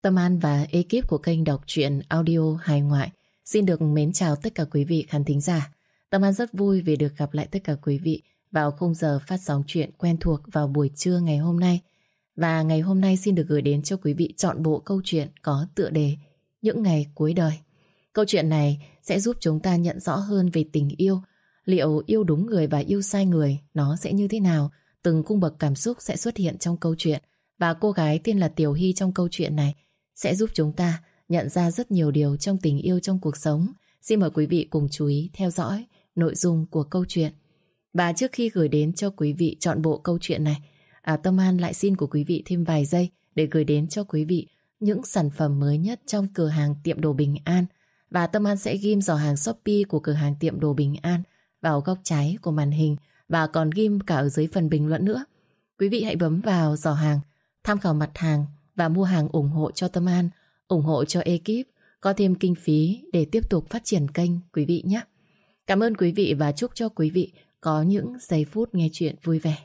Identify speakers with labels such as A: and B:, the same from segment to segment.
A: Tâm An và ekip của kênh đọc truyện audio hài ngoại xin được mến chào tất cả quý vị khán thính giả. Tâm An rất vui vì được gặp lại tất cả quý vị vào khung giờ phát sóng truyện quen thuộc vào buổi trưa ngày hôm nay. Và ngày hôm nay xin được gửi đến cho quý vị trọn bộ câu chuyện có tựa đề Những ngày cuối đời. Câu chuyện này sẽ giúp chúng ta nhận rõ hơn về tình yêu. Liệu yêu đúng người và yêu sai người nó sẽ như thế nào? Từng cung bậc cảm xúc sẽ xuất hiện trong câu chuyện. Và cô gái tên là Tiểu Hy trong câu chuyện này sẽ giúp chúng ta nhận ra rất nhiều điều trong tình yêu trong cuộc sống. Xin mời quý vị cùng chú ý theo dõi nội dung của câu chuyện. Và trước khi gửi đến cho quý vị trọn bộ câu chuyện này, Tâm An lại xin của quý vị thêm vài giây để gửi đến cho quý vị những sản phẩm mới nhất trong cửa hàng tiệm đồ Bình An. Và Tâm An sẽ ghim giỏ hàng Shopee của cửa hàng tiệm đồ Bình An vào góc trái của màn hình và còn ghim cả ở dưới phần bình luận nữa. Quý vị hãy bấm vào giỏ hàng, tham khảo mặt hàng và mua hàng ủng hộ cho Tâm An, ủng hộ cho ekip, có thêm kinh phí để tiếp tục phát triển kênh quý vị nhé. Cảm ơn quý vị và chúc cho quý vị có những giây phút nghe chuyện vui vẻ.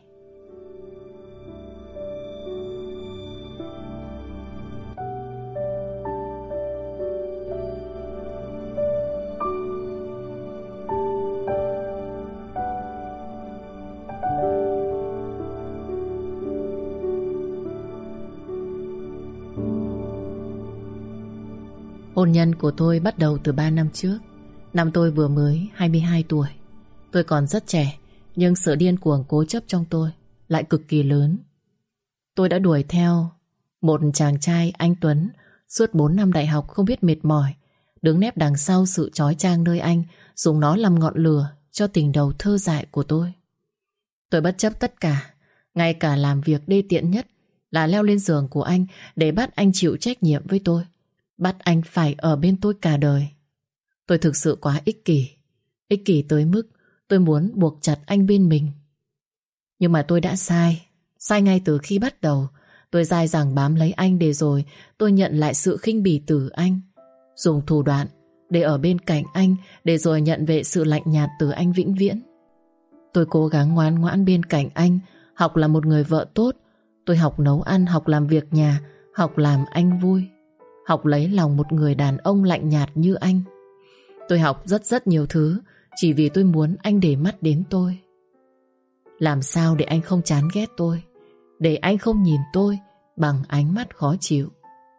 A: Hôn nhân của tôi bắt đầu từ 3 năm trước. Năm tôi vừa mới 22 tuổi. Tôi còn rất trẻ, nhưng sự điên cuồng cố chấp trong tôi lại cực kỳ lớn. Tôi đã đuổi theo một chàng trai anh Tuấn suốt 4 năm đại học không biết mệt mỏi, đứng nép đằng sau sự chói chang nơi anh, dùng nó làm ngọn lửa cho tình đầu thơ dại của tôi. Tôi bất chấp tất cả, ngay cả làm việc đê tiện nhất là leo lên giường của anh để bắt anh chịu trách nhiệm với tôi, bắt anh phải ở bên tôi cả đời. Tôi thực sự quá ích kỷ tới mức tôi muốn buộc chặt anh bên mình. Nhưng mà tôi đã sai ngay từ khi bắt đầu. Tôi dai dẳng bám lấy anh để rồi tôi nhận lại sự khinh bỉ từ anh, dùng thủ đoạn để ở bên cạnh anh, để rồi nhận về sự lạnh nhạt từ anh vĩnh viễn. Tôi cố gắng ngoan ngoãn bên cạnh anh, học là một người vợ tốt. Tôi học nấu ăn, học làm việc nhà, học làm anh vui, học lấy lòng một người đàn ông lạnh nhạt như anh. Tôi học rất nhiều thứ chỉ vì tôi muốn anh để mắt đến tôi. Làm sao để anh không chán ghét tôi, để anh không nhìn tôi bằng ánh mắt khó chịu.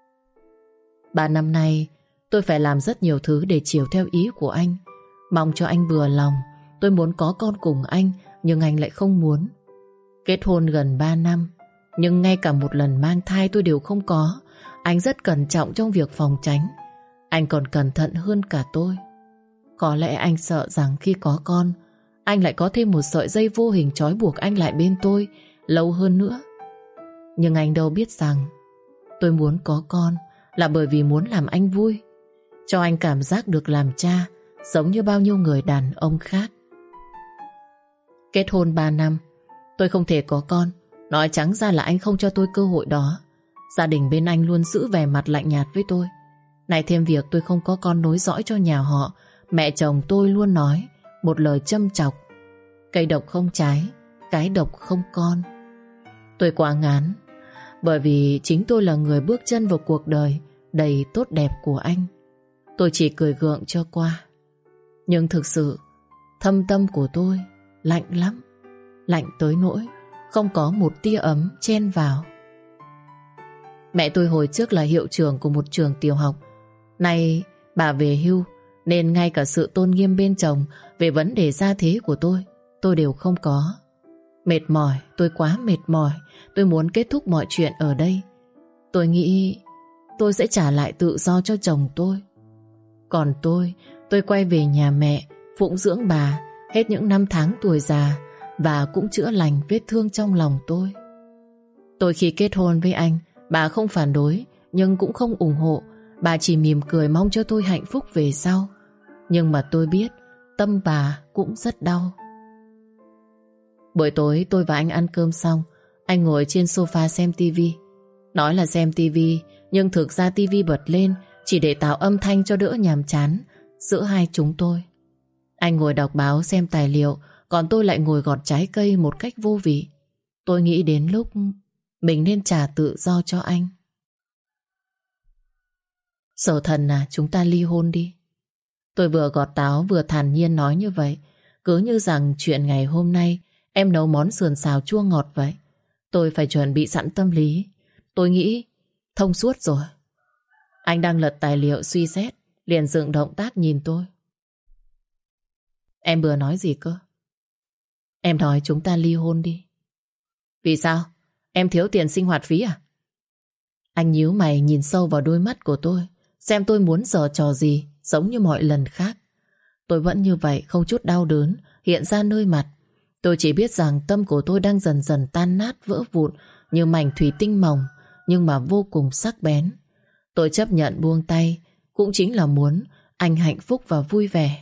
A: 3 năm nay tôi phải làm rất nhiều thứ để chiều theo ý của anh, mong cho anh vừa lòng. Tôi muốn có con cùng anh, nhưng anh lại không muốn. Kết hôn gần 3 năm, nhưng ngay cả một lần mang thai tôi đều không có. Anh rất cẩn trọng trong việc phòng tránh. Anh còn cẩn thận hơn cả tôi. Có lẽ anh sợ rằng khi có con, anh lại có thêm một sợi dây vô hình trói buộc anh lại bên tôi lâu hơn nữa. Nhưng anh đâu biết rằng tôi muốn có con là bởi vì muốn làm anh vui, cho anh cảm giác được làm cha, giống như bao nhiêu người đàn ông khác. Kết hôn 3 năm, tôi không thể có con. Nói trắng ra là anh không cho tôi cơ hội đó. Gia đình bên anh luôn giữ vẻ mặt lạnh nhạt với tôi. Này thêm việc tôi không có con nối dõi cho nhà họ. Mẹ chồng tôi luôn nói một lời châm chọc: cây độc không trái, cái độc không con. Tôi quá ngán, bởi vì chính tôi là người bước chân vào cuộc đời đầy tốt đẹp của anh. Tôi chỉ cười gượng cho qua. Nhưng thực sự thâm tâm của tôi lạnh lắm, lạnh tới nỗi không có một tia ấm chen vào. Mẹ tôi hồi trước là hiệu trưởng của một trường tiểu học. Nay bà về hưu, nên ngay cả sự tôn nghiêm bên chồng về vấn đề gia thế của tôi đều không có. Mệt mỏi, tôi quá mệt mỏi. Tôi muốn kết thúc mọi chuyện ở đây. Tôi nghĩ tôi sẽ trả lại tự do cho chồng tôi. Còn tôi quay về nhà mẹ, phụng dưỡng bà hết những năm tháng tuổi già, và cũng chữa lành vết thương trong lòng tôi. Tôi khi kết hôn với anh, bà không phản đối, nhưng cũng không ủng hộ. Bà chỉ mỉm cười mong cho tôi hạnh phúc về sau. Nhưng mà tôi biết tâm bà cũng rất đau. Buổi tối tôi và anh ăn cơm xong, anh ngồi trên sofa xem tivi. Nói là xem tivi, nhưng thực ra tivi bật lên chỉ để tạo âm thanh cho đỡ nhàm chán giữa hai chúng tôi. Anh ngồi đọc báo xem tài liệu, còn tôi lại ngồi gọt trái cây một cách vô vị. Tôi nghĩ đến lúc mình nên trả tự do cho anh. Sở thần à, chúng ta ly hôn đi. Tôi vừa gọt táo vừa thản nhiên nói như vậy. Cứ như rằng chuyện ngày hôm nay em nấu món sườn xào chua ngọt vậy. Tôi phải chuẩn bị sẵn tâm lý. Tôi nghĩ thông suốt rồi. Anh đang lật tài liệu suy xét, liền dựng động tác nhìn tôi. Em vừa nói gì cơ? Em nói chúng ta ly hôn đi. Vì sao? Em thiếu tiền sinh hoạt phí à? Anh nhíu mày nhìn sâu vào đôi mắt của tôi, xem tôi muốn giở trò gì giống như mọi lần khác. Tôi vẫn như vậy, không chút đau đớn hiện ra nơi mặt. Tôi chỉ biết rằng tâm của tôi đang dần dần tan nát vỡ vụn như mảnh thủy tinh mỏng, nhưng mà vô cùng sắc bén. Tôi chấp nhận buông tay, cũng chính là muốn anh hạnh phúc và vui vẻ.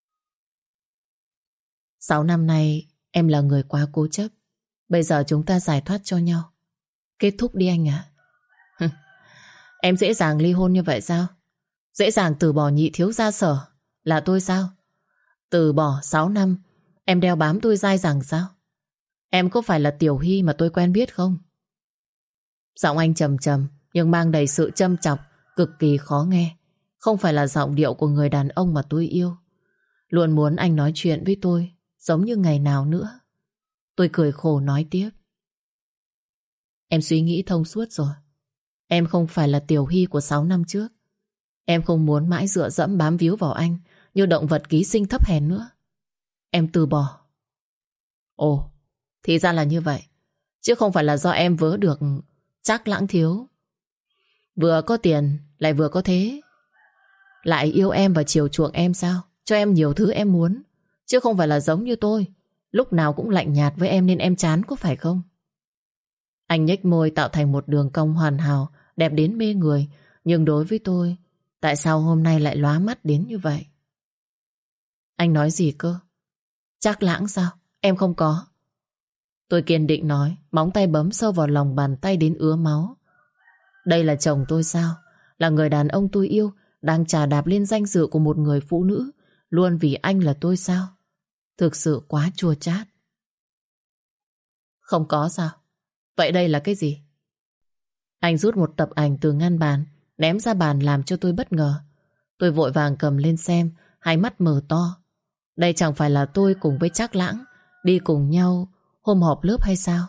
A: 6 năm nay em là người quá cố chấp. Bây giờ chúng ta giải thoát cho nhau. Kết thúc đi anh ạ. Em dễ dàng ly hôn như vậy sao? Dễ dàng từ bỏ nhị thiếu gia Sở là tôi sao? Từ bỏ 6 năm em đeo bám tôi dai dẳng sao? Em có phải là Tiểu Hy mà tôi quen biết không? Giọng anh trầm trầm nhưng mang đầy sự châm chọc, cực kỳ khó nghe. Không phải là giọng điệu của người đàn ông mà tôi yêu. Luôn muốn anh nói chuyện với tôi giống như ngày nào nữa. Tôi cười khổ nói tiếp. Em suy nghĩ thông suốt rồi. Em không phải là Tiểu Hy của 6 năm trước. Em không muốn mãi dựa dẫm bám víu vào anh như động vật ký sinh thấp hèn nữa. Em từ bỏ. Ồ, thì ra là như vậy. Chứ không phải là do em vớ được Trác Lãng thiếu. Vừa có tiền lại vừa có thế. Lại yêu em và chiều chuộng em sao? Cho em nhiều thứ em muốn. Chứ không phải là giống như tôi, lúc nào cũng lạnh nhạt với em nên em chán, có phải không? Anh nhếch môi tạo thành một đường cong hoàn hảo, đẹp đến mê người. Nhưng đối với tôi, tại sao hôm nay lại lóa mắt đến như vậy? Anh nói gì cơ? Trác Lãng sao? Em không có. Tôi kiên định nói, móng tay bấm sâu vào lòng bàn tay đến ứa máu. Đây là chồng tôi sao? Là người đàn ông tôi yêu, đang chà đạp lên danh dự của một người phụ nữ, luôn vì anh là tôi sao? Thực sự quá chua chát. Không có sao? Vậy đây là cái gì? Anh rút một tập ảnh từ ngăn bàn, ném ra bàn làm cho tôi bất ngờ. Tôi vội vàng cầm lên xem, hai mắt mở to. Đây chẳng phải là tôi cùng với Trác Lãng đi cùng nhau hôm họp lớp hay sao?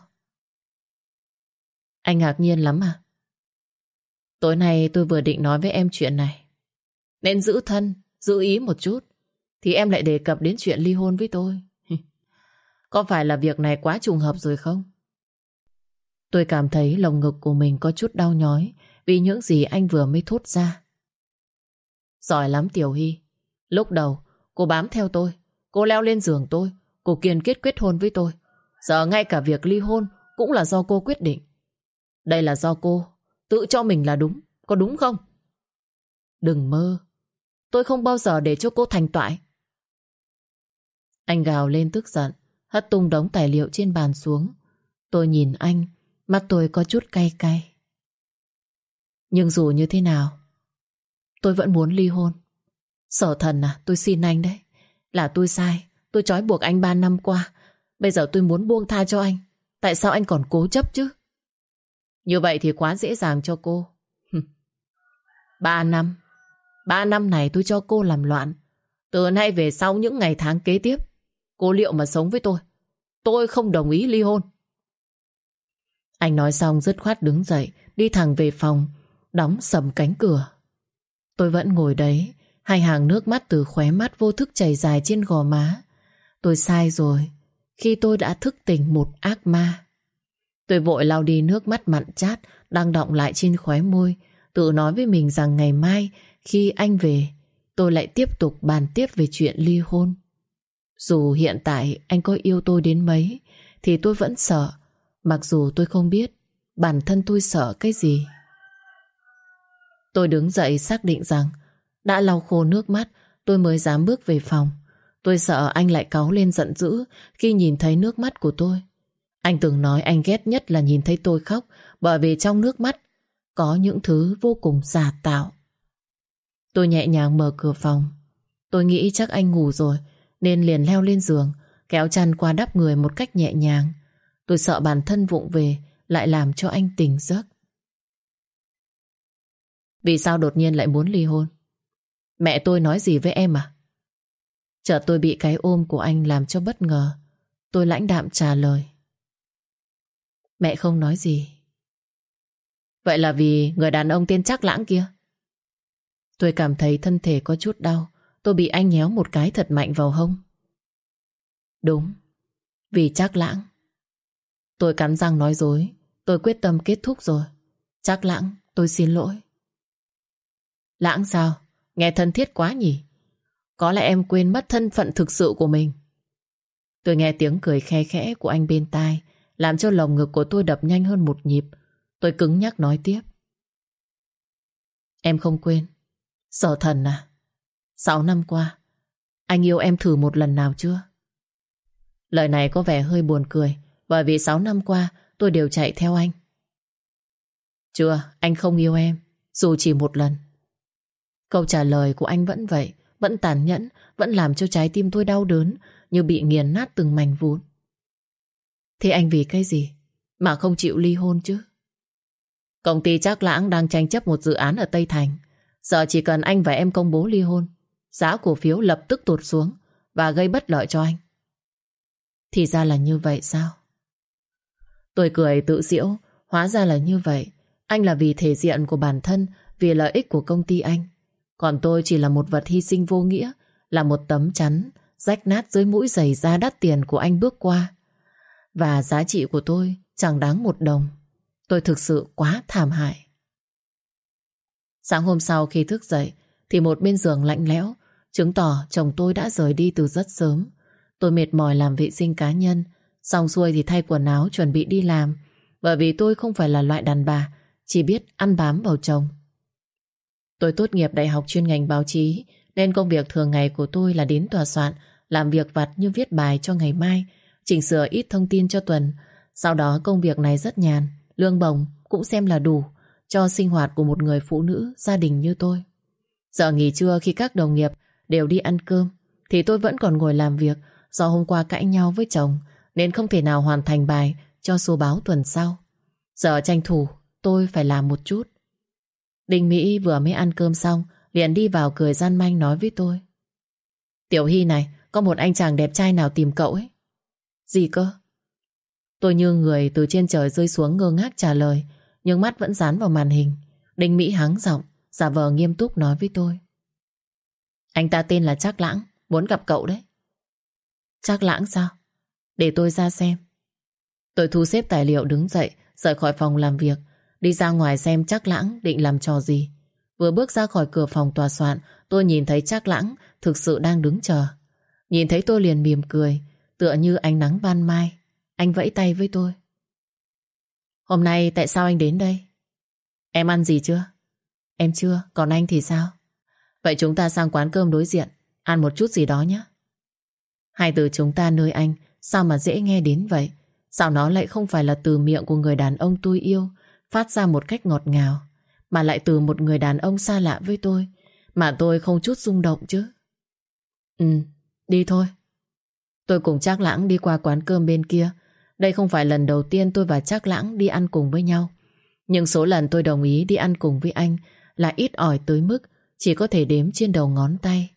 A: Anh ngạc nhiên lắm à? Tối nay tôi vừa định nói với em chuyện này. Nên giữ thân, giữ ý một chút, thì em lại đề cập đến chuyện ly hôn với tôi. Có phải là việc này quá trùng hợp rồi không? Tôi cảm thấy lồng ngực của mình có chút đau nhói vì những gì anh vừa mới thốt ra. Giỏi lắm Tiểu Hy. Lúc đầu cô bám theo tôi, cô leo lên giường tôi, cô kiên quyết kết hôn với tôi. Giờ ngay cả việc ly hôn cũng là do cô quyết định. Đây là do cô tự cho mình là đúng, có đúng không? Đừng mơ. Tôi không bao giờ để cho cô thành toại. Anh gào lên tức giận, hất tung đống tài liệu trên bàn xuống. Tôi nhìn anh, mắt tôi có chút cay cay. Nhưng dù như thế nào, tôi vẫn muốn ly hôn. Sở thần à, tôi xin anh đấy. Là tôi sai, tôi trói buộc anh 3 năm qua. Bây giờ tôi muốn buông tha cho anh. Tại sao anh còn cố chấp chứ? Như vậy thì quá dễ dàng cho cô. 3 năm. 3 năm này tôi cho cô làm loạn. Từ nay về sau những ngày tháng kế tiếp, cô liệu mà sống với tôi? Tôi không đồng ý ly hôn. Anh nói xong dứt khoát đứng dậy, đi thẳng về phòng, đóng sầm cánh cửa. Tôi vẫn ngồi đấy, hai hàng nước mắt từ khóe mắt vô thức chảy dài trên gò má. Tôi sai rồi, khi tôi đã thức tỉnh một ác ma. Tôi vội lau đi nước mắt mặn chát đang đọng lại trên khóe môi, tự nói với mình rằng ngày mai khi anh về, tôi lại tiếp tục bàn tiếp về chuyện ly hôn. Dù hiện tại anh có yêu tôi đến mấy, thì tôi vẫn sợ, mặc dù tôi không biết bản thân tôi sợ cái gì. Tôi đứng dậy xác định rằng đã lau khô nước mắt, tôi mới dám bước về phòng. Tôi sợ anh lại cáu lên giận dữ khi nhìn thấy nước mắt của tôi. Anh từng nói anh ghét nhất là nhìn thấy tôi khóc, bởi vì trong nước mắt có những thứ vô cùng giả tạo. Tôi nhẹ nhàng mở cửa phòng. Tôi nghĩ chắc anh ngủ rồi nên liền leo lên giường, kéo chăn qua đắp người một cách nhẹ nhàng. Tôi sợ bản thân vụng về lại làm cho anh tỉnh giấc. Vì sao đột nhiên lại muốn ly hôn? Mẹ tôi nói gì với em à? Chợt tôi bị cái ôm của anh làm cho bất ngờ. Tôi lãnh đạm trả lời. Mẹ không nói gì. Vậy là vì người đàn ông tên Trác Lãng kia? Tôi cảm thấy thân thể có chút đau. Tôi bị anh nhéo một cái thật mạnh vào hông. Đúng, vì Trác Lãng. Tôi cắn răng nói dối. Tôi quyết tâm kết thúc rồi. Trác Lãng, tôi xin lỗi. Lãng sao? Nghe thân thiết quá nhỉ? Có lẽ em quên mất thân phận thực sự của mình. Tôi nghe tiếng cười khe khẽ của anh bên tai, làm cho lồng ngực của tôi đập nhanh hơn một nhịp. Tôi cứng nhắc nói tiếp. Em không quên. Sở Thần à? 6 năm qua, anh yêu em thử một lần nào chưa? Lời này có vẻ hơi buồn cười, bởi vì 6 năm qua tôi đều chạy theo anh. Chưa, anh không yêu em, dù chỉ một lần. Câu trả lời của anh vẫn vậy, vẫn tàn nhẫn, vẫn làm cho trái tim tôi đau đớn, như bị nghiền nát từng mảnh vụn. Thế anh vì cái gì mà không chịu ly hôn chứ? Công ty Trác Lãng đang tranh chấp một dự án ở Tây Thành. Giờ chỉ cần anh và em công bố ly hôn, giá cổ phiếu lập tức tụt xuống và gây bất lợi cho anh. Thì ra là như vậy sao? Tôi cười tự giễu. Hóa ra là như vậy. Anh là vì thể diện của bản thân, vì lợi ích của công ty anh. Còn tôi chỉ là một vật hy sinh vô nghĩa, là một tấm chắn rách nát dưới mũi giày da đắt tiền của anh bước qua. Và giá trị của tôi chẳng đáng một đồng. Tôi thực sự quá thảm hại. Sáng hôm sau khi thức dậy thì một bên giường lạnh lẽo, chứng tỏ chồng tôi đã rời đi từ rất sớm. Tôi mệt mỏi làm vệ sinh cá nhân, xong xuôi thì thay quần áo chuẩn bị đi làm. Bởi vì tôi không phải là loại đàn bà chỉ biết ăn bám vào chồng. Tôi tốt nghiệp đại học chuyên ngành báo chí, nên công việc thường ngày của tôi là đến tòa soạn, làm việc vặt như viết bài cho ngày mai, chỉnh sửa ít thông tin cho tuần. Sau đó công việc này rất nhàn, lương bổng cũng xem là đủ cho sinh hoạt của một người phụ nữ gia đình như tôi. Giờ nghỉ trưa khi các đồng nghiệp đều đi ăn cơm thì tôi vẫn còn ngồi làm việc. Do hôm qua cãi nhau với chồng nên không thể nào hoàn thành bài cho số báo tuần sau. Giờ tranh thủ tôi phải làm một chút. Đinh Mỹ vừa mới ăn cơm xong liền đi vào cười gian manh nói với tôi. Tiểu Hy này, có một anh chàng đẹp trai nào tìm cậu ấy. Gì cơ? Tôi như người từ trên trời rơi xuống ngơ ngác trả lời, nhưng mắt vẫn dán vào màn hình. Đinh Mỹ hắng giọng, giả vờ nghiêm túc nói với tôi. Anh ta tên là Trác Lãng, muốn gặp cậu đấy. Trác Lãng sao? Để tôi ra xem. Tôi thu xếp tài liệu đứng dậy, rời khỏi phòng làm việc, đi ra ngoài xem Trác Lãng định làm trò gì. Vừa bước ra khỏi cửa phòng tòa soạn, tôi nhìn thấy Trác Lãng thực sự đang đứng chờ. Nhìn thấy tôi liền mỉm cười, tựa như ánh nắng ban mai. Anh vẫy tay với tôi. Hôm nay tại sao anh đến đây? Em ăn gì chưa? Em chưa, còn anh thì sao? Vậy chúng ta sang quán cơm đối diện, ăn một chút gì đó nhé. Hai từ chúng ta nơi anh sao mà dễ nghe đến vậy? Sao nó lại không phải là từ miệng của người đàn ông tôi yêu, phát ra một cách ngọt ngào, mà lại từ một người đàn ông xa lạ với tôi, mà tôi không chút rung động chứ? Đi thôi. Tôi cùng Trác Lãng đi qua quán cơm bên kia. Đây không phải lần đầu tiên tôi và Trác Lãng đi ăn cùng với nhau, nhưng số lần tôi đồng ý đi ăn cùng với anh là ít ỏi tới mức chỉ có thể đếm trên đầu ngón tay.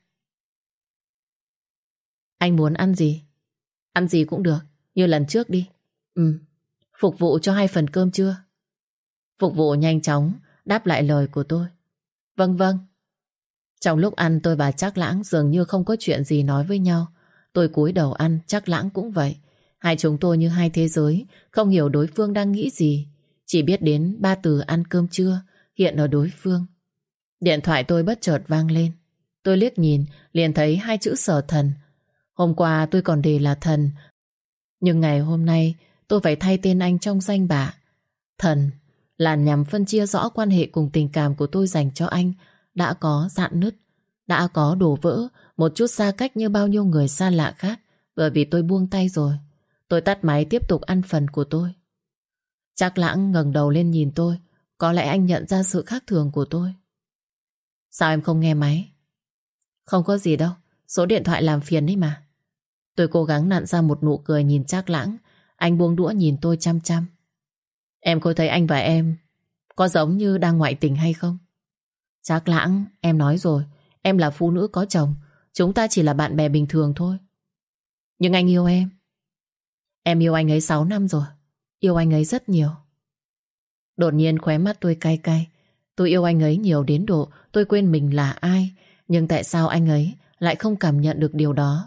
A: Anh muốn ăn gì? Ăn gì cũng được, như lần trước đi. Phục vụ cho 2 phần cơm chưa? Phục vụ nhanh chóng đáp lại lời của tôi. Vâng vâng. Trong lúc ăn, tôi và Trác Lãng dường như không có chuyện gì nói với nhau. Tôi cúi đầu ăn, Trác Lãng cũng vậy. Hai chúng tôi như hai thế giới, không hiểu đối phương đang nghĩ gì, chỉ biết đến 3 từ ăn cơm trưa hiện ở đối phương. Điện thoại tôi bất chợt vang lên. Tôi liếc nhìn liền thấy 2 chữ Sở Thần. Hôm qua tôi còn để là Thần, nhưng ngày hôm nay tôi phải thay tên anh trong danh bạ. Thần là nhằm phân chia rõ quan hệ cùng tình cảm của tôi dành cho anh đã có rạn nứt, đã có đổ vỡ, một chút xa cách như bao nhiêu người xa lạ khác, bởi vì tôi buông tay rồi. Tôi tắt máy tiếp tục ăn phần của tôi. Trác Lãng ngẩng đầu lên nhìn tôi. Có lẽ anh nhận ra sự khác thường của tôi. Sao em không nghe máy? Không có gì đâu, số điện thoại làm phiền đấy mà. Tôi cố gắng nặn ra một nụ cười nhìn Trác Lãng. Anh buông đũa nhìn tôi chăm chăm. Em có thấy anh và em có giống như đang ngoại tình hay không? Trác Lãng, em nói rồi, em là phụ nữ có chồng, chúng ta chỉ là bạn bè bình thường thôi. Nhưng anh yêu em. Em yêu anh ấy 6 năm rồi, yêu anh ấy rất nhiều. Đột nhiên khóe mắt tôi cay cay. Tôi yêu anh ấy nhiều đến độ tôi quên mình là ai. Nhưng tại sao anh ấy lại không cảm nhận được điều đó?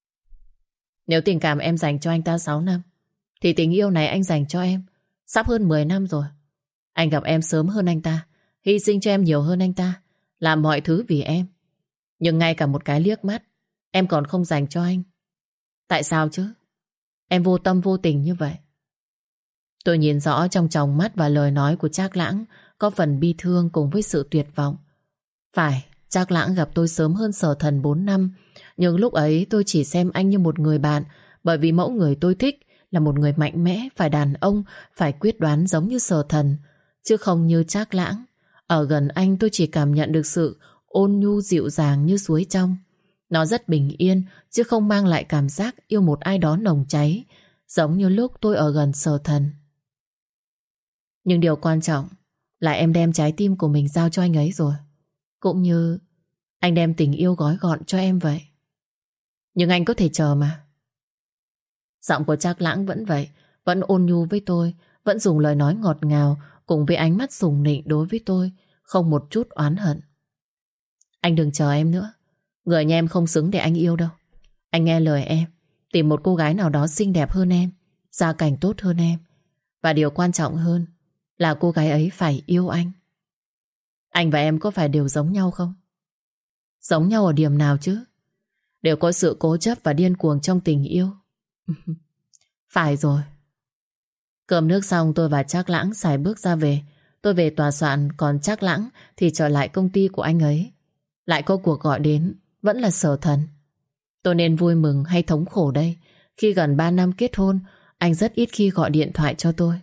A: Nếu tình cảm em dành cho anh ta 6 năm thì tình yêu này anh dành cho em sắp hơn 10 năm rồi. Anh gặp em sớm hơn anh ta, hy sinh cho em nhiều hơn anh ta, làm mọi thứ vì em. Nhưng ngay cả một cái liếc mắt em còn không dành cho anh. Tại sao chứ? Em vô tâm vô tình như vậy. Tôi nhìn rõ trong tròng mắt và lời nói của Trác Lãng có phần bi thương cùng với sự tuyệt vọng. Phải, Trác Lãng gặp tôi sớm hơn Sở Thần 4 năm, nhưng lúc ấy tôi chỉ xem anh như một người bạn, bởi vì mẫu người tôi thích là một người mạnh mẽ, phải đàn ông, phải quyết đoán giống như Sở Thần, chứ không như Trác Lãng. Ở gần anh tôi chỉ cảm nhận được sự ôn nhu dịu dàng như suối trong. Nó rất bình yên, chứ không mang lại cảm giác yêu một ai đó nồng cháy, giống như lúc tôi ở gần Sở Thần. Nhưng điều quan trọng là em đem trái tim của mình giao cho anh ấy rồi. Cũng như anh đem tình yêu gói gọn cho em vậy. Nhưng anh có thể chờ mà. Giọng của Trác Lãng vẫn vậy, vẫn ôn nhu với tôi, vẫn dùng lời nói ngọt ngào cùng với ánh mắt sùng nịnh đối với tôi, không một chút oán hận. Anh đừng chờ em nữa. Người như em không xứng để anh yêu đâu. Anh nghe lời em, tìm một cô gái nào đó xinh đẹp hơn em, gia cảnh tốt hơn em. Và điều quan trọng hơn là cô gái ấy phải yêu anh. Anh và em có phải đều giống nhau không? Giống nhau ở điểm nào chứ? Đều có sự cố chấp và điên cuồng trong tình yêu. Phải rồi. Cơm nước xong tôi và Trác Lãng xài bước ra về. Tôi về tòa soạn, còn Trác Lãng thì trở lại công ty của anh ấy. Lại có cuộc gọi đến, vẫn là Sở Thần. Tôi nên vui mừng hay thống khổ đây? Khi gần 3 năm kết hôn, anh rất ít khi gọi điện thoại cho tôi.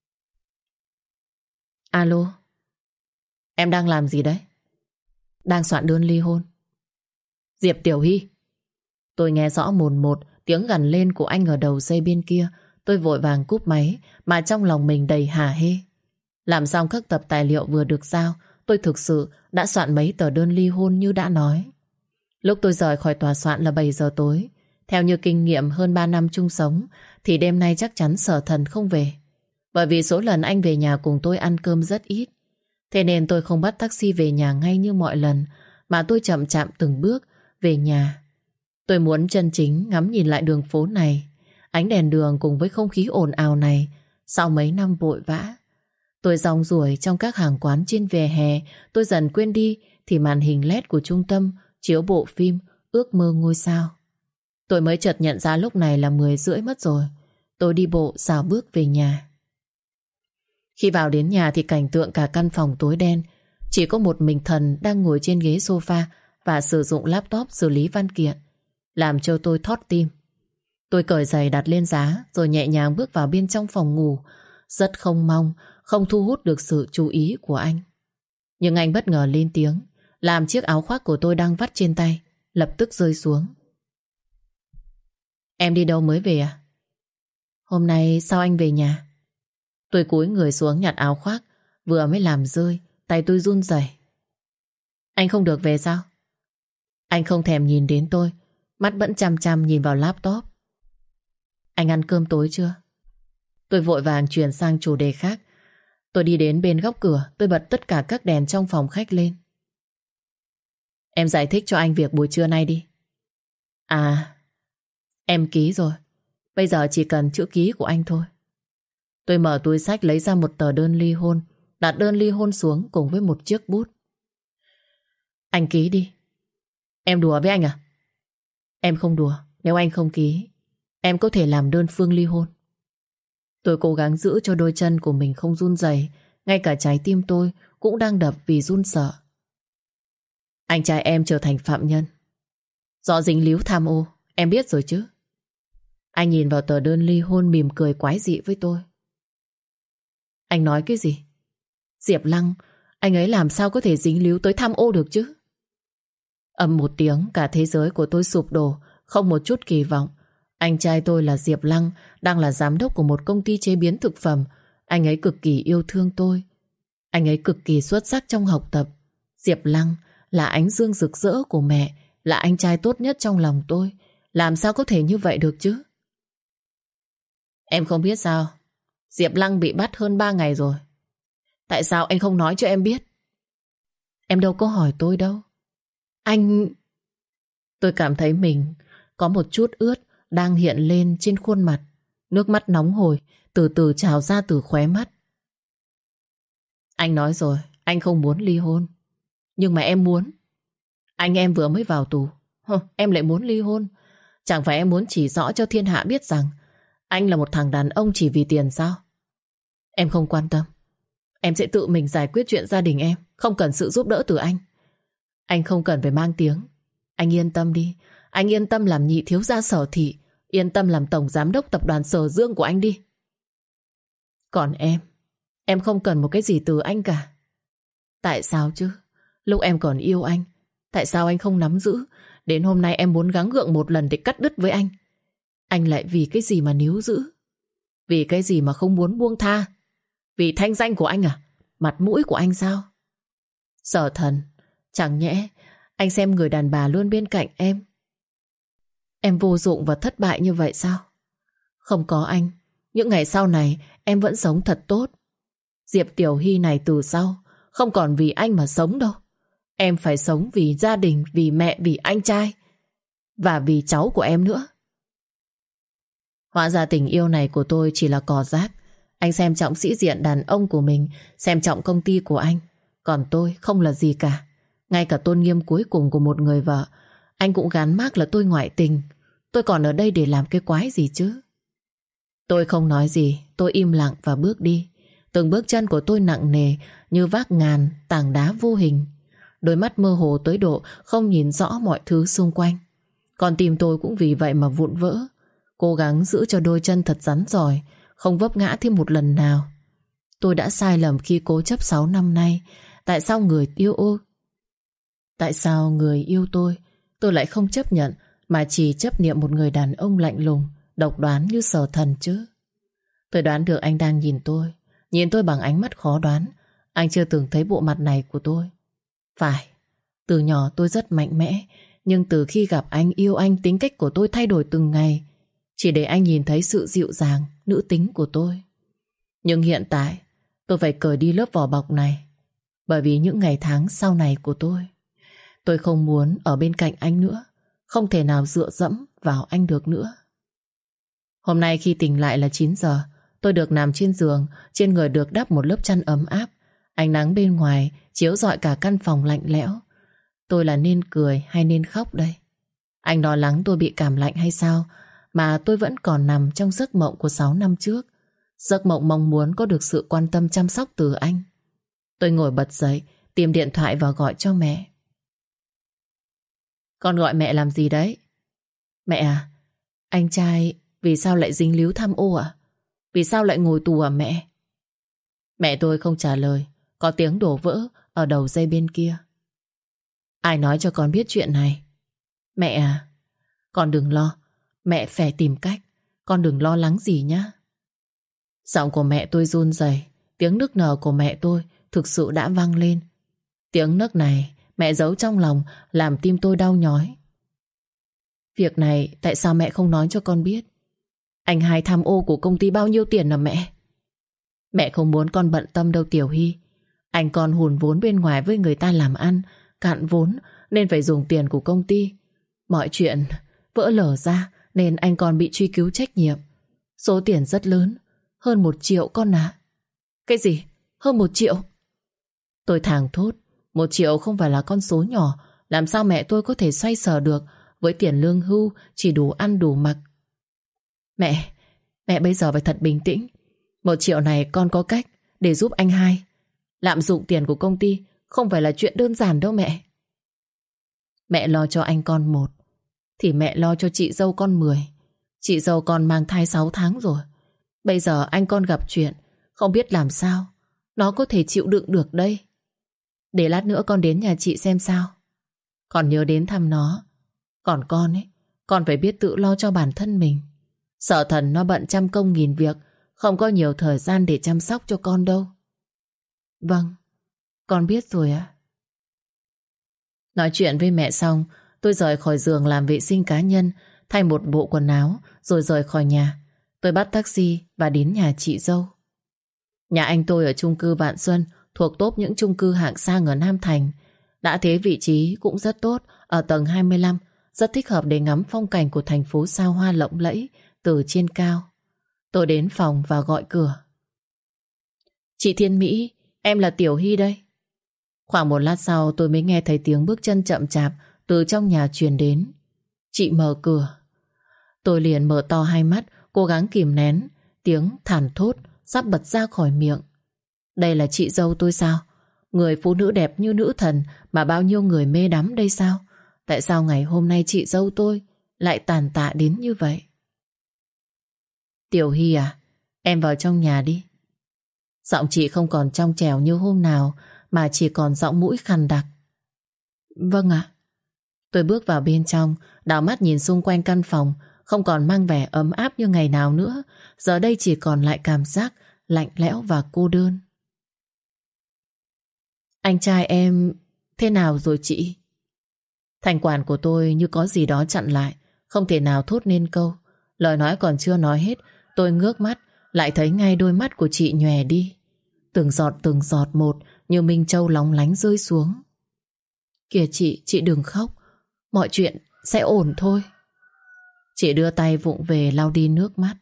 A: Alo, em đang làm gì đấy? Đang soạn đơn ly hôn. Diệp Tiểu Hy. Tôi nghe rõ mồn một tiếng gằn lên của anh ở đầu dây bên kia. Tôi vội vàng cúp máy, mà trong lòng mình đầy hả hê. Làm xong các tập tài liệu vừa được giao, tôi thực sự đã soạn mấy tờ đơn ly hôn như đã nói. Lúc tôi rời khỏi tòa soạn là 7 giờ tối. Theo như kinh nghiệm hơn 3 năm chung sống thì đêm nay chắc chắn Sở Thần không về. Bởi vì số lần anh về nhà cùng tôi ăn cơm rất ít. Thế nên tôi không bắt taxi về nhà ngay như mọi lần, mà tôi chậm chậm từng bước về nhà. Tôi muốn chân chính ngắm nhìn lại đường phố này, ánh đèn đường cùng với không khí ồn ào này sau mấy năm vội vã. Tôi rong ruổi trong các hàng quán trên vỉa hè, tôi dần quên đi thì màn hình LED của trung tâm chiếu bộ phim Ước mơ ngôi sao. Tôi mới chợt nhận ra lúc này là 10:30 mất rồi. Tôi đi bộ rảo bước về nhà. Khi vào đến nhà thì cảnh tượng cả căn phòng tối đen. Chỉ có một mình Thần đang ngồi trên ghế sofa và sử dụng laptop xử lý văn kiện, làm cho tôi thót tim. Tôi cởi giày đặt lên giá rồi nhẹ nhàng bước vào bên trong phòng ngủ, rất không mong không thu hút được sự chú ý của anh. Nhưng anh bất ngờ lên tiếng, làm chiếc áo khoác của tôi đang vắt trên tay lập tức rơi xuống. Em đi đâu mới về à? Hôm nay sao anh về nhà? Tôi cúi người xuống nhặt áo khoác, vừa mới làm rơi, tay tôi run rẩy. Anh không được về sao? Anh không thèm nhìn đến tôi, mắt vẫn chăm chăm nhìn vào laptop. Anh ăn cơm tối chưa? Tôi vội vàng chuyển sang chủ đề khác. Tôi đi đến bên góc cửa, tôi bật tất cả các đèn trong phòng khách lên. Em giải thích cho anh việc buổi trưa nay đi. À, em ký rồi. Bây giờ chỉ cần chữ ký của anh thôi. Tôi mở túi xách lấy ra một tờ đơn ly hôn, đặt đơn ly hôn xuống cùng với một chiếc bút. Anh ký đi. Em đùa với anh à? Em không đùa. Nếu anh không ký, em có thể làm đơn phương ly hôn. Tôi cố gắng giữ cho đôi chân của mình không run rẩy, ngay cả trái tim tôi cũng đang đập vì run sợ. Anh trai em trở thành phạm nhân do dính líu tham ô, em biết rồi chứ? Anh nhìn vào tờ đơn ly hôn mỉm cười quái dị với tôi. Anh nói cái gì? Diệp Lăng, anh ấy làm sao có thể dính líu tới tham ô được chứ? Ầm một tiếng, cả thế giới của tôi sụp đổ, không một chút kỳ vọng. Anh trai tôi là Diệp Lăng, đang là giám đốc của một công ty chế biến thực phẩm. Anh ấy cực kỳ yêu thương tôi. Anh ấy cực kỳ xuất sắc trong học tập. Diệp Lăng là ánh dương rực rỡ của mẹ, là anh trai tốt nhất trong lòng tôi. Làm sao có thể như vậy được chứ? Em không biết sao? Diệp Lăng bị bắt hơn 3 ngày rồi. Tại sao anh không nói cho em biết? Em đâu có hỏi tôi đâu. Anh... Tôi cảm thấy mình có một chút ướt đang hiện lên trên khuôn mặt. Nước mắt nóng hổi từ từ trào ra từ khóe mắt. Anh nói rồi, anh không muốn ly hôn. Nhưng mà em muốn. Anh em vừa mới vào tù, em lại muốn ly hôn. Chẳng phải em muốn chỉ rõ cho thiên hạ biết rằng anh là một thằng đàn ông chỉ vì tiền sao? Em không quan tâm. Em sẽ tự mình giải quyết chuyện gia đình em, không cần sự giúp đỡ từ anh. Anh không cần phải mang tiếng. Anh yên tâm đi. Anh yên tâm làm nhị thiếu gia Sở Thị, yên tâm làm tổng giám đốc tập đoàn Sở Dương của anh đi. Còn em không cần một cái gì từ anh cả. Tại sao chứ? Lúc em còn yêu anh, tại sao anh không nắm giữ? Đến hôm nay em muốn gắng gượng một lần để cắt đứt với anh. Anh lại vì cái gì mà níu giữ? Vì cái gì mà không muốn buông tha? Vì thanh danh của anh à? Mặt mũi của anh sao? Sở Thần, chẳng nhẽ anh xem người đàn bà luôn bên cạnh em vô dụng và thất bại như vậy sao? Không có anh, những ngày sau này em vẫn sống thật tốt. Diệp Tiểu Hy này từ sau không còn vì anh mà sống đâu. Em phải sống vì gia đình, vì mẹ, vì anh trai và vì cháu của em nữa. Hóa ra tình yêu này của tôi chỉ là cỏ rác. Anh xem trọng sĩ diện đàn ông của mình, xem trọng công ty của anh. Còn tôi không là gì cả. Ngay cả tôn nghiêm cuối cùng của một người vợ anh cũng gán mác là tôi ngoại tình. Tôi còn ở đây để làm cái quái gì chứ? Tôi không nói gì, tôi im lặng và bước đi. Từng bước chân của tôi nặng nề như vác ngàn tảng đá vô hình. Đôi mắt mơ hồ tới độ không nhìn rõ mọi thứ xung quanh. Còn tim tôi cũng vì vậy mà vụn vỡ. Cố gắng giữ cho đôi chân thật rắn rỏi, không vấp ngã thêm một lần nào. Tôi đã sai lầm khi cố chấp 6 năm nay. Tại sao người yêu tôi lại không chấp nhận, mà chỉ chấp niệm một người đàn ông lạnh lùng, độc đoán như Sở Thần chứ? Tôi đoán được anh đang nhìn tôi bằng ánh mắt khó đoán. Anh chưa từng thấy bộ mặt này của tôi. Phải, từ nhỏ tôi rất mạnh mẽ, nhưng từ khi gặp anh, yêu anh, tính cách của tôi thay đổi từng ngày, chỉ để anh nhìn thấy sự dịu dàng, nữ tính của tôi. Nhưng hiện tại tôi phải cởi đi lớp vỏ bọc này, bởi vì những ngày tháng sau này của tôi không muốn ở bên cạnh anh nữa, không thể nào dựa dẫm vào anh được nữa. Hôm nay khi tỉnh lại là 9 giờ, tôi được nằm trên giường, trên người được đắp một lớp chăn ấm áp. Ánh nắng bên ngoài chiếu rọi cả căn phòng lạnh lẽo. Tôi là nên cười hay nên khóc đây? Anh lo lắng tôi bị cảm lạnh hay sao mà tôi vẫn còn nằm trong giấc mộng của 6 năm trước. Giấc mộng mong muốn có được sự quan tâm chăm sóc từ anh. Tôi ngồi bật dậy, tìm điện thoại và gọi cho mẹ. Con gọi mẹ làm gì đấy? Mẹ à, anh trai vì sao lại dính líu tham ô à? Vì sao lại ngồi tù à mẹ? Mẹ tôi không trả lời. Có tiếng đổ vỡ ở đầu dây bên kia. Ai nói cho con biết chuyện này? Mẹ à, con đừng lo. Mẹ phải tìm cách. Con đừng lo lắng gì nhá. Giọng của mẹ tôi run rẩy. Tiếng nức nở của mẹ tôi thực sự đã vang lên. Tiếng nấc này mẹ giấu trong lòng làm tim tôi đau nhói. Việc này tại sao mẹ không nói cho con biết? Anh hai tham ô của công ty bao nhiêu tiền à mẹ? Mẹ không muốn con bận tâm đâu Tiểu Hy. Anh còn hùn vốn bên ngoài với người ta làm ăn, cạn vốn nên phải dùng tiền của công ty. Mọi chuyện vỡ lở ra nên anh còn bị truy cứu trách nhiệm. Số tiền rất lớn, hơn 1 triệu con à. Cái gì? Hơn 1 triệu? Tôi thảng thốt. 1 triệu không phải là con số nhỏ. Làm sao mẹ tôi có thể xoay sở được với tiền lương hưu chỉ đủ ăn đủ mặc? Mẹ bây giờ phải thật bình tĩnh. 1 triệu này con có cách để giúp anh hai. Lạm dụng tiền của công ty không phải là chuyện đơn giản đâu mẹ. Mẹ lo cho anh con 1 thì mẹ lo cho chị dâu con 10. Chị dâu con mang thai 6 tháng rồi. Bây giờ anh con gặp chuyện, không biết làm sao nó có thể chịu đựng được đây. Để lát nữa con đến nhà chị xem sao. Còn nhớ đến thăm nó. Còn con ấy, con phải biết tự lo cho bản thân mình. Sở Thần nó bận trăm công nghìn việc, không có nhiều thời gian để chăm sóc cho con đâu. Vâng, con biết rồi ạ. Nói chuyện với mẹ xong, tôi rời khỏi giường làm vệ sinh cá nhân, thay một bộ quần áo, rồi rời khỏi nhà. Tôi bắt taxi và đến nhà chị dâu. Nhà anh tôi ở chung cư Vạn Xuân, thuộc top những chung cư hạng sang ở Nam Thành. Đã thế vị trí cũng rất tốt, ở tầng 25, rất thích hợp để ngắm phong cảnh của thành phố sao hoa lộng lẫy từ trên cao. Tôi đến phòng và gọi cửa. Chị Thiên Mỹ, em là Tiểu Hy đây. Khoảng một lát sau tôi mới nghe thấy tiếng bước chân chậm chạp từ trong nhà truyền đến. Chị mở cửa. Tôi liền mở to hai mắt, cố gắng kìm nén tiếng thản thốt sắp bật ra khỏi miệng. Đây là chị dâu tôi sao? Người phụ nữ đẹp như nữ thần mà bao nhiêu người mê đắm đây sao? Tại sao ngày hôm nay chị dâu tôi lại tàn tạ đến như vậy? Tiểu Hy à, em vào trong nhà đi. Giọng chị không còn trong trẻo như hôm nào, mà chỉ còn giọng mũi khàn đặc. Vâng ạ. Tôi bước vào bên trong, đảo mắt nhìn xung quanh căn phòng, không còn mang vẻ ấm áp như ngày nào nữa. Giờ đây chỉ còn lại cảm giác lạnh lẽo và cô đơn. Anh trai em thế nào rồi chị? Thành quản của tôi như có gì đó chặn lại, không thể nào thốt nên câu. Lời nói còn chưa nói hết, tôi ngước mắt, lại thấy ngay đôi mắt của chị nhòe đi. Từng giọt một như minh châu lóng lánh rơi xuống. Kìa chị đừng khóc, mọi chuyện sẽ ổn thôi. Chị đưa tay vụng về lau đi nước mắt.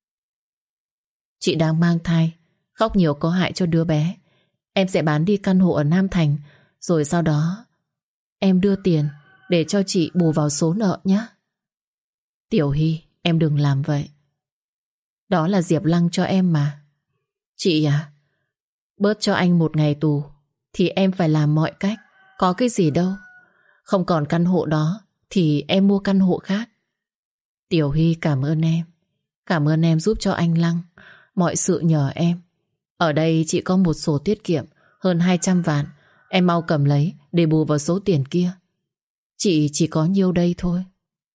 A: Chị đang mang thai, khóc nhiều có hại cho đứa bé. Em sẽ bán đi căn hộ ở Nam Thành, rồi sau đó em đưa tiền để cho chị bù vào số nợ nhé. Tiểu Hy, em đừng làm vậy. Đó là Diệp Lăng cho em mà. Chị à, bớt cho anh một ngày tù thì em phải làm mọi cách. Có cái gì đâu. Không còn căn hộ đó thì em mua căn hộ khác. Tiểu Hy cảm ơn em. Cảm ơn em giúp cho anh Lăng mọi sự nhờ em. Ở đây chị có một sổ tiết kiệm hơn 200 vạn. Em mau cầm lấy để bù vào số tiền kia. Chị chỉ có nhiêu đây thôi.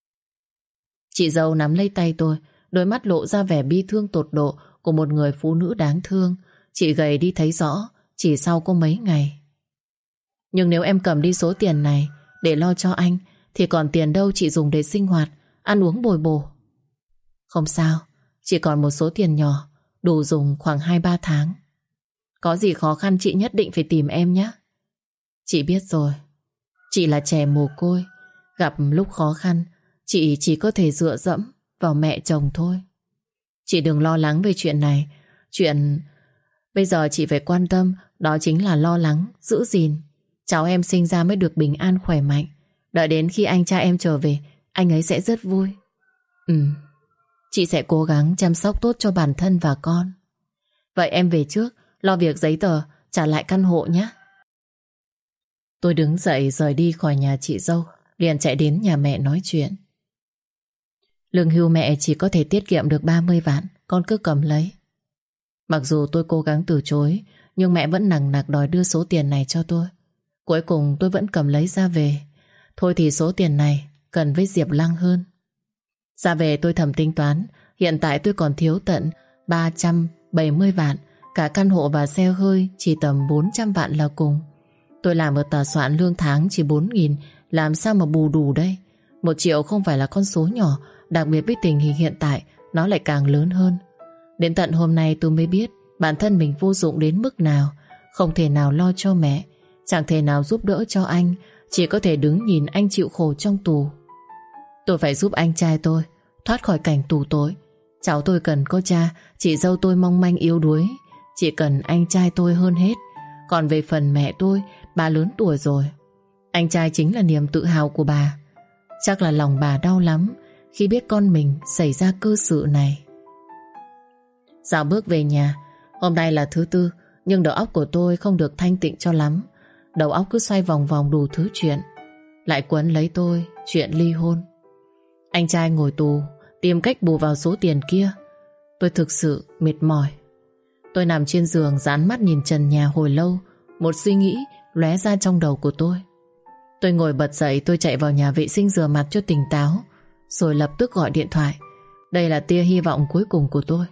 A: Chị dâu nắm lấy tay tôi, đôi mắt lộ ra vẻ bi thương tột độ của một người phụ nữ đáng thương. Chị gầy đi thấy rõ chỉ sau có mấy ngày. Nhưng nếu em cầm đi số tiền này để lo cho anh thì còn tiền đâu chị dùng để sinh hoạt, ăn uống bồi bổ. Không sao, chỉ còn một số tiền nhỏ, đủ dùng khoảng 2-3 tháng. Có gì khó khăn chị nhất định phải tìm em nhé. Chị biết rồi. Chị là trẻ mồ côi, gặp lúc khó khăn chị chỉ có thể dựa dẫm vào mẹ chồng thôi. Chị đừng lo lắng về chuyện này. Chuyện bây giờ chị phải quan tâm đó chính là lo lắng, giữ gìn cháu em sinh ra mới được bình an khỏe mạnh. Đợi đến khi anh trai em trở về, anh ấy sẽ rất vui. Chị sẽ cố gắng chăm sóc tốt cho bản thân và con. Vậy em về trước, lo việc giấy tờ, trả lại căn hộ nhé. Tôi đứng dậy rời đi khỏi nhà chị dâu, liền chạy đến nhà mẹ nói chuyện. Lương hưu mẹ chỉ có thể tiết kiệm được 30 vạn, con cứ cầm lấy. Mặc dù tôi cố gắng từ chối, nhưng mẹ vẫn nằng nặc đòi đưa số tiền này cho tôi. Cuối cùng tôi vẫn cầm lấy ra về. Thôi thì số tiền này cần với Diệp Lăng hơn. Ra về tôi thầm tính toán, hiện tại tôi còn thiếu tận 370 vạn. Cả căn hộ và xe hơi chỉ tầm 400 vạn là cùng. Tôi làm ở tòa soạn lương tháng chỉ 4.000, làm sao mà bù đủ đây? 1 triệu không phải là con số nhỏ, đặc biệt với tình hình hiện tại nó lại càng lớn hơn. Đến tận hôm nay tôi mới biết bản thân mình vô dụng đến mức nào. Không thể nào lo cho mẹ, chẳng thể nào giúp đỡ cho anh, chỉ có thể đứng nhìn anh chịu khổ trong tù. Tôi phải giúp anh trai tôi thoát khỏi cảnh tù tội. Cháu tôi cần có cha, chị dâu tôi mong manh yếu đuối, chỉ cần anh trai tôi hơn hết. Còn về phần mẹ tôi, bà lớn tuổi rồi, anh trai chính là niềm tự hào của bà. Chắc là lòng bà đau lắm khi biết con mình xảy ra cơ sự này. Dạo bước về nhà. Hôm nay là thứ Tư, nhưng đầu óc của tôi không được thanh tịnh cho lắm. Đầu óc cứ xoay vòng vòng đủ thứ chuyện. Lại quấn lấy tôi chuyện ly hôn. Anh trai ngồi tù, tìm cách bù vào số tiền kia. Tôi thực sự mệt mỏi. Tôi nằm trên giường dán mắt nhìn trần nhà hồi lâu. Một suy nghĩ lóe ra trong đầu của tôi. Tôi ngồi bật dậy, tôi chạy vào nhà vệ sinh rửa mặt cho tỉnh táo, rồi lập tức gọi điện thoại. Đây là tia hy vọng cuối cùng của tôi.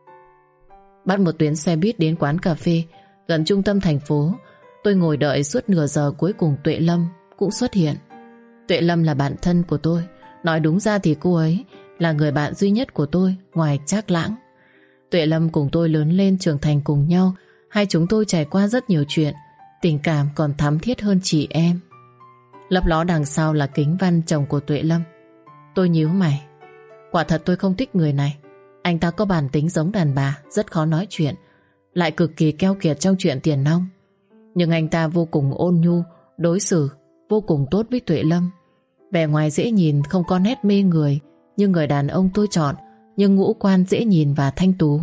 A: Bắt một tuyến xe buýt đến quán cà phê gần trung tâm thành phố. Tôi ngồi đợi suốt nửa giờ, cuối cùng Tuệ Lâm cũng xuất hiện. Tuệ Lâm là bạn thân của tôi. Nói đúng ra thì cô ấy là người bạn duy nhất của tôi ngoài Trác Lãng. Tuệ Lâm cùng tôi lớn lên trưởng thành cùng nhau. Hai chúng tôi trải qua rất nhiều chuyện. Tình cảm còn thắm thiết hơn chị em. Lấp ló đằng sau là Kính Văn, chồng của Tuệ Lâm. Tôi nhíu mày. Quả thật tôi không thích người này. Anh ta có bản tính giống đàn bà, rất khó nói chuyện, lại cực kỳ keo kiệt trong chuyện tiền nong. Nhưng anh ta vô cùng ôn nhu, đối xử vô cùng tốt với Tuệ Lâm. Bề ngoài dễ nhìn, không có nét mê người như người đàn ông tôi chọn, nhưng ngũ quan dễ nhìn và thanh tú.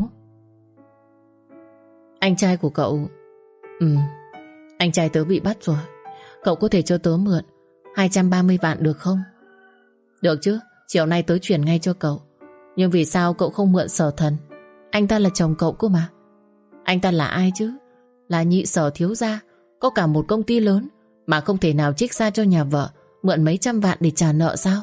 A: Anh trai của cậu... anh trai tớ bị bắt rồi. Cậu có thể cho tớ mượn 230 vạn được không? Được chứ, chiều nay tớ chuyển ngay cho cậu. Nhưng vì sao cậu không mượn Sở Thần? Anh ta là chồng cậu cơ mà. Anh ta là ai chứ? Là nhị sở thiếu gia, có cả một công ty lớn, mà không thể nào trích ra cho nhà vợ mượn mấy trăm vạn để trả nợ sao?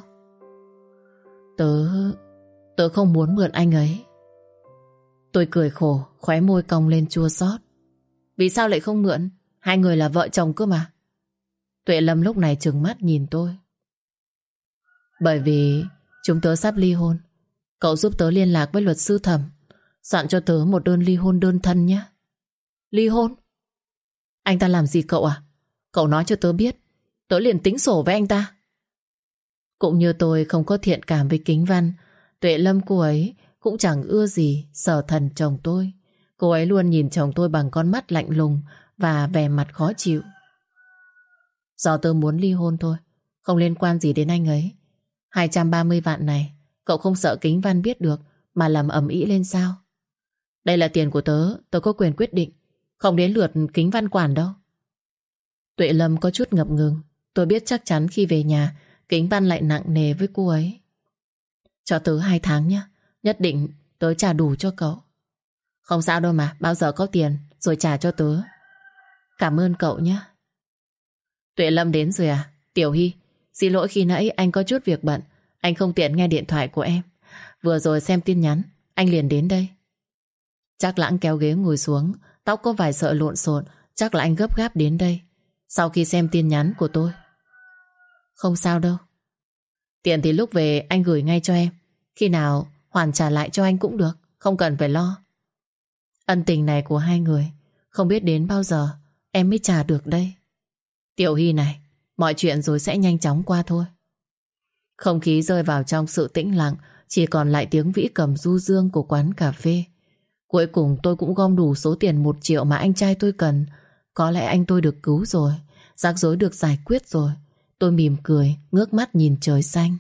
A: Tớ không muốn mượn anh ấy. Tôi cười khổ, khóe môi cong lên chua xót. Vì sao lại không mượn? Hai người là vợ chồng cơ mà. Tuệ Lâm lúc này trừng mắt nhìn tôi. Bởi vì chúng tớ sắp ly hôn. Cậu giúp tớ liên lạc với luật sư Thẩm, soạn cho tớ một đơn ly hôn đơn thân nhé. Ly hôn? Anh ta làm gì cậu à? Cậu nói cho tớ biết, tớ liền tính sổ với anh ta. Cũng như tôi không có thiện cảm với Kính Văn, Tuệ Lâm cô ấy cũng chẳng ưa gì Sở Thần chồng tôi. Cô ấy luôn nhìn chồng tôi bằng con mắt lạnh lùng và vẻ mặt khó chịu. Do tớ muốn ly hôn thôi, không liên quan gì đến anh ấy. 230 vạn này cậu không sợ Kính Văn biết được mà làm ầm ĩ lên sao? Đây là tiền của tớ, tớ có quyền quyết định, không đến lượt Kính Văn quản đâu. Tuệ Lâm có chút ngập ngừng. Tôi biết chắc chắn khi về nhà Kính Văn lại nặng nề với cô ấy. Cho tớ 2 tháng nhé, nhất định tớ trả đủ cho cậu. Không sao đâu mà, bao giờ có tiền rồi trả cho tớ. Cảm ơn cậu nhé. Tuệ Lâm đến rồi à? Tiểu Hy, xin lỗi khi nãy anh có chút việc bận, anh không tiện nghe điện thoại của em. Vừa rồi xem tin nhắn, anh liền đến đây. Trác Lãng kéo ghế ngồi xuống, tóc có vài sợi lộn xộn, chắc là anh gấp gáp đến đây. Sau khi xem tin nhắn của tôi. Không sao đâu. Tiền thì lúc về anh gửi ngay cho em. Khi nào hoàn trả lại cho anh cũng được, không cần phải lo. Ân tình này của hai người không biết đến bao giờ em mới trả được đây. Tiểu Hy này, mọi chuyện rồi sẽ nhanh chóng qua thôi. Không khí rơi vào trong sự tĩnh lặng, chỉ còn lại tiếng vĩ cầm du dương của quán cà phê. Cuối cùng tôi cũng gom đủ số tiền 1 triệu mà anh trai tôi cần. Có lẽ anh tôi được cứu rồi, rắc rối được giải quyết rồi. Tôi mỉm cười, ngước mắt nhìn trời xanh.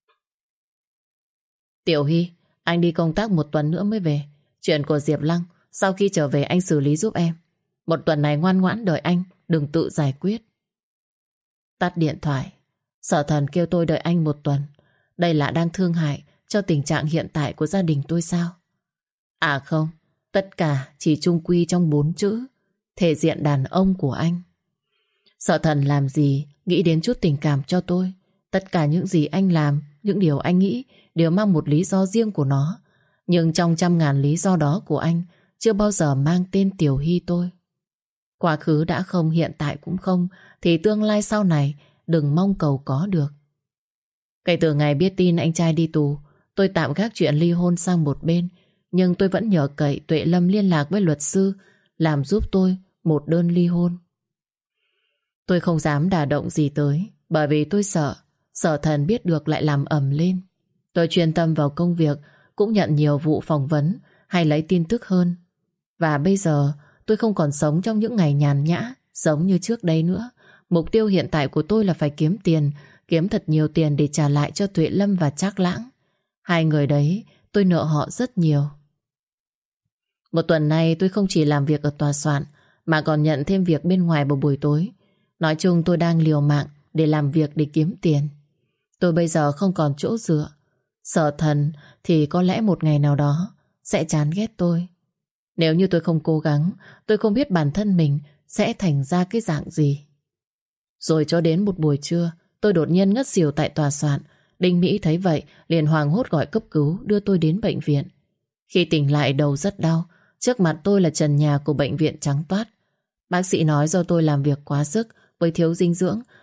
A: Tiểu Hy, anh đi công tác 1 tuần nữa mới về. Chuyện của Diệp Lăng, sau khi trở về anh xử lý giúp em. 1 tuần này ngoan ngoãn đợi anh, đừng tự giải quyết. Tắt điện thoại. Sở Thần kêu tôi đợi anh 1 tuần. Đây là đang thương hại cho tình trạng hiện tại của gia đình tôi sao? À không, tất cả chỉ chung quy trong 4 chữ: thể diện đàn ông của anh. Sở Thần làm gì nghĩ đến chút tình cảm cho tôi. Tất cả những gì anh làm, những điều anh nghĩ đều mang một lý do riêng của nó. Nhưng trong trăm ngàn lý do đó của anh chưa bao giờ mang tên Tiểu Hy tôi. Quá khứ đã không, hiện tại cũng không, thì tương lai sau này đừng mong cầu có được. Kể từ ngày biết tin anh trai đi tù, tôi tạm gác chuyện ly hôn sang một bên. Nhưng tôi vẫn nhờ cậy Tuệ Lâm liên lạc với luật sư làm giúp tôi một đơn ly hôn. Tôi không dám đả động gì tới, bởi vì tôi sợ Sở Thần biết được lại làm ầm lên. Tôi chuyên tâm vào công việc, cũng nhận nhiều vụ phỏng vấn hay lấy tin tức hơn. Và bây giờ tôi không còn sống trong những ngày nhàn nhã giống như trước đây nữa. Mục tiêu hiện tại của tôi là phải kiếm tiền, kiếm thật nhiều tiền để trả lại cho Tuệ Lâm và Trác Lãng. Hai người đấy tôi nợ họ rất nhiều. 1 tuần nay tôi không chỉ làm việc ở tòa soạn mà còn nhận thêm việc bên ngoài vào buổi tối. Nói chung tôi đang liều mạng để làm việc để kiếm tiền. Tôi bây giờ không còn chỗ dựa. Sở Thần thì có lẽ một ngày nào đó sẽ chán ghét tôi. Nếu như tôi không cố gắng, tôi không biết bản thân mình sẽ thành ra cái dạng gì. Rồi cho đến một buổi trưa, tôi đột nhiên ngất xỉu tại tòa soạn. Đinh Mỹ thấy vậy liền hoảng hốt gọi cấp cứu đưa tôi đến bệnh viện. Khi tỉnh lại đầu rất đau. Trước mặt tôi là trần nhà của bệnh viện trắng toát. Bác sĩ nói do tôi làm việc quá sức với thiếu dinh dưỡng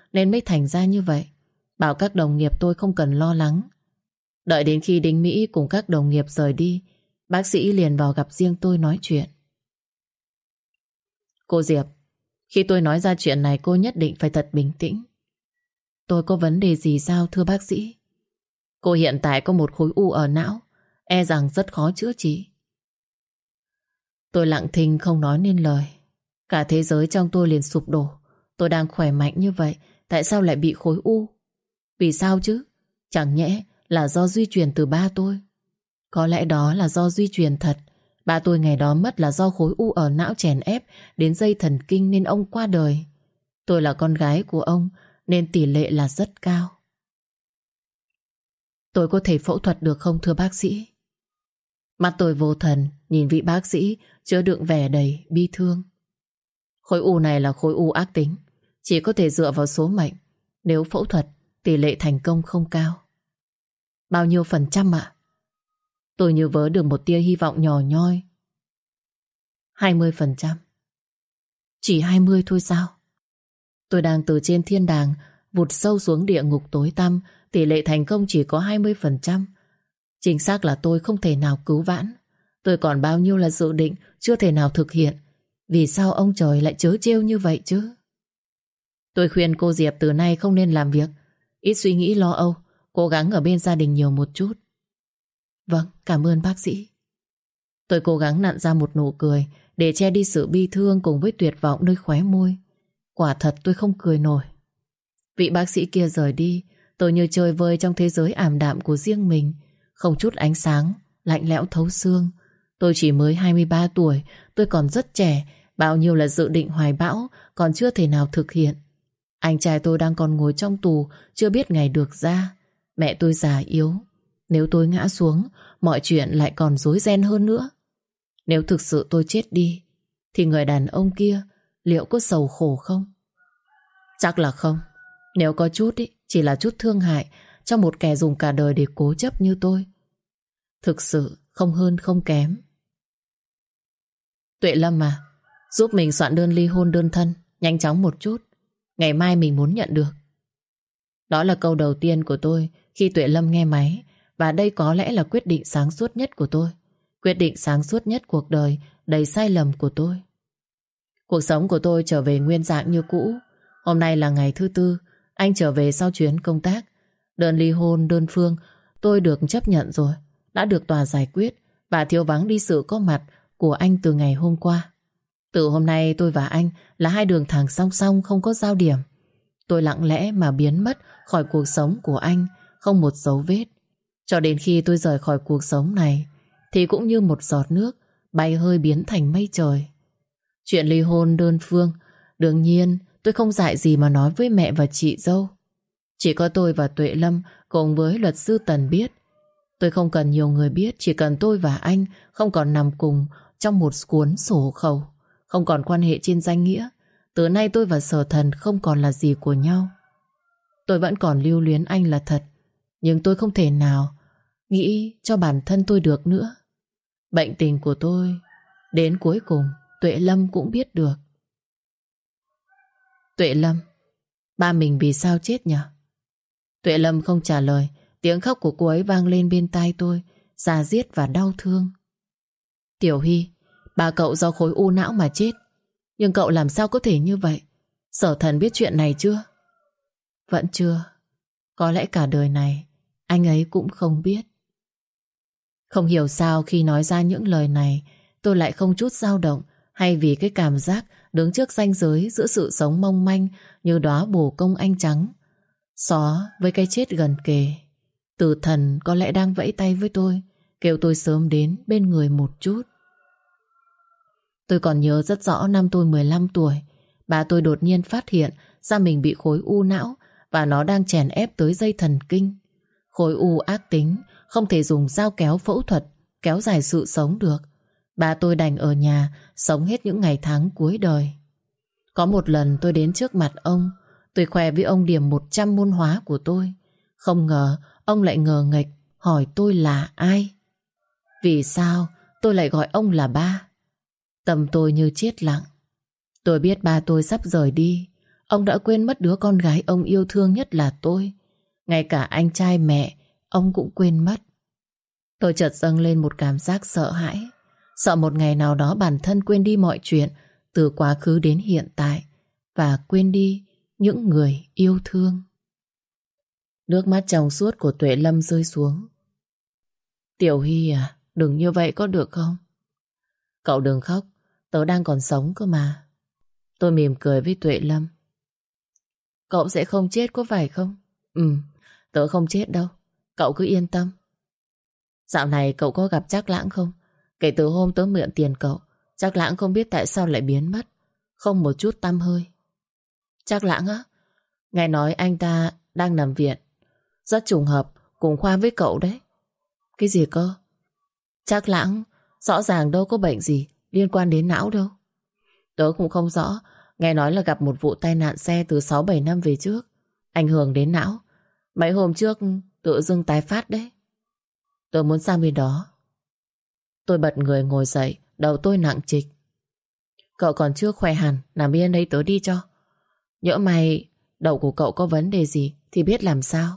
A: nên mới thành ra như vậy. Bảo các đồng nghiệp tôi không cần lo lắng. Đợi đến khi Đinh Mỹ cùng các đồng nghiệp rời đi, bác sĩ liền vào gặp riêng tôi nói chuyện. Cô Diệp, khi tôi nói ra chuyện này cô nhất định phải thật bình tĩnh. Tôi có vấn đề gì sao thưa bác sĩ? Cô hiện tại có một khối u ở não, e rằng rất khó chữa trị. Tôi lặng thinh không nói nên lời. Cả thế giới trong tôi liền sụp đổ. Tôi đang khỏe mạnh như vậy, tại sao lại bị khối u? Vì sao chứ? Chẳng nhẽ là do di truyền từ ba tôi? Có lẽ đó là do di truyền thật. Ba tôi ngày đó mất là do khối u ở não chèn ép đến dây thần kinh nên ông qua đời. Tôi là con gái của ông nên tỷ lệ là rất cao. Tôi có thể phẫu thuật được không thưa bác sĩ? Mắt tôi vô thần nhìn vị bác sĩ chứa đựng vẻ đầy bi thương. Khối u này là khối u ác tính, chỉ có thể dựa vào số mệnh. Nếu phẫu thuật, tỷ lệ thành công không cao. Bao nhiêu % ạ? Tôi như vớ được một tia hy vọng nhỏ nhoi. 20%. Chỉ 20 thôi sao? Tôi đang từ trên thiên đàng vụt sâu xuống địa ngục tối tăm, tỷ lệ thành công chỉ có 20%. Chính xác là tôi không thể nào cứu vãn. Tôi còn bao nhiêu là dự định chưa thể nào thực hiện. Vì sao ông trời lại trớ trêu như vậy chứ? Tôi khuyên cô Diệp từ nay không nên làm việc, ít suy nghĩ lo âu, cố gắng ở bên gia đình nhiều một chút. Vâng, cảm ơn bác sĩ. Tôi cố gắng nặn ra một nụ cười để che đi sự bi thương cùng với tuyệt vọng nơi khóe môi. Quả thật tôi không cười nổi. Vị bác sĩ kia rời đi, tôi như chơi vơi trong thế giới ảm đạm của riêng mình, không chút ánh sáng, lạnh lẽo thấu xương. Tôi chỉ mới 23 tuổi, tôi còn rất trẻ, bao nhiêu là dự định hoài bão còn chưa thể nào thực hiện. Anh trai tôi đang còn ngồi trong tù, chưa biết ngày được ra. Mẹ tôi già yếu, nếu tôi ngã xuống, mọi chuyện lại còn rối ren hơn nữa. Nếu thực sự tôi chết đi, thì người đàn ông kia liệu có sầu khổ không? Chắc là không. Nếu có chút ý, chỉ là chút thương hại cho một kẻ dùng cả đời để cố chấp như tôi. Thực sự không hơn không kém. Tuệ Lâm à, giúp mình soạn đơn ly hôn đơn thân nhanh chóng một chút. Ngày mai mình muốn nhận được. Đó là câu đầu tiên của tôi khi Tuệ Lâm nghe máy. Và đây có lẽ là quyết định sáng suốt nhất của tôi. Quyết định sáng suốt nhất cuộc đời đầy sai lầm của tôi. Cuộc sống của tôi trở về nguyên dạng như cũ. Hôm nay là ngày thứ tư, anh trở về sau chuyến công tác. Đơn ly hôn đơn phương tôi được chấp nhận rồi, đã được tòa giải quyết và thiếu vắng đi sự có mặt của anh từ ngày hôm qua. Từ hôm nay tôi và anh là hai đường thẳng song song không có giao điểm. Tôi lặng lẽ mà biến mất khỏi cuộc sống của anh, không một dấu vết. Cho đến khi tôi rời khỏi cuộc sống này thì cũng như một giọt nước bay hơi biến thành mây trời. Chuyện ly hôn đơn phương, đương nhiên tôi không dại gì mà nói với mẹ và chị dâu. Chỉ có tôi và Tuệ Lâm cùng với luật sư Tần biết. Tôi không cần nhiều người biết, chỉ cần tôi và anh không còn nằm cùng trong một cuốn sổ hộ khẩu, không còn quan hệ trên danh nghĩa. Từ nay tôi và Sở Thần không còn là gì của nhau. Tôi vẫn còn lưu luyến anh là thật, nhưng tôi không thể nào nghĩ cho bản thân tôi được nữa. Bệnh tình của tôi đến cuối cùng Tuệ Lâm cũng biết được. Tuệ Lâm, ba mình vì sao chết nhỉ? Tuệ Lâm không trả lời. Tiếng khóc của cô ấy vang lên bên tai tôi, da diết và đau thương. Tiểu Hy, ba cậu do khối u não mà chết. Nhưng cậu làm sao có thể như vậy? Sở Thần biết chuyện này chưa? Vẫn chưa. Có lẽ cả đời này anh ấy cũng không biết. Không hiểu sao khi nói ra những lời này tôi lại không chút dao động, hay vì cái cảm giác đứng trước ranh giới giữa sự sống mong manh như đóa bồ công anh trắng xó với cái chết gần kề. Tử thần có lẽ đang vẫy tay với tôi, kêu tôi sớm đến bên người một chút. Tôi còn nhớ rất rõ năm tôi 15 tuổi, bà tôi đột nhiên phát hiện ra mình bị khối u não và nó đang chèn ép tới dây thần kinh. Khối u ác tính, không thể dùng dao kéo phẫu thuật kéo dài sự sống được. Bà tôi đành ở nhà sống hết những ngày tháng cuối đời. Có một lần tôi đến trước mặt ông, tôi khoe với ông điểm 100 môn hóa của tôi. Không ngờ ông lại ngờ nghệch hỏi tôi là ai. Vì sao tôi lại gọi ông là ba? Tâm tôi như chết lặng. Tôi biết ba tôi sắp rời đi. Ông đã quên mất đứa con gái ông yêu thương nhất là tôi. Ngay cả anh trai mẹ, ông cũng quên mất. Tôi chợt dâng lên một cảm giác sợ hãi. Sợ một ngày nào đó bản thân quên đi mọi chuyện từ quá khứ đến hiện tại và quên đi những người yêu thương. Nước mắt trong suốt của Tuệ Lâm rơi xuống. Tiểu Hy à, đừng như vậy có được không? Cậu đừng khóc, tớ đang còn sống cơ mà. Tôi mỉm cười với Tuệ Lâm. Cậu sẽ không chết có phải không? Tớ không chết đâu, cậu cứ yên tâm. Dạo này cậu có gặp Trác Lãng không? Kể từ hôm tớ mượn tiền cậu, Trác Lãng không biết tại sao lại biến mất, không một chút tăm hơi. Trác Lãng á? Nghe nói anh ta đang nằm viện. Rất trùng hợp, cùng khoa với cậu đấy. Cái gì cơ? Trác Lãng rõ ràng đâu có bệnh gì liên quan đến não đâu. Tớ cũng không rõ. Nghe nói là gặp một vụ tai nạn xe từ 6-7 năm về trước, ảnh hưởng đến não. Mấy hôm trước tự dưng tái phát đấy. Tớ muốn sang bên đó. Tôi bật người ngồi dậy, đầu tôi nặng trịch. Cậu còn chưa khỏe hẳn, nằm yên đây tớ đi cho. Nhỡ may đầu của cậu có vấn đề gì thì biết làm sao.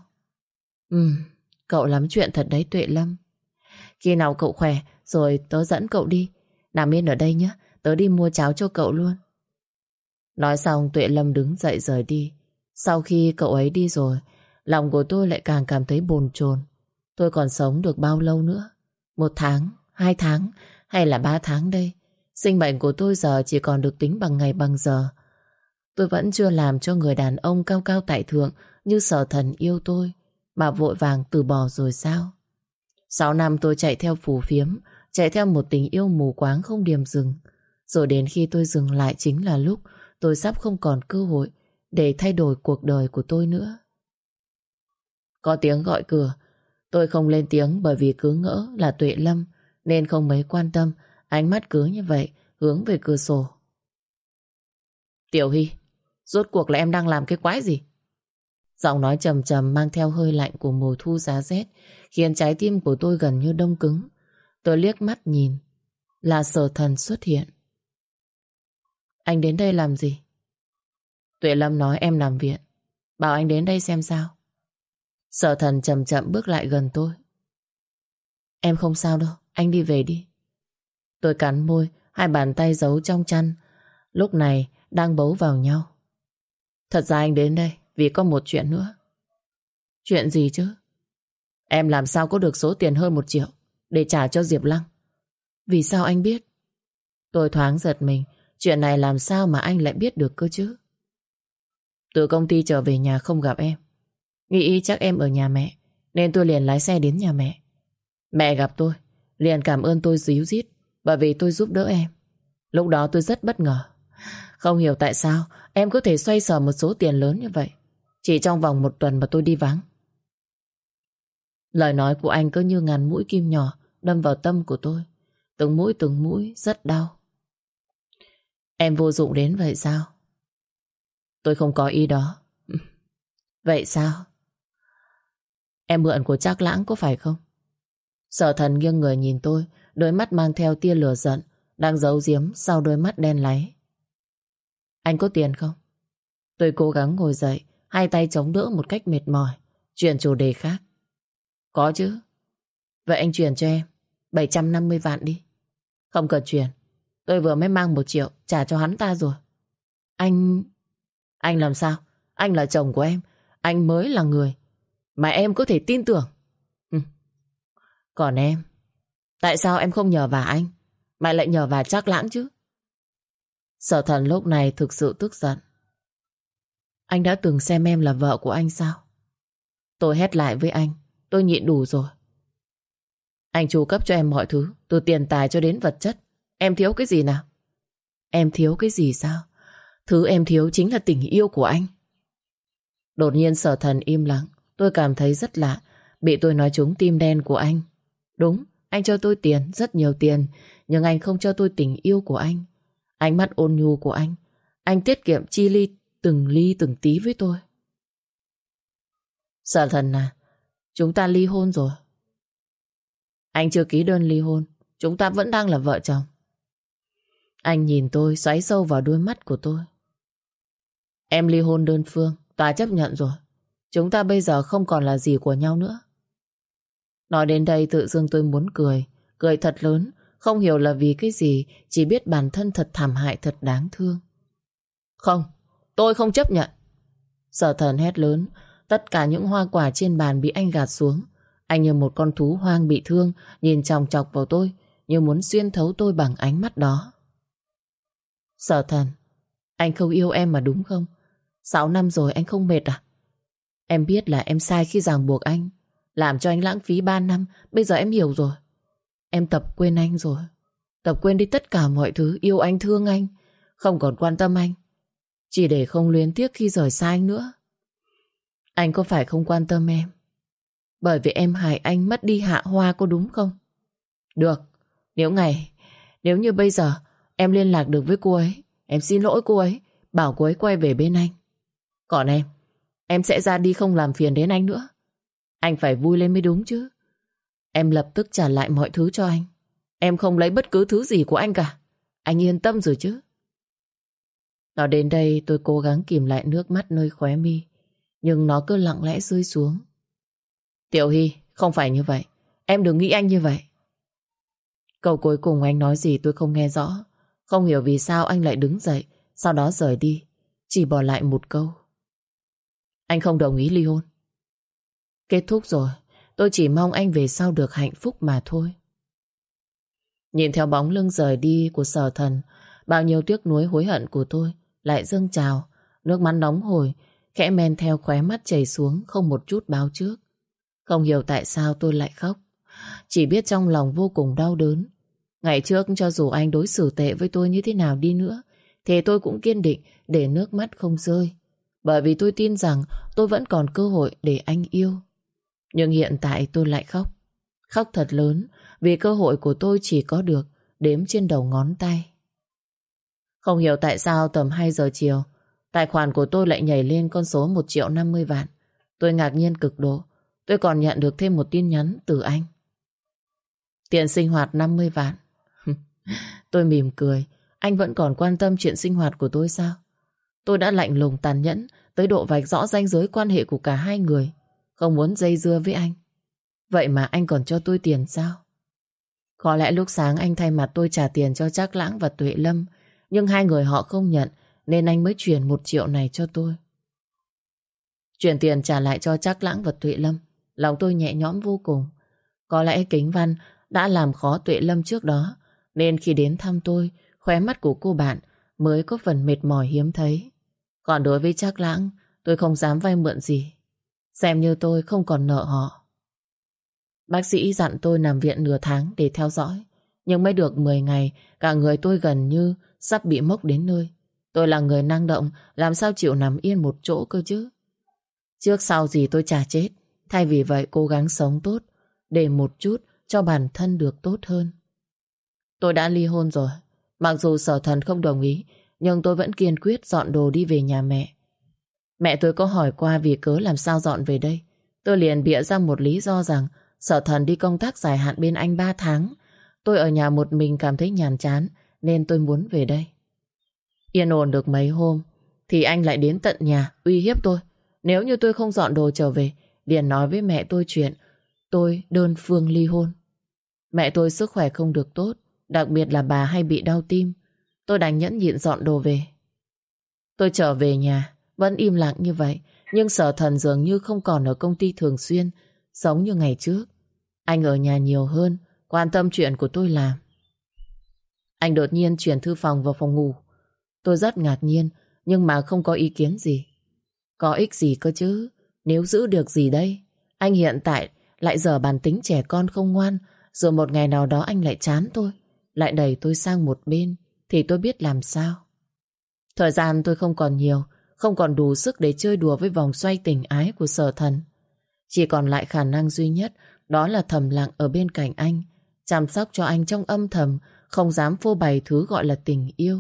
A: Cậu lắm chuyện thật đấy Tuệ Lâm. Khi nào cậu khỏe rồi tớ dẫn cậu đi. Nằm yên ở đây nhé, tớ đi mua cháo cho cậu luôn. Nói xong Tuệ Lâm đứng dậy rời đi. Sau khi cậu ấy đi rồi, lòng của tôi lại càng cảm thấy bồn chồn. Tôi còn sống được bao lâu nữa? 1 tháng, 2 tháng hay là 3 tháng đây? Sinh mệnh của tôi giờ chỉ còn được tính bằng ngày bằng giờ. Tôi vẫn chưa làm cho người đàn ông cao cao tại thượng như Sở Thần yêu tôi mà vội vàng từ bỏ rồi sao? 6 năm tôi chạy theo phù phiếm, chạy theo một tình yêu mù quáng không điểm dừng. Rồi đến khi tôi dừng lại chính là lúc tôi sắp không còn cơ hội để thay đổi cuộc đời của tôi nữa. Có tiếng gọi cửa. Tôi không lên tiếng bởi vì cứ ngỡ là Tuệ Lâm nên không mấy quan tâm, ánh mắt cứ như vậy hướng về cửa sổ. Tiểu Hy, rốt cuộc là em đang làm cái quái gì? Giọng nói trầm trầm mang theo hơi lạnh của mùa thu giá rét khiến trái tim của tôi gần như đông cứng. Tôi liếc mắt nhìn là Sở Thần xuất hiện. Anh đến đây làm gì? Tuệ Lâm nói em nằm viện, bảo anh đến đây xem sao. Sở Thần chậm chậm bước lại gần tôi. Em không sao đâu, anh đi về đi. Tôi cắn môi, hai bàn tay giấu trong chăn lúc này đang bấu vào nhau. Thật ra anh đến đây vì có một chuyện nữa. Chuyện gì chứ? Em làm sao có được số tiền hơn 1 triệu để trả cho Diệp Lăng? Vì sao anh biết? Tôi thoáng giật mình. Chuyện này làm sao mà anh lại biết được cơ chứ? Từ công ty trở về nhà không gặp em, nghĩ chắc em ở nhà mẹ nên tôi liền lái xe đến nhà mẹ. Mẹ gặp tôi liền cảm ơn tôi ríu rít bởi vì tôi giúp đỡ em. Lúc đó tôi rất bất ngờ. Không hiểu tại sao em có thể xoay sở một số tiền lớn như vậy chỉ trong vòng 1 tuần mà tôi đi vắng. Lời nói của anh cứ như ngàn mũi kim nhỏ đâm vào tâm của tôi. Từng mũi rất đau. Em vô dụng đến vậy sao? Tôi không có ý đó. Vậy sao? Em mượn của Trác Lãng có phải không? Sở Thần nghiêng người nhìn tôi, đôi mắt mang theo tia lửa giận đang giấu giếm sau đôi mắt đen láy. Anh có tiền không? Tôi cố gắng ngồi dậy, hai tay chống đỡ một cách mệt mỏi, chuyển chủ đề khác. Có chứ. Vậy anh chuyển cho em 750 vạn đi. Không cần chuyển, tôi vừa mới mang 1 triệu trả cho hắn ta rồi. Anh làm sao? Anh là chồng của em, anh mới là người mà em có thể tin tưởng. Còn em, tại sao em không nhờ vả anh mà lại nhờ vả Trác Lãng chứ? Sở Thần lúc này thực sự tức giận. Anh đã từng xem em là vợ của anh sao? Tôi hét lại với anh, tôi nhịn đủ rồi. Anh chu cấp cho em mọi thứ, từ tiền tài cho đến vật chất. Em thiếu cái gì nào? Em thiếu cái gì sao? Thứ em thiếu chính là tình yêu của anh. Đột nhiên Sở Thần im lặng. Tôi cảm thấy rất lạ, bị tôi nói trúng tim đen của anh. Đúng, anh cho tôi tiền, rất nhiều tiền, nhưng anh không cho tôi tình yêu của anh. Ánh mắt ôn nhu của anh tiết kiệm chi ly từng tí với tôi. Sở Thần à, chúng ta ly hôn rồi. Anh chưa ký đơn ly hôn, chúng ta vẫn đang là vợ chồng. Anh nhìn tôi, xoáy sâu vào đôi mắt của tôi. Em ly hôn đơn phương, tòa chấp nhận rồi. Chúng ta bây giờ không còn là gì của nhau nữa. Nói đến đây tự dưng tôi muốn cười. Cười thật lớn, không hiểu là vì cái gì, chỉ biết bản thân thật thảm hại, thật đáng thương. Không, tôi không chấp nhận. Sở Thần hét lớn. Tất cả những hoa quả trên bàn bị anh gạt xuống. Anh như một con thú hoang bị thương, nhìn chòng chọc vào tôi, như muốn xuyên thấu tôi bằng ánh mắt đó. Sở Thần, anh không yêu em mà đúng không? 6 năm rồi anh không mệt à? Em biết là em sai khi ràng buộc anh, làm cho anh lãng phí 3 năm. Bây giờ em hiểu rồi. Em tập quên anh rồi. Tập quên đi tất cả mọi thứ. Yêu anh, thương anh, không còn quan tâm anh, chỉ để không luyến tiếc khi rời xa anh nữa. Anh có phải không quan tâm em bởi vì em hại anh mất đi Hạ Hoa, có đúng không? Được, nếu như bây giờ em liên lạc được với cô ấy, em xin lỗi cô ấy, bảo cô ấy quay về bên anh. Còn em sẽ ra đi không làm phiền đến anh nữa. Anh phải vui lên mới đúng chứ. Em lập tức trả lại mọi thứ cho anh. Em không lấy bất cứ thứ gì của anh cả. Anh yên tâm rồi chứ. Nói đến đây tôi cố gắng kìm lại nước mắt nơi khóe mi, nhưng nó cứ lặng lẽ rơi xuống. Tiểu Hy, không phải như vậy. Em đừng nghĩ anh như vậy. Câu cuối cùng anh nói gì tôi không nghe rõ. Không hiểu vì sao anh lại đứng dậy, sau đó rời đi, chỉ bỏ lại một câu: anh không đồng ý ly hôn. Kết thúc rồi. Tôi chỉ mong anh về sau được hạnh phúc mà thôi. Nhìn theo bóng lưng rời đi của Sở Thần, bao nhiêu tiếc nuối hối hận của tôi lại dâng trào. Nước mắt nóng hổi khẽ men theo khóe mắt chảy xuống, không một chút báo trước. Không hiểu tại sao tôi lại khóc, chỉ biết trong lòng vô cùng đau đớn. Ngày trước cho dù anh đối xử tệ với tôi như thế nào đi nữa, thì tôi cũng kiên định để nước mắt không rơi, bởi vì tôi tin rằng tôi vẫn còn cơ hội để anh yêu. Nhưng hiện tại tôi lại khóc. Khóc thật lớn, vì cơ hội của tôi chỉ có được đếm trên đầu ngón tay. Không hiểu tại sao tầm 2 giờ chiều, tài khoản của tôi lại nhảy lên con số 1.050.000. Tôi ngạc nhiên cực độ. Tôi còn nhận được thêm một tin nhắn từ anh: tiền sinh hoạt 50 vạn. Tôi mỉm cười. Anh vẫn còn quan tâm chuyện sinh hoạt của tôi sao? Tôi đã lạnh lùng tàn nhẫn tới độ vạch rõ ranh giới quan hệ của cả hai người, không muốn dây dưa với anh. Vậy mà anh còn cho tôi tiền sao? Có lẽ lúc sáng anh thay mặt tôi trả tiền cho Trác Lãng và Tuệ Lâm, nhưng hai người họ không nhận, nên anh mới chuyển 1 triệu này cho tôi. Chuyển tiền trả lại cho Trác Lãng và Tuệ Lâm, lòng tôi nhẹ nhõm vô cùng. Có lẽ Kính Văn đã làm khó Tuệ Lâm trước đó, nên khi đến thăm tôi, khóe mắt của cô bạn mới có phần mệt mỏi hiếm thấy. Còn đối với Trác Lãng, tôi không dám vay mượn gì, xem như tôi không còn nợ họ. Bác sĩ dặn tôi nằm viện nửa tháng để theo dõi, nhưng mới được 10 ngày, cả người tôi gần như sắp bị mốc đến nơi. Tôi là người năng động, làm sao chịu nằm yên một chỗ cơ chứ? Trước sau gì tôi chả chết. Thay vì vậy cố gắng sống tốt, để một chút cho bản thân được tốt hơn. Tôi đã ly hôn rồi. Mặc dù Sở Thần không đồng ý, nhưng tôi vẫn kiên quyết dọn đồ đi về nhà mẹ. Mẹ tôi có hỏi qua vì cớ làm sao dọn về đây. Tôi liền bịa ra một lý do rằng Sở Thần đi công tác dài hạn bên anh 3 tháng. Tôi ở nhà một mình cảm thấy nhàm chán, nên tôi muốn về đây. Yên ổn được mấy hôm thì anh lại đến tận nhà uy hiếp tôi. Nếu như tôi không dọn đồ trở về, liền nói với mẹ tôi chuyện tôi đơn phương ly hôn. Mẹ tôi sức khỏe không được tốt, đặc biệt là bà hay bị đau tim. Tôi đành nhẫn nhịn dọn đồ về. Tôi trở về nhà vẫn im lặng như vậy, nhưng Sở Thần dường như không còn ở công ty thường xuyên, giống như ngày trước. Anh ở nhà nhiều hơn, quan tâm chuyện của tôi làm. Anh đột nhiên chuyển thư phòng vào phòng ngủ. Tôi rất ngạc nhiên, nhưng mà không có ý kiến gì. Có ích gì cơ chứ? Nếu giữ được gì đây? Anh hiện tại lại dở bản tính trẻ con không ngoan, rồi một ngày nào đó anh lại chán tôi, lại đẩy tôi sang một bên, thì tôi biết làm sao. Thời gian tôi không còn nhiều, không còn đủ sức để chơi đùa với vòng xoay tình ái của Sở Thần. Chỉ còn lại khả năng duy nhất, đó là thầm lặng ở bên cạnh anh, chăm sóc cho anh trong âm thầm, không dám phô bày thứ gọi là tình yêu.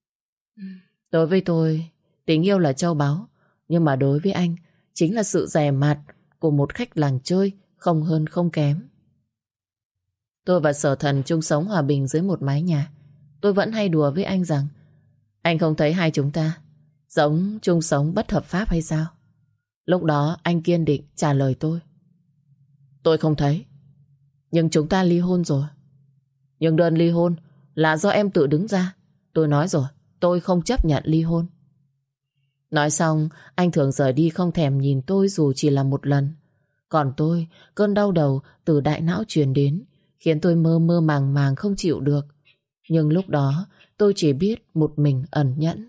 A: Đối với tôi, tình yêu là châu báu, nhưng mà đối với anh, chính là sự dè mạt của một khách làng chơi, không hơn không kém. Tôi và Sở Thần chung sống hòa bình dưới một mái nhà. Tôi vẫn hay đùa với anh rằng anh không thấy hai chúng ta Giống chung sống bất hợp pháp hay sao? Lúc đó anh kiên định trả lời tôi. Tôi không thấy. Nhưng chúng ta ly hôn rồi. Nhưng đơn ly hôn là do em tự đứng ra. Tôi nói rồi, tôi không chấp nhận ly hôn. Nói xong, anh Thường rời đi không thèm nhìn tôi dù chỉ là một lần. Còn tôi, cơn đau đầu từ đại não truyền đến, khiến tôi mơ mơ màng màng không chịu được. Nhưng lúc đó, tôi chỉ biết một mình ẩn nhẫn.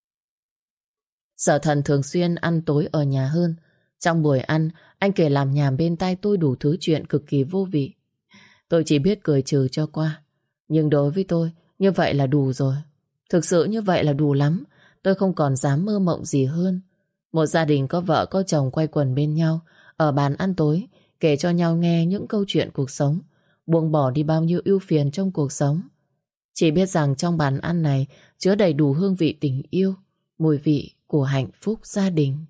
A: Sở Thần thường xuyên ăn tối ở nhà hơn. Trong buổi ăn, anh kể làm nhảm bên tai tôi đủ thứ chuyện cực kỳ vô vị. Tôi chỉ biết cười trừ cho qua. Nhưng đối với tôi, như vậy là đủ rồi. Thực sự như vậy là đủ lắm. Tôi không còn dám mơ mộng gì hơn. Một gia đình có vợ có chồng quay quần bên nhau, ở bàn ăn tối, kể cho nhau nghe những câu chuyện cuộc sống, buông bỏ đi bao nhiêu ưu phiền trong cuộc sống. Chỉ biết rằng trong bàn ăn này chứa đầy đủ hương vị tình yêu, mùi vị của hạnh phúc gia đình.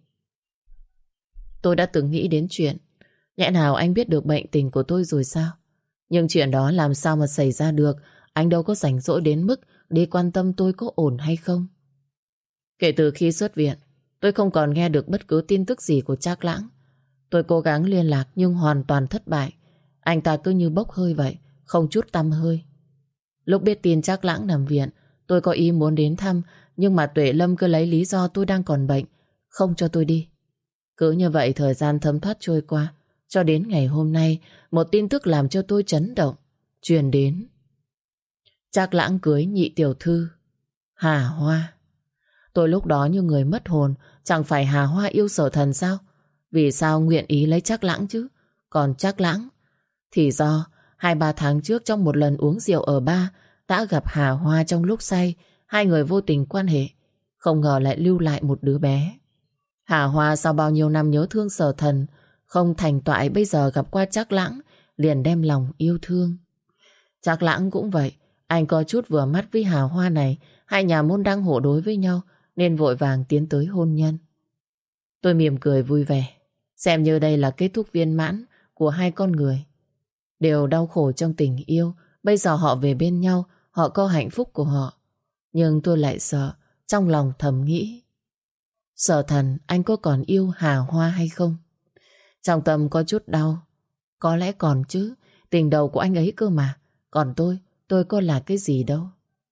A: Tôi đã từng nghĩ đến chuyện nhẽ nào anh biết được bệnh tình của tôi rồi sao? Nhưng chuyện đó làm sao mà xảy ra được? Anh đâu có rảnh rỗi đến mức đi quan tâm tôi có ổn hay không. Kể từ khi xuất viện, tôi không còn nghe được bất cứ tin tức gì của Trác Lãng. Tôi cố gắng liên lạc nhưng hoàn toàn thất bại. Anh ta cứ như bốc hơi vậy, không chút tăm hơi. Lúc biết tin Trác Lãng nằm viện, tôi có ý muốn đến thăm, nhưng mà Tuệ Lâm cứ lấy lý do tôi đang còn bệnh, không cho tôi đi. Cứ như vậy thời gian thấm thoát trôi qua, cho đến ngày hôm nay, một tin tức làm cho tôi chấn động truyền đến. Trác Lãng cưới nhị tiểu thư Hà Hoa. Tôi lúc đó như người mất hồn. Chẳng phải Hà Hoa yêu Sở Thần sao? Vì sao nguyện ý lấy Trác Lãng chứ? Còn Trác Lãng thì do 2-3 tháng trước trong một lần uống rượu ở bar đã gặp Hà Hoa trong lúc say. Hai người vô tình quan hệ, không ngờ lại lưu lại một đứa bé. Hà Hoa sau bao nhiêu năm nhớ thương Sở Thần, không thành toại, bây giờ gặp qua Trác Lãng liền đem lòng yêu thương. Trác Lãng cũng vậy. Anh có chút vừa mắt với Hà Hoa này. Hai nhà môn đăng hộ đối với nhau nên vội vàng tiến tới hôn nhân. Tôi mỉm cười vui vẻ, xem như đây là kết thúc viên mãn của hai con người. Đều đau khổ trong tình yêu, bây giờ họ về bên nhau, họ có hạnh phúc của họ. Nhưng tôi lại sợ, trong lòng thầm nghĩ, Sở Thần, anh có còn yêu Hà Hoa hay không? Trong tâm có chút đau. Có lẽ còn chứ, tình đầu của anh ấy cơ mà. Còn tôi có là cái gì đâu.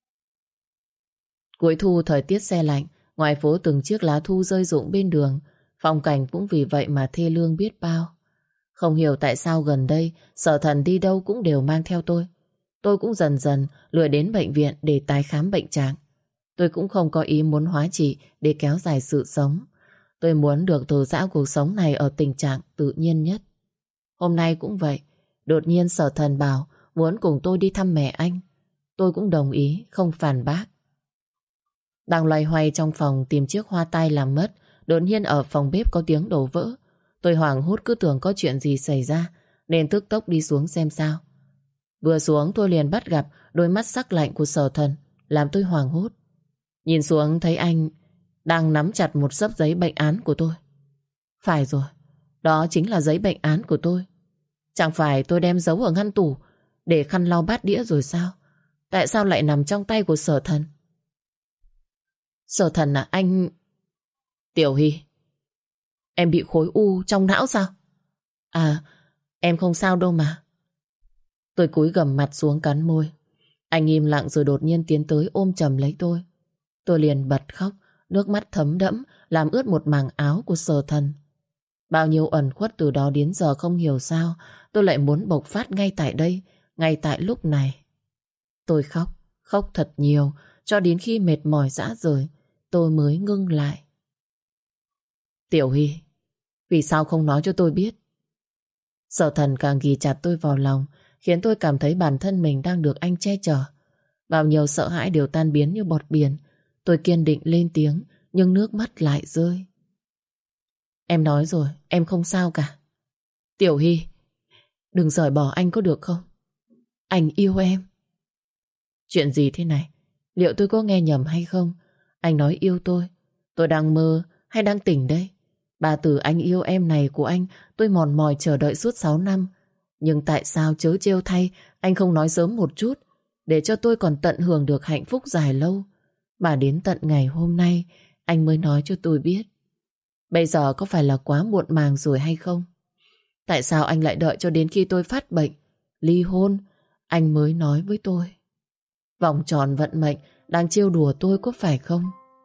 A: Cuối thu thời tiết se lạnh, ngoài phố từng chiếc lá thu rơi rụng bên đường, phong cảnh cũng vì vậy mà thê lương biết bao. Không hiểu tại sao gần đây Sở Thần đi đâu cũng đều mang theo tôi. Tôi cũng dần dần lười đến bệnh viện để tái khám bệnh trạng. Tôi cũng không có ý muốn hóa trị để kéo dài sự sống. Tôi muốn được thư giãn cuộc sống này ở tình trạng tự nhiên nhất. Hôm nay cũng vậy, đột nhiên Sở Thần bảo muốn cùng tôi đi thăm mẹ anh. Tôi cũng đồng ý, không phản bác. Đang loay hoay trong phòng tìm chiếc hoa tai làm mất, đột nhiên ở phòng bếp có tiếng đổ vỡ. Tôi hoảng hốt cứ tưởng có chuyện gì xảy ra nên tức tốc đi xuống xem sao. Vừa xuống tôi liền bắt gặp đôi mắt sắc lạnh của Sở Thần, làm tôi hoảng hốt. Nhìn xuống thấy anh đang nắm chặt một xấp giấy bệnh án của tôi. Phải rồi, đó chính là giấy bệnh án của tôi. Chẳng phải tôi đem giấu ở ngăn tủ để khăn lau bát đĩa rồi sao? Tại sao lại nằm trong tay của Sở Thần? Sở Thần à, anh... Tiểu Hy, em bị khối u trong não sao? À, em không sao đâu mà. Tôi cúi gằm mặt xuống cắn môi. Anh im lặng rồi đột nhiên tiến tới ôm chầm lấy tôi. Tôi liền bật khóc, nước mắt thấm đẫm làm ướt một mảng áo của Sở Thần. Bao nhiêu ẩn khuất từ đó đến giờ không hiểu sao tôi lại muốn bộc phát ngay tại đây, ngay tại lúc này. Tôi khóc thật nhiều, cho đến khi mệt mỏi rã rời, tôi mới ngưng lại. Tiểu Hy, vì sao không nói cho tôi biết? Sở Thần càng ghì chặt tôi vào lòng, khiến tôi cảm thấy bản thân mình đang được anh che chở. Bao nhiêu sợ hãi đều tan biến như bọt biển. Tôi kiên định lên tiếng, nhưng nước mắt lại rơi. Em nói rồi, em không sao cả. Tiểu Hy, đừng rời bỏ anh có được không? Anh yêu em. Chuyện gì thế này? Liệu tôi có nghe nhầm hay không? Anh nói yêu tôi đang mơ hay đang tỉnh đây? Ba từ anh yêu em này của anh tôi mòn mỏi chờ đợi suốt 6 năm. Nhưng tại sao chớ trêu thay anh không nói sớm một chút, để cho tôi còn tận hưởng được hạnh phúc dài lâu. Mà đến tận ngày hôm nay anh mới nói cho tôi biết. Bây giờ có phải là quá muộn màng rồi hay không? Tại sao anh lại đợi cho đến khi tôi phát bệnh, ly hôn, anh mới nói với tôi? Vòng tròn vận mệnh đang trêu đùa tôi có phải không?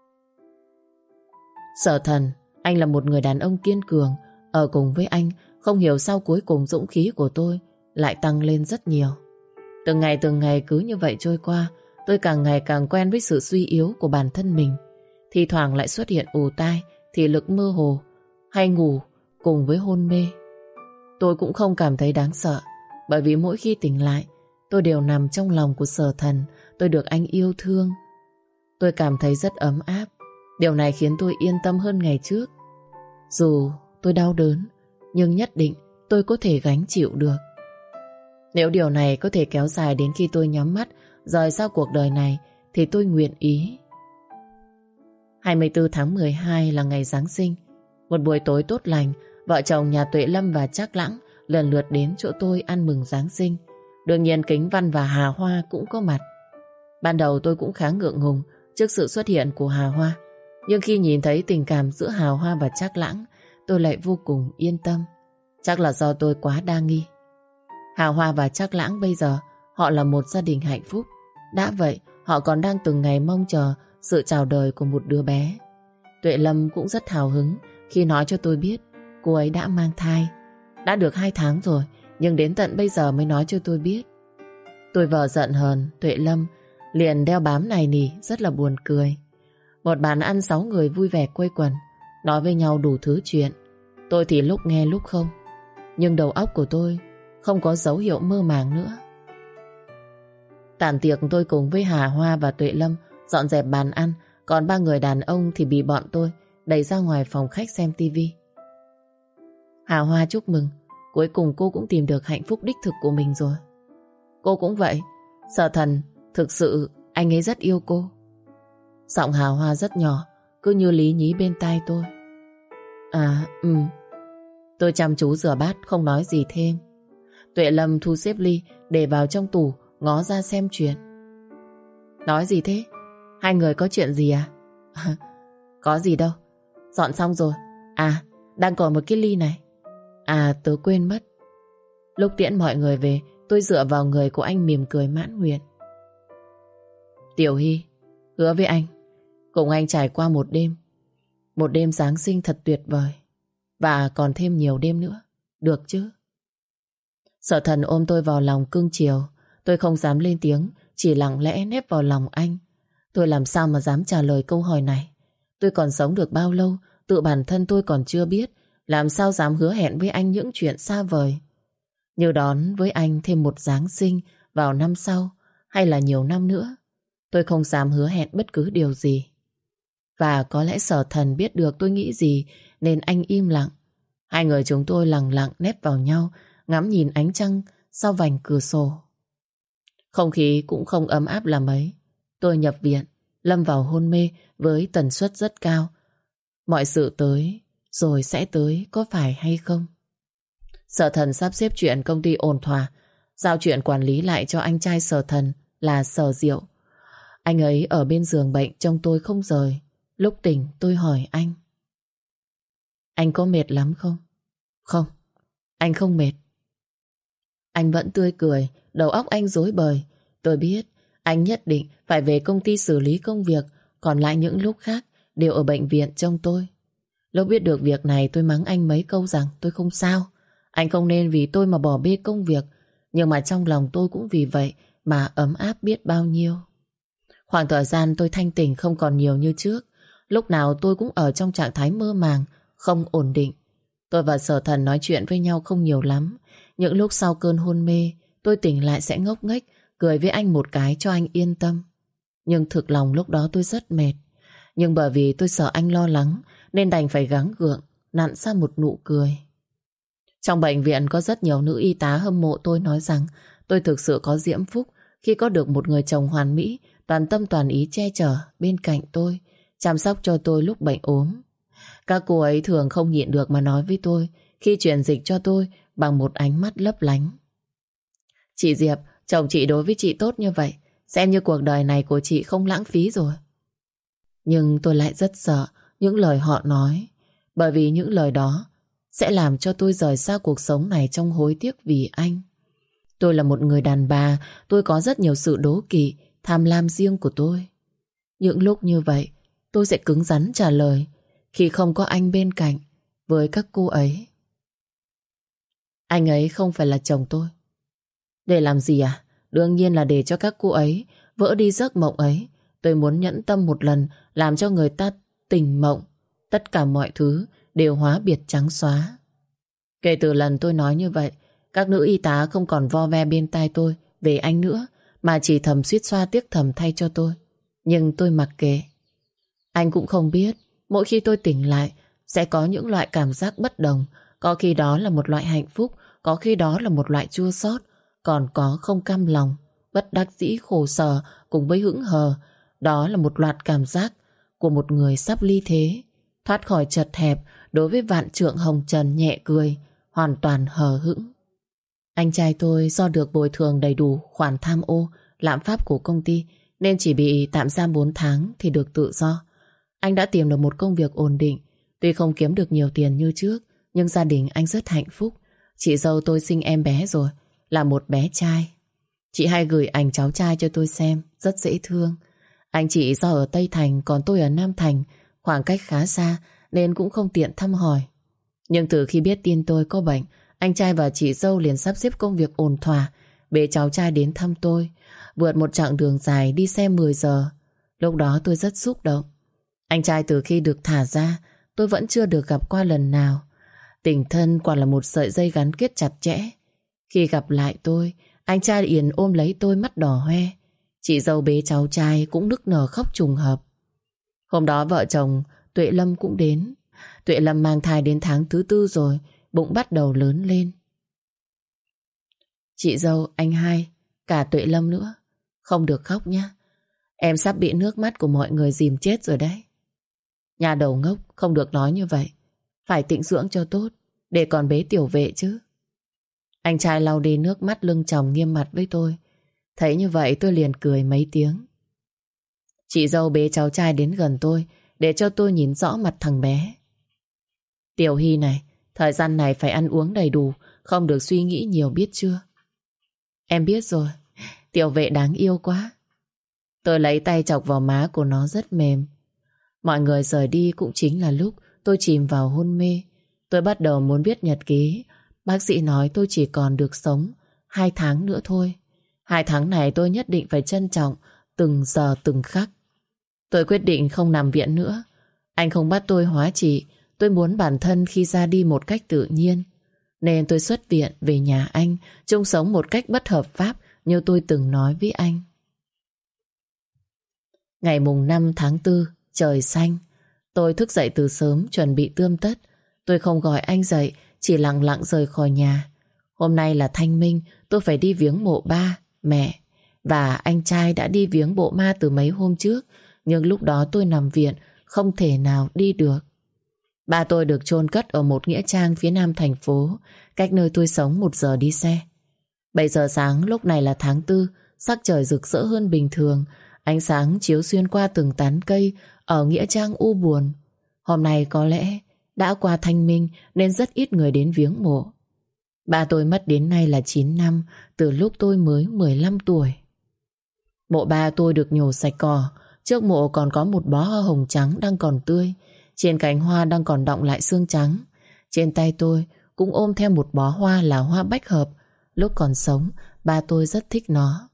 A: Sở Thần, anh là một người đàn ông kiên cường. Ở cùng với anh, không hiểu sao cuối cùng dũng khí của tôi lại tăng lên rất nhiều. Từng ngày cứ như vậy trôi qua, tôi càng ngày càng quen với sự suy yếu của bản thân mình. Thì thoảng lại xuất hiện ù tai, thị lực mơ hồ, hay ngủ cùng với hôn mê. Tôi cũng không cảm thấy đáng sợ, bởi vì mỗi khi tỉnh lại, tôi đều nằm trong lòng của Sở Thần. Tôi được anh yêu thương. Tôi cảm thấy rất ấm áp. Điều này khiến tôi yên tâm hơn ngày trước. Dù tôi đau đớn, nhưng nhất định tôi có thể gánh chịu được. Nếu điều này có thể kéo dài đến khi tôi nhắm mắt rời xa cuộc đời này, thì tôi nguyện ý. 24 tháng 12 là ngày Giáng sinh. Một buổi tối tốt lành, vợ chồng nhà Tuệ Lâm và Trác Lãng lần lượt đến chỗ tôi ăn mừng Giáng sinh. Đương nhiên Kính Văn và Hà Hoa cũng có mặt. Ban đầu tôi cũng khá ngượng ngùng trước sự xuất hiện của Hà Hoa, nhưng khi nhìn thấy tình cảm giữa Hà Hoa và Trác Lãng, tôi lại vô cùng yên tâm. Chắc là do tôi quá đa nghi. Hà Hoa và Trác Lãng bây giờ họ là một gia đình hạnh phúc. Đã vậy, họ còn đang từng ngày mong chờ sự chào đời của một đứa bé. Tuệ Lâm cũng rất hào hứng khi nói cho tôi biết cô ấy đã mang thai. Đã được 2 tháng rồi, nhưng đến tận bây giờ mới nói cho tôi biết. Tôi vờ giận hờn, Tuệ Lâm liền đeo bám này nỉ, rất là buồn cười. Một bàn ăn 6 người vui vẻ quây quần, nói với nhau đủ thứ chuyện. Tôi thì lúc nghe lúc không, nhưng đầu óc của tôi không có dấu hiệu mơ màng nữa. Tàn tiệc tôi cùng với Hà Hoa và Tuệ Lâm dọn dẹp bàn ăn, còn 3 người đàn ông thì bị bọn tôi đẩy ra ngoài phòng khách xem tivi. Hà Hoa chúc mừng, cuối cùng cô cũng tìm được hạnh phúc đích thực của mình rồi. Cô cũng vậy, Sở Thần, thực sự anh ấy rất yêu cô. Giọng Hà Hoa rất nhỏ, cứ như lý nhí bên tai tôi. Tôi chăm chú rửa bát, không nói gì thêm. Tuệ Lâm thu xếp ly để vào trong tủ, ngó ra xem chuyện. Nói gì thế? Hai người có chuyện gì à? Có gì đâu, dọn xong rồi. Đang còn một cái ly này. Tớ quên mất. Lúc tiễn mọi người về, tôi dựa vào người của anh mỉm cười mãn nguyện. Tiểu Hy, hứa với anh, cùng anh trải qua một đêm. Một đêm Giáng sinh thật tuyệt vời. Và còn thêm nhiều đêm nữa, được chứ? Sở Thần ôm tôi vào lòng cưng chiều. Tôi không dám lên tiếng, chỉ lặng lẽ nép vào lòng anh. Tôi làm sao mà dám trả lời câu hỏi này? Tôi còn sống được bao lâu, tự bản thân tôi còn chưa biết. Làm sao dám hứa hẹn với anh những chuyện xa vời? Như đón với anh thêm một Giáng sinh vào năm sau, hay là nhiều năm nữa. Tôi không dám hứa hẹn bất cứ điều gì. Và có lẽ Sở Thần biết được tôi nghĩ gì, nên anh im lặng. Hai người chúng tôi lặng lặng nép vào nhau, ngắm nhìn ánh trăng sau vành cửa sổ. Không khí cũng không ấm áp là mấy. Tôi nhập viện, lâm vào hôn mê với tần suất rất cao. Mọi sự tới rồi sẽ tới, có phải hay không? Sở Thần sắp xếp chuyện công ty ổn thỏa, giao chuyện quản lý lại cho anh trai Sở Thần là Sở Diệu. Anh ấy ở bên giường bệnh trông tôi không rời. Lúc tỉnh tôi hỏi anh: anh có mệt lắm không? Không, anh không mệt. Anh vẫn tươi cười, đầu óc anh rối bời. Tôi biết anh nhất định phải về công ty xử lý công việc, còn lại những lúc khác đều ở bệnh viện trông tôi. Lúc biết được việc này tôi mắng anh mấy câu rằng tôi không sao. Anh không nên vì tôi mà bỏ bê công việc. Nhưng mà trong lòng tôi cũng vì vậy mà ấm áp biết bao nhiêu. Khoảng thời gian tôi thanh tỉnh không còn nhiều như trước. Lúc nào tôi cũng ở trong trạng thái mơ màng, không ổn định. Tôi và Sở Thần nói chuyện với nhau không nhiều lắm. Những lúc sau cơn hôn mê, tôi tỉnh lại sẽ ngốc nghếch, cười với anh một cái cho anh yên tâm. Nhưng thực lòng lúc đó tôi rất mệt. Nhưng bởi vì tôi sợ anh lo lắng, nên đành phải gắng gượng, nặn ra một nụ cười. Trong bệnh viện có rất nhiều nữ y tá hâm mộ tôi, nói rằng tôi thực sự có diễm phúc khi có được một người chồng hoàn mỹ, toàn tâm toàn ý che chở bên cạnh tôi, chăm sóc cho tôi lúc bệnh ốm. Các cô ấy thường không nhịn được mà nói với tôi khi truyền dịch cho tôi bằng một ánh mắt lấp lánh: chị Diệp, chồng chị đối với chị tốt như vậy, xem như cuộc đời này của chị không lãng phí rồi. Nhưng tôi lại rất sợ những lời họ nói, bởi vì những lời đó sẽ làm cho tôi rời xa cuộc sống này trong hối tiếc vì anh. Tôi là một người đàn bà, tôi có rất nhiều sự đố kỵ, tham lam riêng của tôi. Những lúc như vậy, tôi sẽ cứng rắn trả lời khi không có anh bên cạnh với các cô ấy. Anh ấy không phải là chồng tôi. Để làm gì à? Đương nhiên là để cho các cô ấy vỡ đi giấc mộng ấy. Tôi muốn nhẫn tâm một lần làm cho người ta tỉnh mộng. Tất cả mọi thứ đều hóa biệt trắng xóa. Kể từ lần tôi nói như vậy, các nữ y tá không còn vo ve bên tai tôi về anh nữa, mà chỉ thầm suýt xoa tiếc thầm thay cho tôi. Nhưng tôi mặc kệ. Anh cũng không biết, mỗi khi tôi tỉnh lại sẽ có những loại cảm giác bất đồng. Có khi đó là một loại hạnh phúc, có khi đó là một loại chua xót, còn có không cam lòng, bất đắc dĩ, khổ sở cùng với hững hờ. Đó là một loạt cảm giác của một người sắp ly thế, thoát khỏi chật hẹp đối với vạn trượng hồng trần, nhẹ cười, hoàn toàn hờ hững. Anh trai tôi do được bồi thường đầy đủ khoản tham ô, lạm phát của công ty nên chỉ bị tạm giam 4 tháng thì được tự do. Anh đã tìm được một công việc ổn định. Tuy không kiếm được nhiều tiền như trước, nhưng gia đình anh rất hạnh phúc. Chị dâu tôi sinh em bé rồi, là một bé trai. Chị hay gửi ảnh cháu trai cho tôi xem, rất dễ thương. Anh chị do ở Tây Thành, còn tôi ở Nam Thành, khoảng cách khá xa nên cũng không tiện thăm hỏi. Nhưng từ khi biết tin tôi có bệnh, anh trai và chị dâu liền sắp xếp công việc ổn thỏa, bế cháu trai đến thăm tôi, vượt một chặng đường dài đi xe 10 giờ. Lúc đó tôi rất xúc động. Anh trai từ khi được thả ra, tôi vẫn chưa được gặp qua lần nào. Tình thân quả là một sợi dây gắn kết chặt chẽ. Khi gặp lại tôi, anh trai liền ôm lấy tôi mắt đỏ hoe. Chị dâu bế cháu trai cũng nức nở khóc trùng hợp. Hôm đó vợ chồng Tuệ Lâm cũng đến. Tuệ Lâm mang thai đến tháng thứ 4 rồi, bụng bắt đầu lớn lên. Chị dâu, anh hai, cả Tuệ Lâm nữa, không được khóc nhé. Em sắp bị nước mắt của mọi người dìm chết rồi đấy. Nhà đầu ngốc, không được nói như vậy. Phải tịnh dưỡng cho tốt, để còn bế tiểu vệ chứ. Anh trai lau đi nước mắt lưng tròng nghiêm mặt với tôi. Thấy như vậy tôi liền cười mấy tiếng. Chị dâu bế cháu trai đến gần tôi để cho tôi nhìn rõ mặt thằng bé. Tiểu Hy này, thời gian này phải ăn uống đầy đủ, không được suy nghĩ nhiều biết chưa? Em biết rồi, tiểu vệ đáng yêu quá. Tôi lấy tay chọc vào má của nó rất mềm. Mọi người rời đi cũng chính là lúc tôi chìm vào hôn mê. Tôi bắt đầu muốn viết nhật ký. Bác sĩ nói tôi chỉ còn được sống 2 tháng nữa thôi. 2 tháng này tôi nhất định phải trân trọng từng giờ từng khắc. Tôi quyết định không nằm viện nữa. Anh không bắt tôi hóa trị. Tôi muốn bản thân khi ra đi một cách tự nhiên. Nên tôi xuất viện về nhà anh, chung sống một cách bất hợp pháp như tôi từng nói với anh. Ngày mùng 5 tháng 4, trời xanh. Tôi thức dậy từ sớm chuẩn bị tươm tất. Tôi không gọi anh dậy, chỉ lặng lặng rời khỏi nhà. Hôm nay là Thanh Minh, tôi phải đi viếng mộ ba, mẹ. Và anh trai đã đi viếng bộ ma từ mấy hôm trước. Nhưng lúc đó tôi nằm viện, không thể nào đi được. Ba tôi được chôn cất ở một nghĩa trang phía nam thành phố, cách nơi tôi sống 1 giờ đi xe. 7 giờ sáng, lúc này là tháng 4, sắc trời rực rỡ hơn bình thường. Ánh sáng chiếu xuyên qua từng tán cây ở nghĩa trang u buồn. Hôm nay có lẽ đã qua Thanh Minh nên rất ít người đến viếng mộ. Ba tôi mất đến nay là 9 năm, từ lúc tôi mới 15 tuổi. Mộ ba tôi được nhổ sạch cỏ. Trước mộ còn có một bó hoa hồng trắng đang còn tươi. Trên cành hoa đang còn đọng lại xương trắng. Trên tay tôi cũng ôm theo một bó hoa là hoa bách hợp. Lúc còn sống, ba tôi rất thích nó.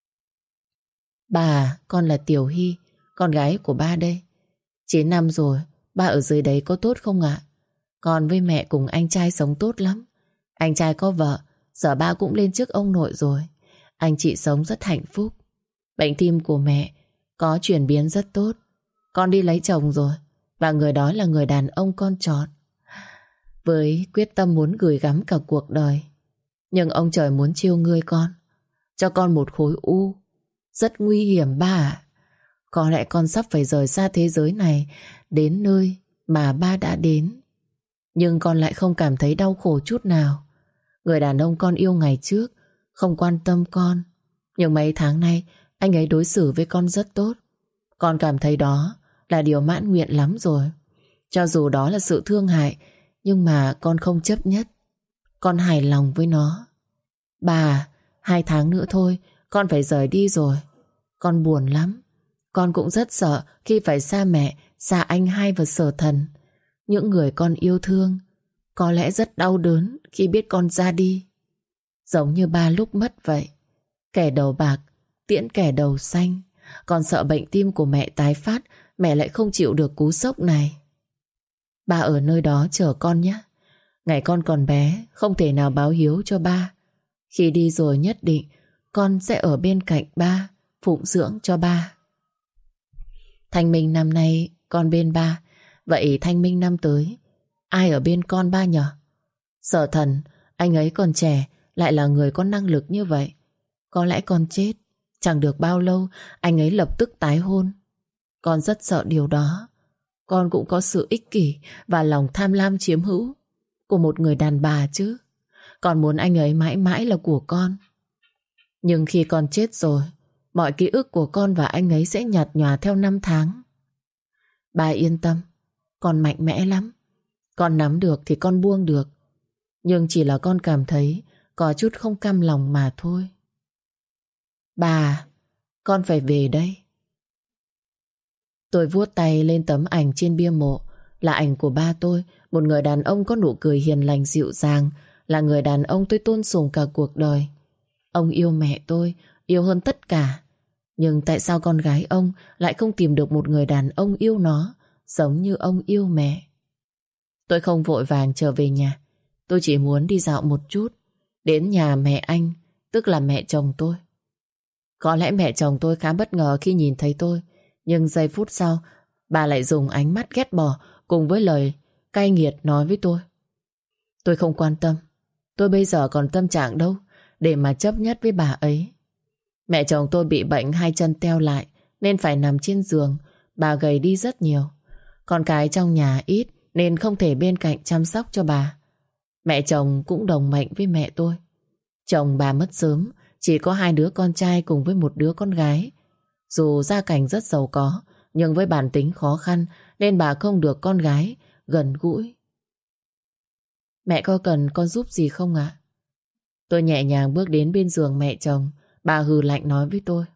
A: Bà, con là Tiểu Hy, con gái của ba đây. 9 năm rồi, ba ở dưới đấy có tốt không ạ? Con với mẹ cùng anh trai sống tốt lắm. Anh trai có vợ, giờ ba cũng lên trước ông nội rồi. Anh chị sống rất hạnh phúc. Bệnh tim của mẹ có chuyển biến rất tốt. Con đi lấy chồng rồi, và người đó là người đàn ông con chọn, với quyết tâm muốn gửi gắm cả cuộc đời. Nhưng ông trời muốn chiêu ngươi con, cho con một khối u rất nguy hiểm ba ạ. Có lẽ con sắp phải rời xa thế giới này, đến nơi mà ba đã đến. Nhưng con lại không cảm thấy đau khổ chút nào. Người đàn ông con yêu ngày trước không quan tâm con, nhưng mấy tháng nay anh ấy đối xử với con rất tốt. Con cảm thấy đó là điều mãn nguyện lắm rồi. Cho dù đó là sự thương hại, nhưng mà con không chấp nhất. Con hài lòng với nó. Bà, 2 tháng nữa thôi, con phải rời đi rồi. Con buồn lắm. Con cũng rất sợ khi phải xa mẹ, xa anh hai và Sở Thần. Những người con yêu thương có lẽ rất đau đớn khi biết con ra đi. Giống như ba lúc mất vậy. Kẻ đầu bạc tiễn kẻ đầu xanh. Con sợ bệnh tim của mẹ tái phát, mẹ lại không chịu được cú sốc này. Ba ở nơi đó chờ con nhé. Ngày con còn bé, không thể nào báo hiếu cho ba. Khi đi rồi nhất định con sẽ ở bên cạnh ba, phụng dưỡng cho ba. Thanh minh năm nay con bên ba, vậy thanh minh năm tới ai ở bên con ba nhở? Sở Thần, anh ấy còn trẻ, lại là người có năng lực như vậy. Có lẽ con chết, chẳng được bao lâu anh ấy lập tức tái hôn. Con rất sợ điều đó. Con cũng có sự ích kỷ và lòng tham lam chiếm hữu của một người đàn bà chứ. Con muốn anh ấy mãi mãi là của con. Nhưng khi con chết rồi, mọi ký ức của con và anh ấy sẽ nhạt nhòa theo năm tháng. Bà yên tâm, con mạnh mẽ lắm. Con nắm được thì con buông được. Nhưng chỉ là con cảm thấy có chút không cam lòng mà thôi. Bà, con phải về đây. Tôi vuốt tay lên tấm ảnh trên bia mộ. Là ảnh của ba tôi, một người đàn ông có nụ cười hiền lành dịu dàng, là người đàn ông tôi tôn sùng cả cuộc đời. Ông yêu mẹ tôi, yêu hơn tất cả. Nhưng tại sao con gái ông lại không tìm được một người đàn ông yêu nó giống như ông yêu mẹ? Tôi không vội vàng trở về nhà. Tôi chỉ muốn đi dạo một chút, đến nhà mẹ anh, tức là mẹ chồng tôi. Có lẽ mẹ chồng tôi khá bất ngờ khi nhìn thấy tôi, nhưng giây phút sau bà lại dùng ánh mắt ghét bỏ cùng với lời cay nghiệt nói với tôi. Tôi không quan tâm. Tôi bây giờ còn tâm trạng đâu để mà chấp nhất với bà ấy. Mẹ chồng tôi bị bệnh 2 chân teo lại nên phải nằm trên giường. Bà gầy đi rất nhiều. Con cái trong nhà ít nên không thể bên cạnh chăm sóc cho bà. Mẹ chồng cũng đồng mệnh với mẹ tôi. Chồng bà mất sớm, chỉ có 2 đứa con trai cùng với 1 đứa con gái. Dù gia cảnh rất giàu có, nhưng với bản tính khó khăn nên bà không được con gái gần gũi. Mẹ có cần con giúp gì không ạ? Tôi nhẹ nhàng bước đến bên giường mẹ chồng. Bà hừ lạnh nói với tôi.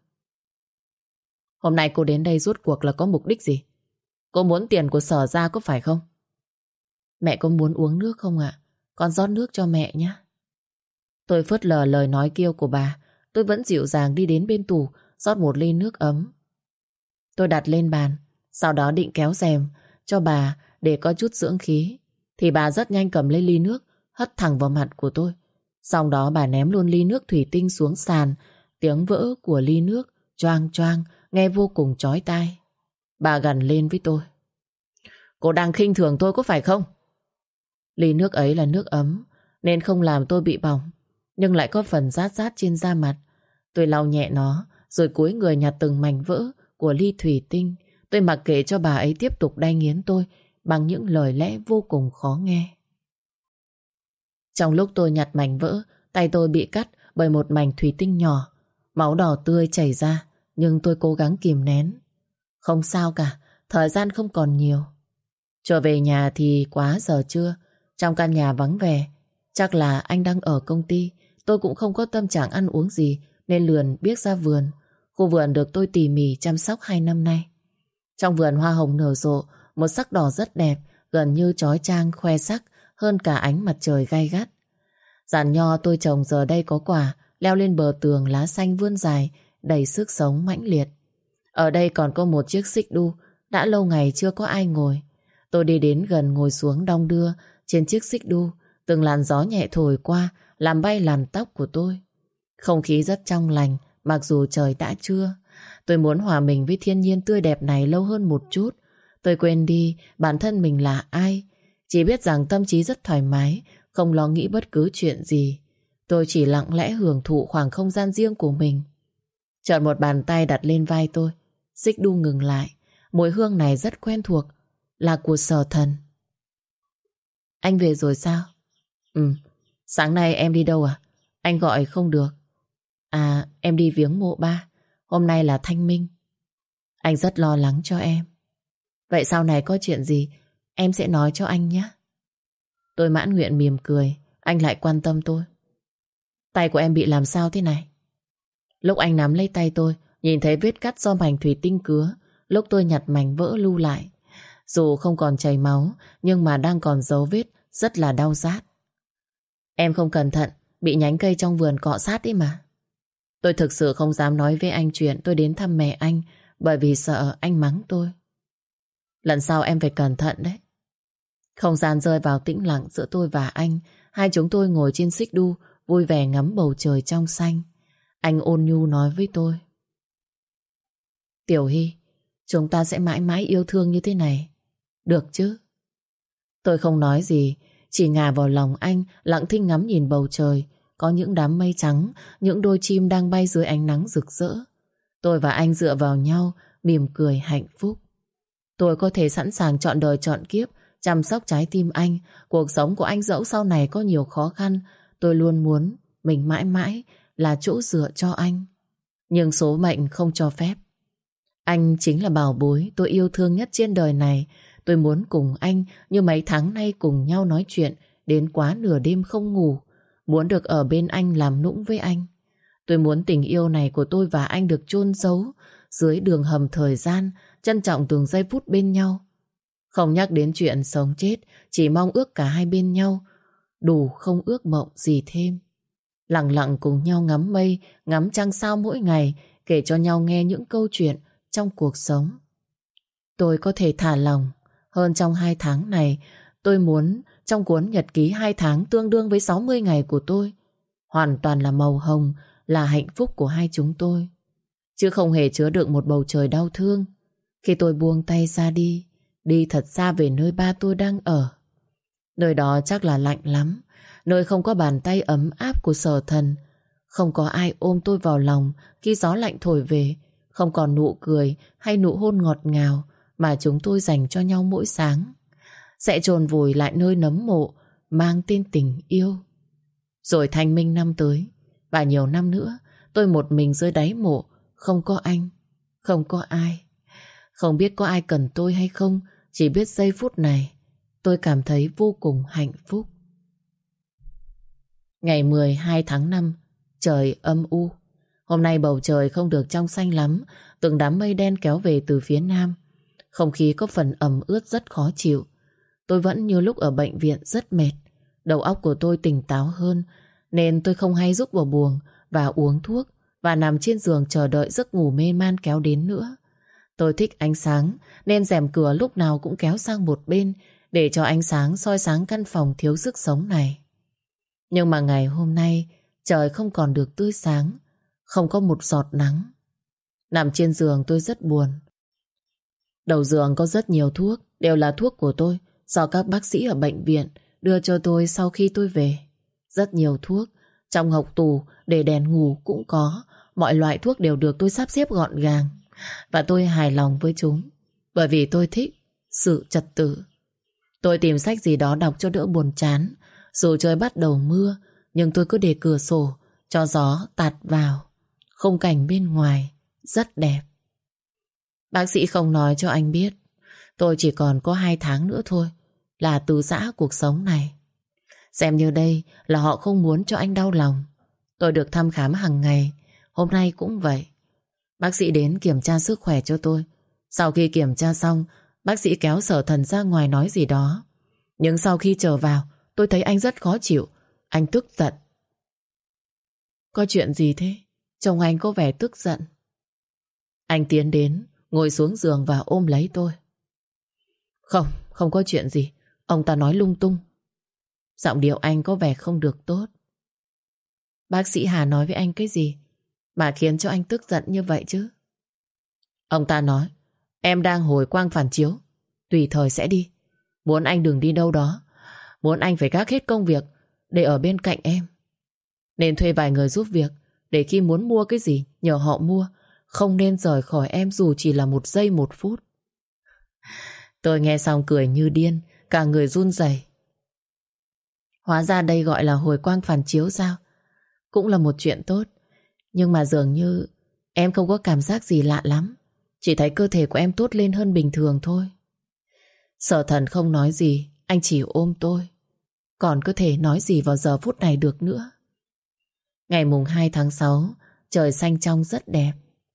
A: Hôm nay cô đến đây rốt cuộc là có mục đích gì? Cô muốn tiền của Sở ra có phải không? Mẹ có muốn uống nước không ạ? Con rót nước cho mẹ nhé. Tôi phớt lờ lời nói kêu của bà. Tôi vẫn dịu dàng đi đến bên tủ, rót 1 ly nước ấm. Tôi đặt lên bàn, sau đó định kéo rèm cho bà để có chút dưỡng khí. Thì bà rất nhanh cầm lấy ly nước, hất thẳng vào mặt của tôi. Sau đó bà ném luôn ly nước thủy tinh xuống sàn. Tiếng vỡ của ly nước choang choang, nghe vô cùng chói tai. Bà gằn lên với tôi. Cô đang khinh thường tôi có phải không? Ly nước ấy là nước ấm nên không làm tôi bị bỏng, nhưng lại có phần rát rát trên da mặt. Tôi lau nhẹ nó, rồi cúi người nhặt từng mảnh vỡ của ly thủy tinh. Tôi mặc kệ cho bà ấy tiếp tục đay nghiến tôi bằng những lời lẽ vô cùng khó nghe. Trong lúc tôi nhặt mảnh vỡ, tay tôi bị cắt bởi một mảnh thủy tinh nhỏ. Máu đỏ tươi chảy ra, nhưng tôi cố gắng kìm nén. Không sao cả, thời gian không còn nhiều. Trở về nhà thì quá giờ trưa. Trong căn nhà vắng vẻ. Chắc là anh đang ở công ty. Tôi cũng không có tâm trạng ăn uống gì nên lườn biếc ra vườn. Khu vườn được tôi tỉ mỉ chăm sóc 2 năm nay. Trong vườn hoa hồng nở rộ, một sắc đỏ rất đẹp, gần như chói chang khoe sắc hơn cả ánh mặt trời gay gắt. Giàn nho tôi trồng giờ đây có quả, leo lên bờ tường, lá xanh vươn dài, đầy sức sống mãnh liệt. Ở đây còn có một chiếc xích đu, đã lâu ngày chưa có ai ngồi. Tôi đi đến gần ngồi xuống đong đưa trên chiếc xích đu, từng làn gió nhẹ thổi qua làm bay làn tóc của tôi. Không khí rất trong lành, mặc dù trời đã trưa. Tôi muốn hòa mình với thiên nhiên tươi đẹp này lâu hơn một chút. Tôi quên đi bản thân mình là ai. Chỉ biết rằng tâm trí rất thoải mái, không lo nghĩ bất cứ chuyện gì. Tôi chỉ lặng lẽ hưởng thụ khoảng không gian riêng của mình. Chợt một bàn tay đặt lên vai tôi. Xích đu ngừng lại. Mùi hương này rất quen thuộc, là của Sở Thần. Anh về rồi sao? Sáng nay em đi đâu à? Anh gọi không được. À, em đi viếng mộ ba. Hôm nay là thanh minh. Anh rất lo lắng cho em. Vậy sau này có chuyện gì em sẽ nói cho anh nhé. Tôi mãn nguyện mỉm cười. Anh lại quan tâm tôi. Tay của em bị làm sao thế này? Lúc anh nắm lấy tay tôi, nhìn thấy vết cắt do mảnh thủy tinh cứa. Lúc tôi nhặt mảnh vỡ lưu lại, dù không còn chảy máu, nhưng mà đang còn dấu vết rất là đau rát. Em không cẩn thận bị nhánh cây trong vườn cọ sát ấy mà. Tôi thực sự không dám nói với anh chuyện tôi đến thăm mẹ anh, bởi vì sợ anh mắng tôi. Lần sau em phải cẩn thận đấy. Không gian rơi vào tĩnh lặng giữa tôi và anh. Hai chúng tôi ngồi trên xích đu, vui vẻ ngắm bầu trời trong xanh. Anh ôn nhu nói với tôi. Tiểu Hy, chúng ta sẽ mãi mãi yêu thương như thế này, được chứ? Tôi không nói gì, chỉ ngả vào lòng anh, lặng thinh ngắm nhìn bầu trời. Có những đám mây trắng, những đôi chim đang bay dưới ánh nắng rực rỡ. Tôi và anh dựa vào nhau, mỉm cười hạnh phúc. Tôi có thể sẵn sàng trọn đời trọn kiếp chăm sóc trái tim anh. Cuộc sống của anh dẫu sau này có nhiều khó khăn, tôi luôn muốn mình mãi mãi là chỗ dựa cho anh. Nhưng số mệnh không cho phép. Anh chính là bảo bối tôi yêu thương nhất trên đời này. Tôi muốn cùng anh như mấy tháng nay cùng nhau nói chuyện đến quá nửa đêm không ngủ. Muốn được ở bên anh làm nũng với anh. Tôi muốn tình yêu này của tôi và anh được chôn giấu dưới đường hầm thời gian, trân trọng từng giây phút bên nhau. Không nhắc đến chuyện sống chết, chỉ mong ước cả hai bên nhau, đủ không ước mộng gì thêm. Lặng lặng cùng nhau ngắm mây, ngắm trăng sao mỗi ngày, kể cho nhau nghe những câu chuyện trong cuộc sống. Tôi có thể thả lòng hơn trong 2 tháng này. Tôi muốn trong cuốn nhật ký 2 tháng tương đương với 60 ngày của tôi hoàn toàn là màu hồng, là hạnh phúc của hai chúng tôi, chứ không hề chứa đựng một bầu trời đau thương. Khi tôi buông tay ra đi, đi thật xa về nơi ba tôi đang ở. Nơi đó chắc là lạnh lắm, nơi không có bàn tay ấm áp của Sở Thần, không có ai ôm tôi vào lòng khi gió lạnh thổi về, không còn nụ cười hay nụ hôn ngọt ngào mà chúng tôi dành cho nhau mỗi sáng. Sẽ chôn vùi lại nơi nấm mộ mang tên tình yêu. Rồi thanh minh năm tới, và nhiều năm nữa, tôi một mình dưới đáy mộ, không có anh, không có ai. Không biết có ai cần tôi hay không, chỉ biết giây phút này tôi cảm thấy vô cùng hạnh phúc. Ngày 12 tháng 5, trời âm u. Hôm nay bầu trời không được trong xanh lắm, từng đám mây đen kéo về từ phía nam. Không khí có phần ẩm ướt rất khó chịu. Tôi vẫn như lúc ở bệnh viện rất mệt. Đầu óc của tôi tỉnh táo hơn, nên tôi không hay rúc vào buồng và uống thuốc và nằm trên giường chờ đợi giấc ngủ mê man kéo đến nữa. Tôi thích ánh sáng nên rèm cửa lúc nào cũng kéo sang một bên để cho ánh sáng soi sáng căn phòng thiếu sức sống này. Nhưng mà ngày hôm nay trời không còn được tươi sáng, không có một giọt nắng. Nằm trên giường tôi rất buồn. Đầu giường có rất nhiều thuốc, đều là thuốc của tôi, do các bác sĩ ở bệnh viện đưa cho tôi sau khi tôi về. Rất nhiều thuốc, trong hộc tủ để đèn ngủ cũng có. Mọi loại thuốc đều được tôi sắp xếp gọn gàng, và tôi hài lòng với chúng, bởi vì tôi thích sự trật tự. Tôi tìm sách gì đó đọc cho đỡ buồn chán. Dù trời bắt đầu mưa, nhưng tôi cứ để cửa sổ cho gió tạt vào. Khung cảnh bên ngoài rất đẹp. Bác sĩ không nói cho anh biết tôi chỉ còn có 2 tháng nữa thôi là từ giã cuộc sống này. Xem như đây là họ không muốn cho anh đau lòng. Tôi được thăm khám hàng ngày, hôm nay cũng vậy. Bác sĩ đến kiểm tra sức khỏe cho tôi. Sau khi kiểm tra xong, bác sĩ kéo Sở Thần ra ngoài nói gì đó. Nhưng sau khi trở vào, tôi thấy anh rất khó chịu. Anh tức giận. Có chuyện gì thế? Trông anh có vẻ tức giận. Anh tiến đến, ngồi xuống giường và ôm lấy tôi. Không có chuyện gì. Ông ta nói lung tung. Giọng điệu anh có vẻ không được tốt. Bác sĩ Hà nói với anh cái gì mà khiến cho anh tức giận như vậy chứ? Ông ta nói em đang hồi quang phản chiếu, tùy thời sẽ đi. Muốn anh đừng đi đâu đó, muốn anh phải gác hết công việc để ở bên cạnh em. Nên thuê vài người giúp việc, để khi muốn mua cái gì nhờ họ mua, không nên rời khỏi em dù chỉ là 1 giây 1 phút. Tôi nghe xong cười như điên, cả người run rẩy. Hóa ra đây gọi là hồi quang phản chiếu sao? Cũng là một chuyện tốt. Nhưng mà dường như em không có cảm giác gì lạ lắm. Chỉ thấy cơ thể của em tốt lên hơn bình thường thôi. Sở Thần không nói gì, anh chỉ ôm tôi. Còn có thể nói gì vào giờ phút này được nữa. Ngày mùng 2 tháng 6, trời xanh trong rất đẹp.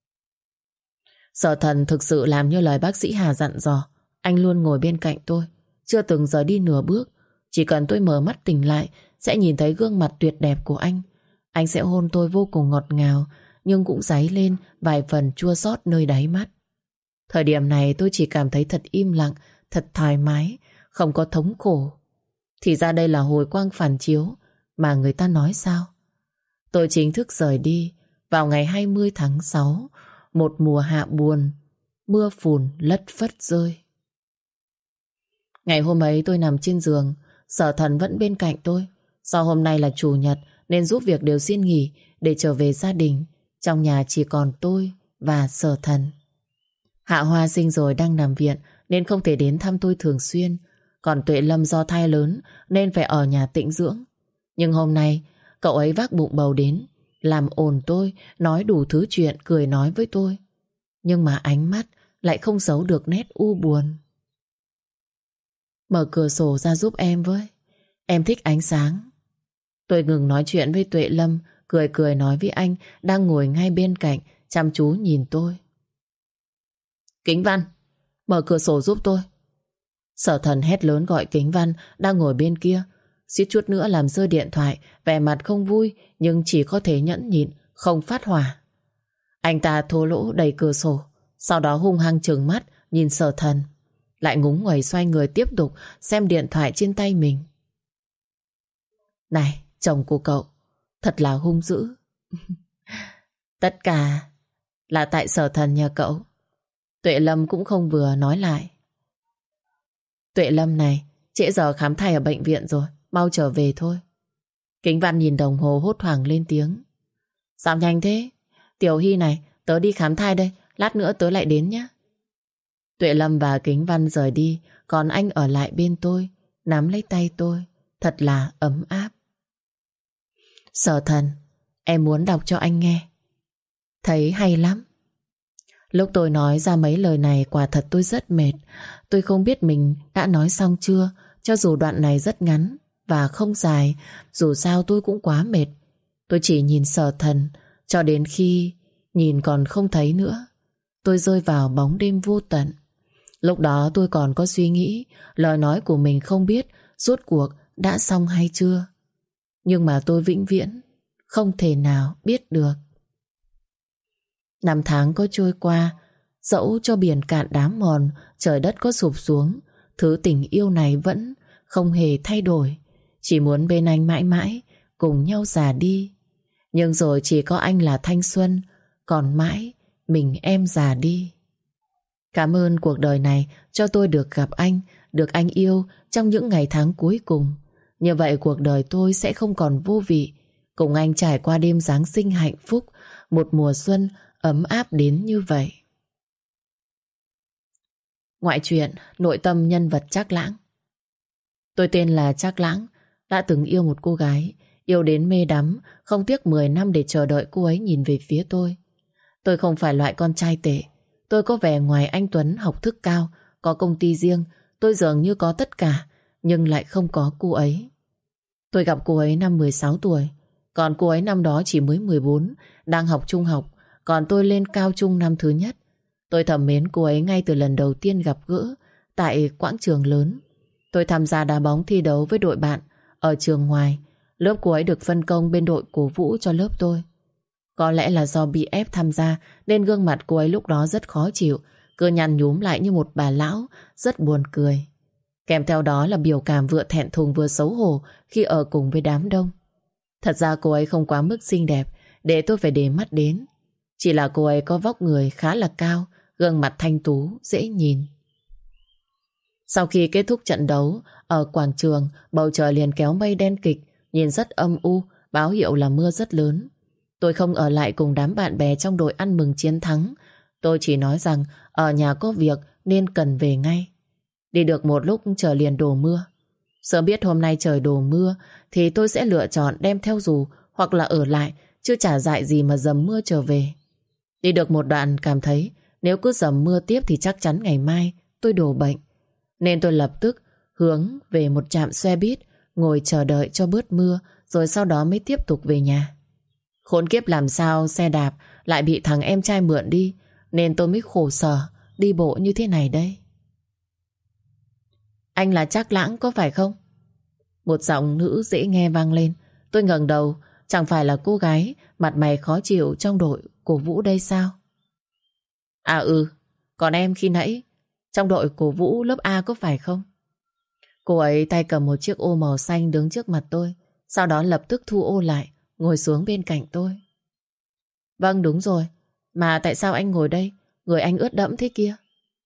A: Sở Thần thực sự làm như lời bác sĩ Hà dặn dò. Anh luôn ngồi bên cạnh tôi, chưa từng rời đi nửa bước. Chỉ cần tôi mở mắt tỉnh lại, sẽ nhìn thấy gương mặt tuyệt đẹp của anh. Anh sẽ hôn tôi vô cùng ngọt ngào, nhưng cũng dấy lên vài phần chua xót nơi đáy mắt. Thời điểm này tôi chỉ cảm thấy thật im lặng, thật thoải mái, không có thống khổ. Thì ra đây là hồi quang phản chiếu mà người ta nói sao. Tôi chính thức rời đi vào ngày 20 tháng 6, một mùa hạ buồn, mưa phùn lất phất rơi. Ngày hôm ấy tôi nằm trên giường, Sở Thần vẫn bên cạnh tôi. Do hôm nay là chủ nhật nên giúp việc đều xin nghỉ để trở về gia đình. Trong nhà chỉ còn tôi và Sở Thần. Hạ Hoa sinh rồi đang nằm viện nên không thể đến thăm tôi thường xuyên. Còn Tuệ Lâm do thai lớn nên phải ở nhà tĩnh dưỡng. Nhưng hôm nay cậu ấy vác bụng bầu đến, làm ồn tôi, nói đủ thứ chuyện, cười nói với tôi. Nhưng mà ánh mắt lại không giấu được nét u buồn. Mở cửa sổ ra giúp em với, em thích ánh sáng. Tôi ngừng nói chuyện với Tuệ Lâm, cười cười nói với anh đang ngồi ngay bên cạnh, chăm chú nhìn tôi. Kính Văn, mở cửa sổ giúp tôi. Sở Thần hét lớn gọi Kính Văn đang ngồi bên kia, suýt chút nữa làm rơi điện thoại, vẻ mặt không vui nhưng chỉ có thể nhẫn nhịn, không phát hỏa. Anh ta thô lỗ đẩy cửa sổ, sau đó hung hăng trừng mắt nhìn Sở Thần, lại ngúng nguẩy xoay người tiếp tục xem điện thoại trên tay mình. Này, chồng của cậu thật là hung dữ. Tất cả là tại Sở Thần nhà cậu. Tuệ Lâm cũng không vừa nói lại. Tuệ Lâm này, trễ giờ khám thai ở bệnh viện rồi, mau trở về thôi. Kính Văn nhìn đồng hồ hốt hoảng lên tiếng. Sao nhanh thế? Tiểu Hy này, tớ đi khám thai đây, lát nữa tớ lại đến nhé. Tuệ Lâm và Kính Văn rời đi, còn anh ở lại bên tôi, nắm lấy tay tôi, thật là ấm áp. Sở Thần, em muốn đọc cho anh nghe. Thấy hay lắm. Lúc tôi nói ra mấy lời này quả thật tôi rất mệt. Tôi không biết mình đã nói xong chưa, cho dù đoạn này rất ngắn và không dài, dù sao tôi cũng quá mệt. Tôi chỉ nhìn Sở Thần cho đến khi nhìn còn không thấy nữa. Tôi rơi vào bóng đêm vô tận. Lúc đó tôi còn có suy nghĩ lời nói của mình không biết rốt cuộc đã xong hay chưa. Nhưng mà tôi vĩnh viễn không thể nào biết được. Năm tháng có trôi qua, dẫu cho biển cạn đá mòn, trời đất có sụp xuống, thứ tình yêu này vẫn không hề thay đổi. Chỉ muốn bên anh mãi mãi, cùng nhau già đi. Nhưng rồi chỉ có anh là thanh xuân, còn mãi mình em già đi. Cảm ơn cuộc đời này cho tôi được gặp anh, được anh yêu trong những ngày tháng cuối cùng. Như vậy cuộc đời tôi sẽ không còn vô vị. Cùng anh trải qua đêm Giáng sinh hạnh phúc, một mùa xuân ấm áp đến như vậy. Ngoại truyện nội tâm nhân vật Trác Lãng. Tôi tên là Trác Lãng, đã từng yêu một cô gái, yêu đến mê đắm, không tiếc 10 năm để chờ đợi cô ấy nhìn về phía tôi. Tôi không phải loại con trai tệ. Tôi có vẻ ngoài anh Tuấn, học thức cao, có công ty riêng. Tôi dường như có tất cả, nhưng lại không có cô ấy. Tôi gặp cô ấy năm 16 tuổi, còn cô ấy năm đó chỉ mới 14, đang học trung học, còn tôi lên cao trung năm thứ nhất. Tôi thầm mến cô ấy ngay từ lần đầu tiên gặp gỡ tại quảng trường lớn. Tôi tham gia đá bóng thi đấu với đội bạn ở trường ngoài. Lớp cô ấy được phân công bên đội cổ vũ cho lớp tôi. Có lẽ là do bị ép tham gia nên gương mặt cô ấy lúc đó rất khó chịu, cứ nhăn nhúm lại như một bà lão, rất buồn cười. Kèm theo đó là biểu cảm vừa thẹn thùng vừa xấu hổ khi ở cùng với đám đông. Thật ra cô ấy không quá mức xinh đẹp để tôi phải để mắt đến. Chỉ là cô ấy có vóc người khá là cao, gương mặt thanh tú, dễ nhìn. Sau khi kết thúc trận đấu, ở quảng trường, bầu trời liền kéo mây đen kịch, nhìn rất âm u, báo hiệu là mưa rất lớn. Tôi không ở lại cùng đám bạn bè trong đội ăn mừng chiến thắng. Tôi chỉ nói rằng ở nhà có việc nên cần về ngay. Đi được một lúc trời liền đổ mưa. Sớm biết hôm nay trời đổ mưa thì tôi sẽ lựa chọn đem theo dù hoặc là ở lại, chứ chả dại gì mà dầm mưa trở về. Đi được một đoạn cảm thấy nếu cứ dầm mưa tiếp thì chắc chắn ngày mai tôi đổ bệnh. nên tôi lập tức hướng về một trạm xe buýt, ngồi chờ đợi cho bớt mưa, rồi sau đó mới tiếp tục về nhà. Khốn kiếp làm sao xe đạp lại bị thằng em trai mượn đi, nên tôi mới khổ sở đi bộ như thế này đây. Anh là Trác Lãng có phải không? Một giọng nữ dễ nghe vang lên. Tôi ngẩng đầu, chẳng phải là cô gái mặt mày khó chịu trong đội cổ vũ đây sao? À còn em khi nãy trong đội cổ vũ lớp A có phải không? Cô ấy tay cầm một chiếc ô màu xanh đứng trước mặt tôi, sau đó lập tức thu ô lại, ngồi xuống bên cạnh tôi. Vâng đúng rồi, mà tại sao anh ngồi đây? Người anh ướt đẫm thế kia.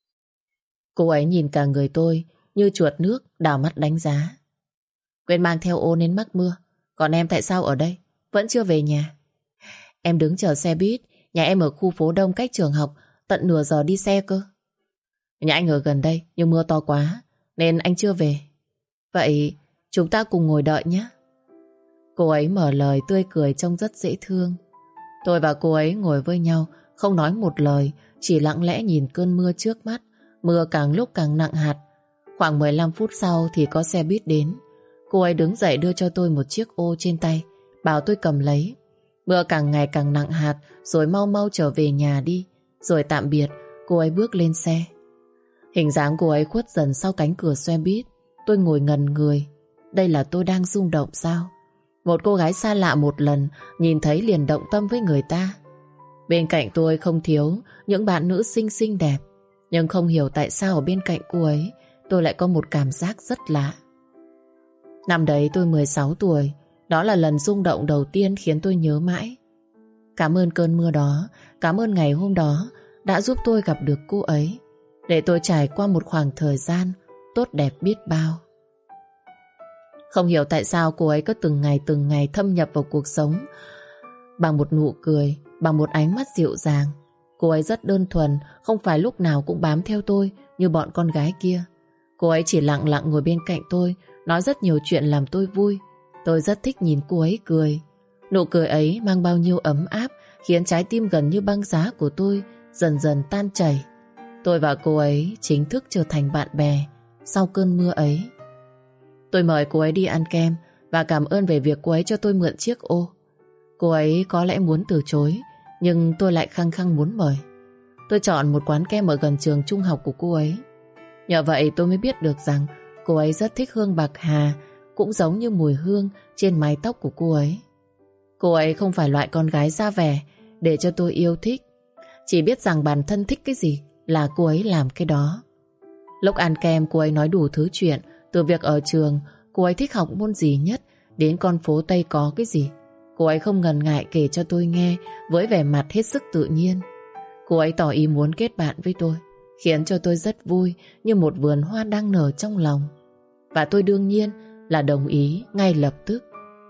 A: Cô ấy nhìn cả người tôi như chuột nước, đảo mắt đánh giá. Quên mang theo ô nên mắc mưa. Còn em tại sao ở đây? Vẫn chưa về nhà. Em đứng chờ xe buýt. Nhà em ở khu phố đông cách trường học, tận nửa giờ đi xe cơ. Nhà anh ở gần đây nhưng mưa to quá nên anh chưa về. Vậy chúng ta cùng ngồi đợi nhé. Cô ấy mở lời tươi cười trông rất dễ thương. Tôi và cô ấy ngồi với nhau, không nói một lời, chỉ lặng lẽ nhìn cơn mưa trước mắt. Mưa càng lúc càng nặng hạt. Khoảng 15 phút sau thì có xe buýt đến. Cô ấy đứng dậy đưa cho tôi một chiếc ô trên tay, bảo tôi cầm lấy. Mưa càng ngày càng nặng hạt, rồi mau mau trở về nhà đi. Rồi tạm biệt, cô ấy bước lên xe. Hình dáng cô ấy khuất dần sau cánh cửa xe buýt. Tôi ngồi ngần người. Đây là tôi đang rung động sao? Một cô gái xa lạ một lần nhìn thấy liền động tâm với người ta. Bên cạnh tôi không thiếu những bạn nữ xinh xinh đẹp, nhưng không hiểu tại sao ở bên cạnh cô ấy tôi lại có một cảm giác rất lạ. Năm đấy tôi 16 tuổi. Đó là lần rung động đầu tiên khiến tôi nhớ mãi. Cảm ơn cơn mưa đó, cảm ơn ngày hôm đó đã giúp tôi gặp được cô ấy, để tôi trải qua một khoảng thời gian tốt đẹp biết bao. Không hiểu tại sao cô ấy cứ từng ngày thâm nhập vào cuộc sống bằng một nụ cười, bằng một ánh mắt dịu dàng. Cô ấy rất đơn thuần, không phải lúc nào cũng bám theo tôi như bọn con gái kia. Cô ấy chỉ lặng lặng ngồi bên cạnh tôi, nói rất nhiều chuyện làm tôi vui. Tôi rất thích nhìn cô ấy cười. Nụ cười ấy mang bao nhiêu ấm áp, khiến trái tim gần như băng giá của tôi dần dần tan chảy. Tôi và cô ấy chính thức trở thành bạn bè sau cơn mưa ấy. Tôi mời cô ấy đi ăn kem và cảm ơn về việc cô ấy cho tôi mượn chiếc ô. Cô ấy có lẽ muốn từ chối, nhưng tôi lại khăng khăng muốn mời. Tôi chọn một quán kem ở gần trường trung học của cô ấy. Nhờ vậy tôi mới biết được rằng cô ấy rất thích hương bạc hà, cũng giống như mùi hương trên mái tóc của cô ấy. Cô ấy không phải loại con gái ra vẻ để cho tôi yêu thích. Chỉ biết rằng bản thân thích cái gì là cô ấy làm cái đó. Lúc ăn kem cô ấy nói đủ thứ chuyện, từ việc ở trường cô ấy thích học môn gì nhất đến con phố Tây có cái gì. Cô ấy không ngần ngại kể cho tôi nghe với vẻ mặt hết sức tự nhiên. Cô ấy tỏ ý muốn kết bạn với tôi, khiến cho tôi rất vui như một vườn hoa đang nở trong lòng. Và tôi đương nhiên là đồng ý ngay lập tức.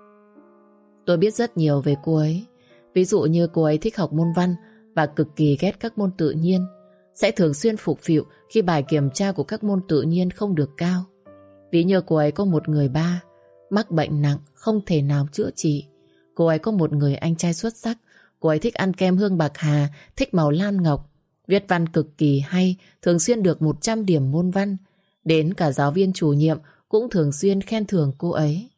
A: Tôi biết rất nhiều về cô ấy. Ví dụ như cô ấy thích học môn văn và cực kỳ ghét các môn tự nhiên, sẽ thường xuyên phụng phịu khi bài kiểm tra của các môn tự nhiên không được cao. Ví như cô ấy có một người ba mắc bệnh nặng không thể nào chữa trị. Cô ấy có một người anh trai xuất sắc. Cô ấy thích ăn kem hương bạc hà, thích màu lan ngọc, viết văn cực kỳ hay, thường xuyên được 100 điểm môn văn. Đến cả giáo viên chủ nhiệm cũng thường xuyên khen thưởng cô ấy.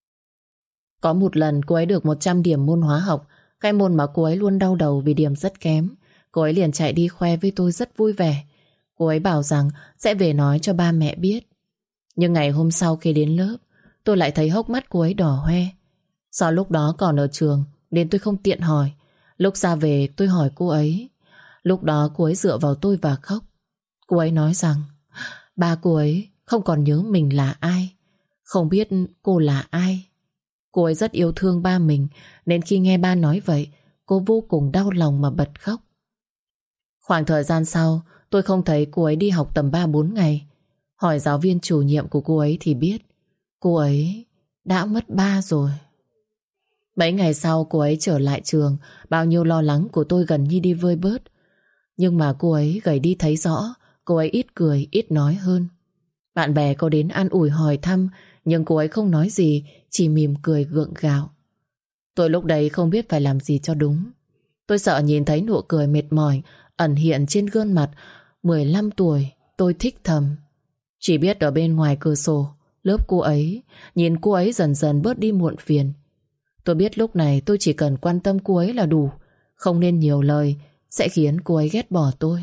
A: Có một lần cô ấy được 100 điểm môn hóa học, cái môn mà cô ấy luôn đau đầu vì điểm rất kém. Cô ấy liền chạy đi khoe với tôi rất vui vẻ. Cô ấy bảo rằng sẽ về nói cho ba mẹ biết. Nhưng ngày hôm sau khi đến lớp, tôi lại thấy hốc mắt cô ấy đỏ hoe. Do lúc đó còn ở trường nên tôi không tiện hỏi. Lúc ra về tôi hỏi cô ấy. Lúc đó cô ấy dựa vào tôi và khóc. Cô ấy nói rằng ba cô ấy không còn nhớ mình là ai, không biết cô là ai. Cô ấy rất yêu thương ba mình, nên khi nghe ba nói vậy, cô vô cùng đau lòng mà bật khóc. Khoảng thời gian sau, tôi không thấy cô ấy đi học tầm 3-4 ngày. Hỏi giáo viên chủ nhiệm của cô ấy thì biết cô ấy đã mất ba rồi. Mấy ngày sau cô ấy trở lại trường, bao nhiêu lo lắng của tôi gần như đi vơi bớt. Nhưng mà cô ấy gầy đi thấy rõ, cô ấy ít cười, ít nói hơn. Bạn bè có đến an ủi hỏi thăm, nhưng cô ấy không nói gì, chỉ mỉm cười gượng gạo. Tôi lúc đấy không biết phải làm gì cho đúng. Tôi sợ nhìn thấy nụ cười mệt mỏi ẩn hiện trên gương mặt 15 tuổi tôi thích thầm. Chỉ biết ở bên ngoài cửa sổ, lớp cô ấy, nhìn cô ấy dần dần bớt đi muộn phiền. Tôi biết lúc này tôi chỉ cần quan tâm cô ấy là đủ, không nên nhiều lời sẽ khiến cô ấy ghét bỏ tôi.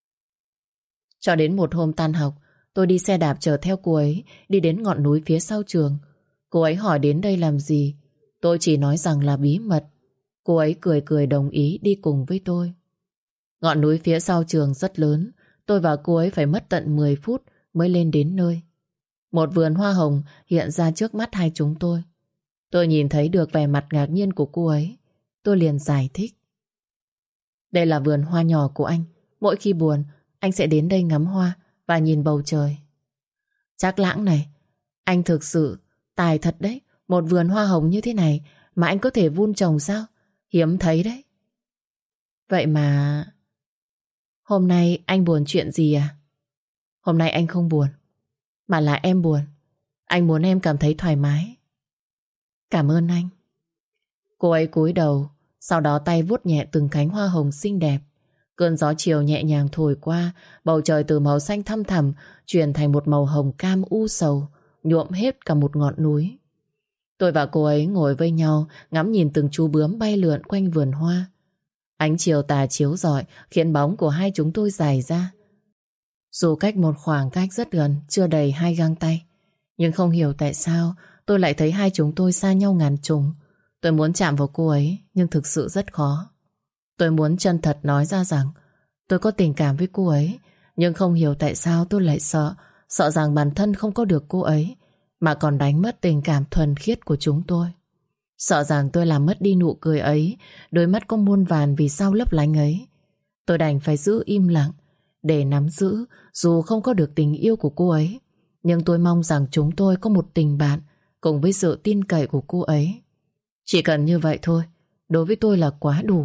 A: Cho đến một hôm tan học, tôi đi xe đạp chở theo cô ấy đi đến ngọn núi phía sau trường. Cô ấy hỏi đến đây làm gì, tôi chỉ nói rằng là bí mật. Cô ấy cười cười đồng ý đi cùng với tôi. Ngọn núi phía sau trường rất lớn, tôi và cô ấy phải mất tận 10 phút mới lên đến nơi. Một vườn hoa hồng hiện ra trước mắt hai chúng tôi. Tôi nhìn thấy được vẻ mặt ngạc nhiên của cô ấy. Tôi liền giải thích. Đây là vườn hoa nhỏ của anh. Mỗi khi buồn, anh sẽ đến đây ngắm hoa và nhìn bầu trời. Trác Lãng này, anh thực sự tài thật đấy. Một vườn hoa hồng như thế này mà anh có thể vun trồng sao? Hiếm thấy đấy. Vậy mà... Hôm nay anh buồn chuyện gì à? Hôm nay anh không buồn, mà là em buồn. Anh muốn em cảm thấy thoải mái. Cảm ơn anh. Cô ấy cúi đầu, sau đó tay vuốt nhẹ từng cánh hoa hồng xinh đẹp. Cơn gió chiều nhẹ nhàng thổi qua, bầu trời từ màu xanh thăm thẳm chuyển thành một màu hồng cam u sầu, nhuộm hết cả một ngọn núi. Tôi và cô ấy ngồi với nhau, ngắm nhìn từng chú bướm bay lượn quanh vườn hoa. Ánh chiều tà chiếu rọi khiến bóng của hai chúng tôi dài ra. Dù cách một khoảng cách rất gần, chưa đầy 2 găng tay, nhưng không hiểu tại sao tôi lại thấy hai chúng tôi xa nhau ngàn trùng. Tôi muốn chạm vào cô ấy, nhưng thực sự rất khó. Tôi muốn chân thật nói ra rằng tôi có tình cảm với cô ấy, nhưng không hiểu tại sao tôi lại sợ. Sợ rằng bản thân không có được cô ấy, mà còn đánh mất tình cảm thuần khiết của chúng tôi. Sợ rằng tôi làm mất đi nụ cười ấy, đôi mắt có muôn vàn vì sao lấp lánh ấy. Tôi đành phải giữ im lặng để nắm giữ, dù không có được tình yêu của cô ấy. Nhưng tôi mong rằng chúng tôi có một tình bạn cùng với sự tin cậy của cô ấy. Chỉ cần như vậy thôi, đối với tôi là quá đủ.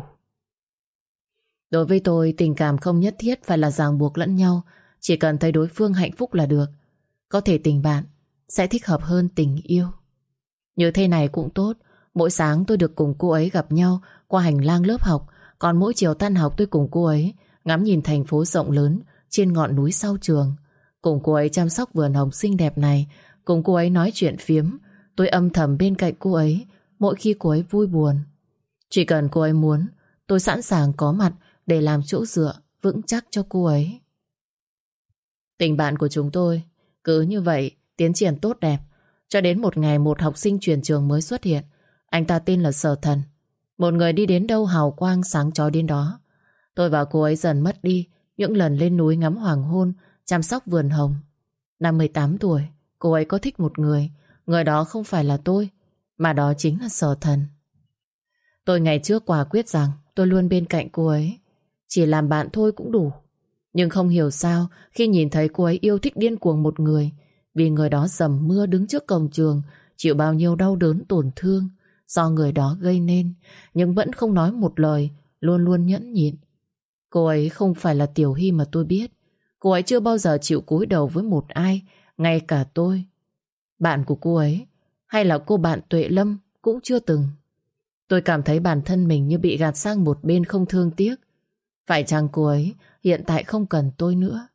A: Đối với tôi, tình cảm không nhất thiết phải là ràng buộc lẫn nhau. Chỉ cần thấy đối phương hạnh phúc là được. Có thể tình bạn sẽ thích hợp hơn tình yêu. Như thế này cũng tốt. Mỗi sáng tôi được cùng cô ấy gặp nhau qua hành lang lớp học. Còn mỗi chiều tan học tôi cùng cô ấy ngắm nhìn thành phố rộng lớn trên ngọn núi sau trường. Cùng cô ấy chăm sóc vườn hồng xinh đẹp này. Cùng cô ấy nói chuyện phiếm. Tôi âm thầm bên cạnh cô ấy mỗi khi cô ấy vui buồn. Chỉ cần cô ấy muốn, tôi sẵn sàng có mặt để làm chỗ dựa vững chắc cho cô ấy. Tình bạn của chúng tôi cứ như vậy tiến triển tốt đẹp. Cho đến một ngày một học sinh chuyển trường mới xuất hiện. Anh ta tên là Sở Thần. Một người đi đến đâu hào quang sáng chói đến đó. Tôi và cô ấy dần mất đi những lần lên núi ngắm hoàng hôn, chăm sóc vườn hồng. Năm 18 tuổi, cô ấy có thích một người. Người đó không phải là tôi, mà đó chính là Sở Thần. Tôi ngày trước quả quyết rằng tôi luôn bên cạnh cô ấy, chỉ làm bạn thôi cũng đủ. Nhưng không hiểu sao khi nhìn thấy cô ấy yêu thích điên cuồng một người, vì người đó dầm mưa đứng trước cổng trường, chịu bao nhiêu đau đớn tổn thương do người đó gây nên, nhưng vẫn không nói một lời, luôn luôn nhẫn nhịn. Cô ấy không phải là Tiểu Hy mà tôi biết. Cô ấy chưa bao giờ chịu cúi đầu với một ai, ngay cả tôi. Bạn của cô ấy, hay là cô bạn Tuệ Lâm cũng chưa từng. Tôi cảm thấy bản thân mình như bị gạt sang một bên không thương tiếc. Phải chăng cô ấy hiện tại không cần tôi nữa?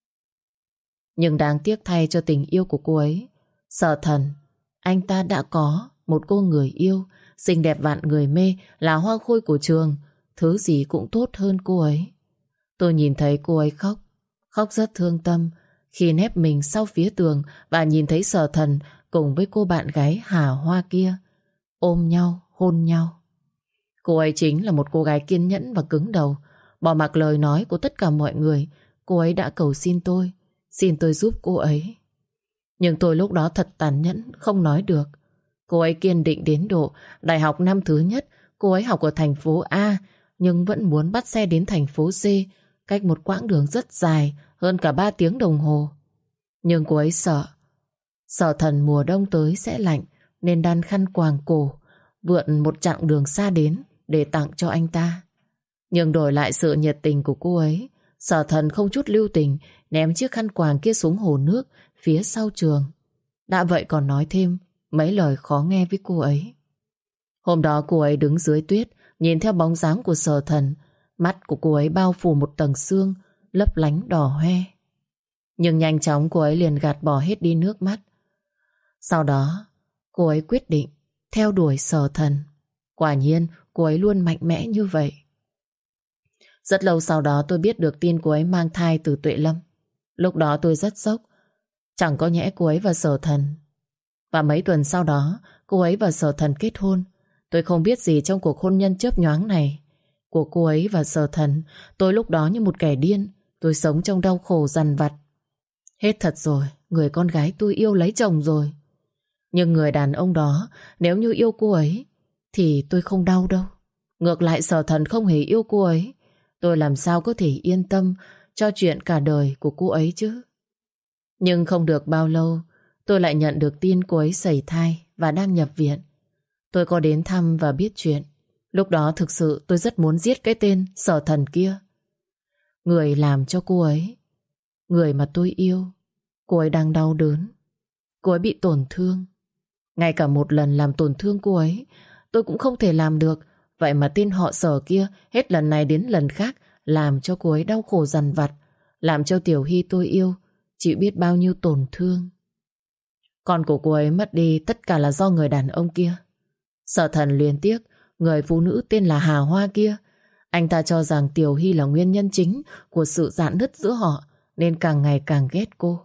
A: Nhưng đáng tiếc thay cho tình yêu của cô ấy, Sở Thần, anh ta đã có một cô người yêu, xinh đẹp vạn người mê, là hoa khôi của trường. Thứ gì cũng tốt hơn cô ấy. Tôi nhìn thấy cô ấy khóc, khóc rất thương tâm khi nép mình sau phía tường và nhìn thấy Sở Thần cùng với cô bạn gái Hà Hoa kia ôm nhau, hôn nhau. Cô ấy chính là một cô gái kiên nhẫn và cứng đầu. Bỏ mặc lời nói của tất cả mọi người, cô ấy đã cầu xin tôi, xin tôi giúp cô ấy. Nhưng tôi lúc đó thật tàn nhẫn, không nói được. Cô ấy kiên định đến độ đại học năm thứ nhất, cô ấy học ở thành phố A, nhưng vẫn muốn bắt xe đến thành phố C, cách một quãng đường rất dài, hơn cả 3 tiếng đồng hồ. Nhưng cô ấy sợ Sở Thần mùa đông tới sẽ lạnh, nên đan khăn quàng cổ, vượn một chặng đường xa đến để tặng cho anh ta. Nhưng đổi lại sự nhiệt tình của cô ấy, Sở Thần không chút lưu tình ném chiếc khăn quàng kia xuống hồ nước phía sau trường. Đã vậy còn nói thêm mấy lời khó nghe với cô ấy. Hôm đó cô ấy đứng dưới tuyết, nhìn theo bóng dáng của Sở Thần. Mắt của cô ấy bao phủ một tầng sương lấp lánh đỏ hoe. Nhưng nhanh chóng cô ấy liền gạt bỏ hết đi nước mắt. Sau đó, cô ấy quyết định theo đuổi Sở Thần. Quả nhiên, cô ấy luôn mạnh mẽ như vậy. Rất lâu sau đó tôi biết được tin cô ấy mang thai từ Tuệ Lâm. Lúc đó tôi rất sốc. Chẳng có nhẽ cô ấy và Sở Thần. Và mấy tuần sau đó, cô ấy và Sở Thần kết hôn. Tôi không biết gì trong cuộc hôn nhân chớp nhoáng này của cô ấy và Sở Thần. Tôi lúc đó như một kẻ điên. Tôi sống trong đau khổ dằn vặt. Hết thật rồi, người con gái tôi yêu lấy chồng rồi. Nhưng người đàn ông đó, nếu như yêu cô ấy thì tôi không đau đâu. Ngược lại Sở Thần không hề yêu cô ấy. Tôi làm sao có thể yên tâm cho chuyện cả đời của cô ấy chứ. Nhưng không được bao lâu, tôi lại nhận được tin cô ấy sẩy thai và đang nhập viện. Tôi có đến thăm và biết chuyện. Lúc đó thực sự tôi rất muốn giết cái tên Sở Thần kia. Người làm cho cô ấy, người mà tôi yêu, cô ấy đang đau đớn. Cô ấy bị tổn thương. Ngay cả một lần làm tổn thương cô ấy tôi cũng không thể làm được. Vậy mà tên họ Sở kia hết lần này đến lần khác làm cho cô ấy đau khổ dằn vặt, làm cho Tiểu Hy tôi yêu chịu biết bao nhiêu tổn thương. Con của cô ấy mất đi tất cả là do người đàn ông kia. Sở Thần luyến tiếc người phụ nữ tên là Hà Hoa kia. Anh ta cho rằng Tiểu Hy là nguyên nhân chính của sự rạn nứt giữa họ, nên càng ngày càng ghét cô.